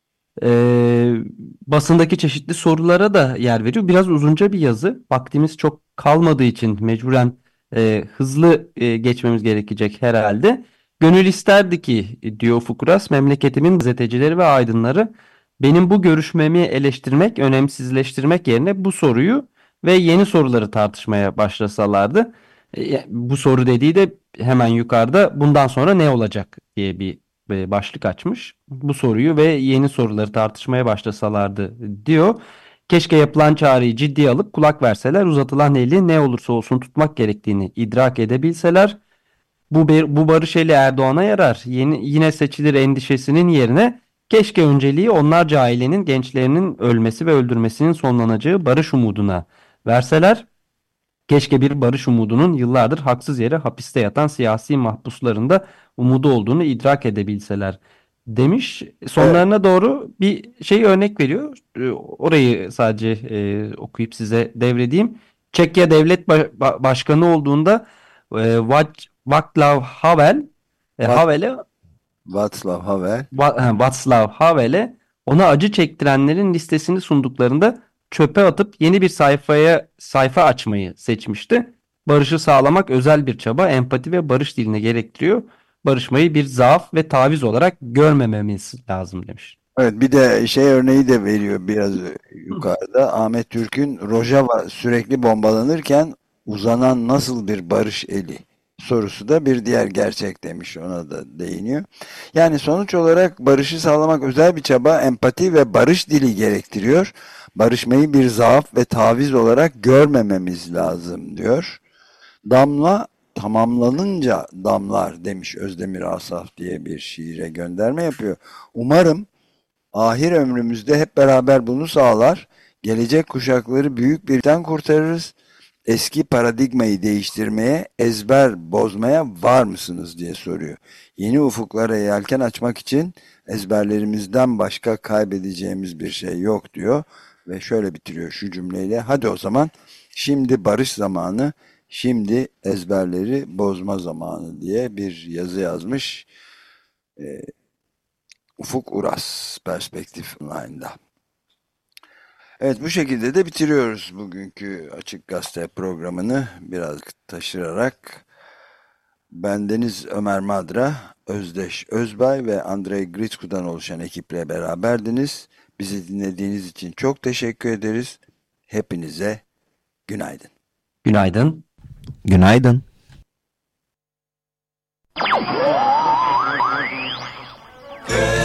Basındaki çeşitli sorulara da yer veriyor. Biraz uzunca bir yazı. Vaktimiz çok kalmadığı için mecburen hızlı geçmemiz gerekecek herhalde. Gönül isterdi ki diyor Ufuk Uras, memleketimin gazetecileri ve aydınları benim bu görüşmemi eleştirmek, önemsizleştirmek yerine bu soruyu ve yeni soruları tartışmaya başlasalardı. Bu soru dediği de hemen yukarıda bundan sonra ne olacak diye bir başlık açmış. Bu soruyu ve yeni soruları tartışmaya başlasalardı diyor. Keşke yapılan çağrıyı ciddiye alıp kulak verseler, uzatılan eli ne olursa olsun tutmak gerektiğini idrak edebilseler, bu barış eli Erdoğan'a yarar. Yine seçilir endişesinin yerine keşke önceliği onlarca ailenin, gençlerinin ölmesi ve öldürmesinin sonlanacağı barış umuduna verseler. Keşke bir barış umudunun yıllardır haksız yere hapiste yatan siyasi mahpusların da umudu olduğunu idrak edebilseler demiş. Sonlarına doğru bir şey örnek veriyor. Orayı sadece okuyup size devredeyim. Çekya Devlet Başkanı olduğunda Václav Havel Havel'e Václav Havel'e ona acı çektirenlerin listesini sunduklarında çöpe atıp yeni bir sayfa açmayı seçmişti. Barışı sağlamak özel bir çaba, empati ve barış diline gerektiriyor. barışmayı bir zaaf ve taviz olarak görmememiz lazım demiş. Evet, bir de şey örneği de veriyor biraz yukarıda. Ahmet Türk'ün Rojava sürekli bombalanırken uzanan nasıl bir barış eli sorusu da bir diğer gerçek demiş, ona da değiniyor. Yani sonuç olarak barışı sağlamak özel bir çaba, empati ve barış dili gerektiriyor. Barışmayı bir zaaf ve taviz olarak görmememiz lazım diyor. Damla tamamlanınca damlar demiş Özdemir Asaf diye bir şiire gönderme yapıyor. Umarım ahir ömrümüzde hep beraber bunu sağlar, gelecek kuşakları büyük birden kurtarırız. Eski paradigmayı değiştirmeye, ezber bozmaya var mısınız diye soruyor. Yeni ufuklara yelken açmak için ezberlerimizden başka kaybedeceğimiz bir şey yok diyor. Ve şöyle bitiriyor şu cümleyle: hadi o zaman şimdi barış zamanı, şimdi ezberleri bozma zamanı diye bir yazı yazmış. Ufuk Uras Perspektif Online'da. Evet, bu şekilde de bitiriyoruz bugünkü Açık Gazete programını biraz taşırarak. Bendeniz Ömer Madra, Özdeş Özbay ve Andrei Gritsku'dan oluşan ekiple beraberdiniz. Bizi dinlediğiniz için çok teşekkür ederiz. Hepinize günaydın. Günaydın. Günaydın. Good.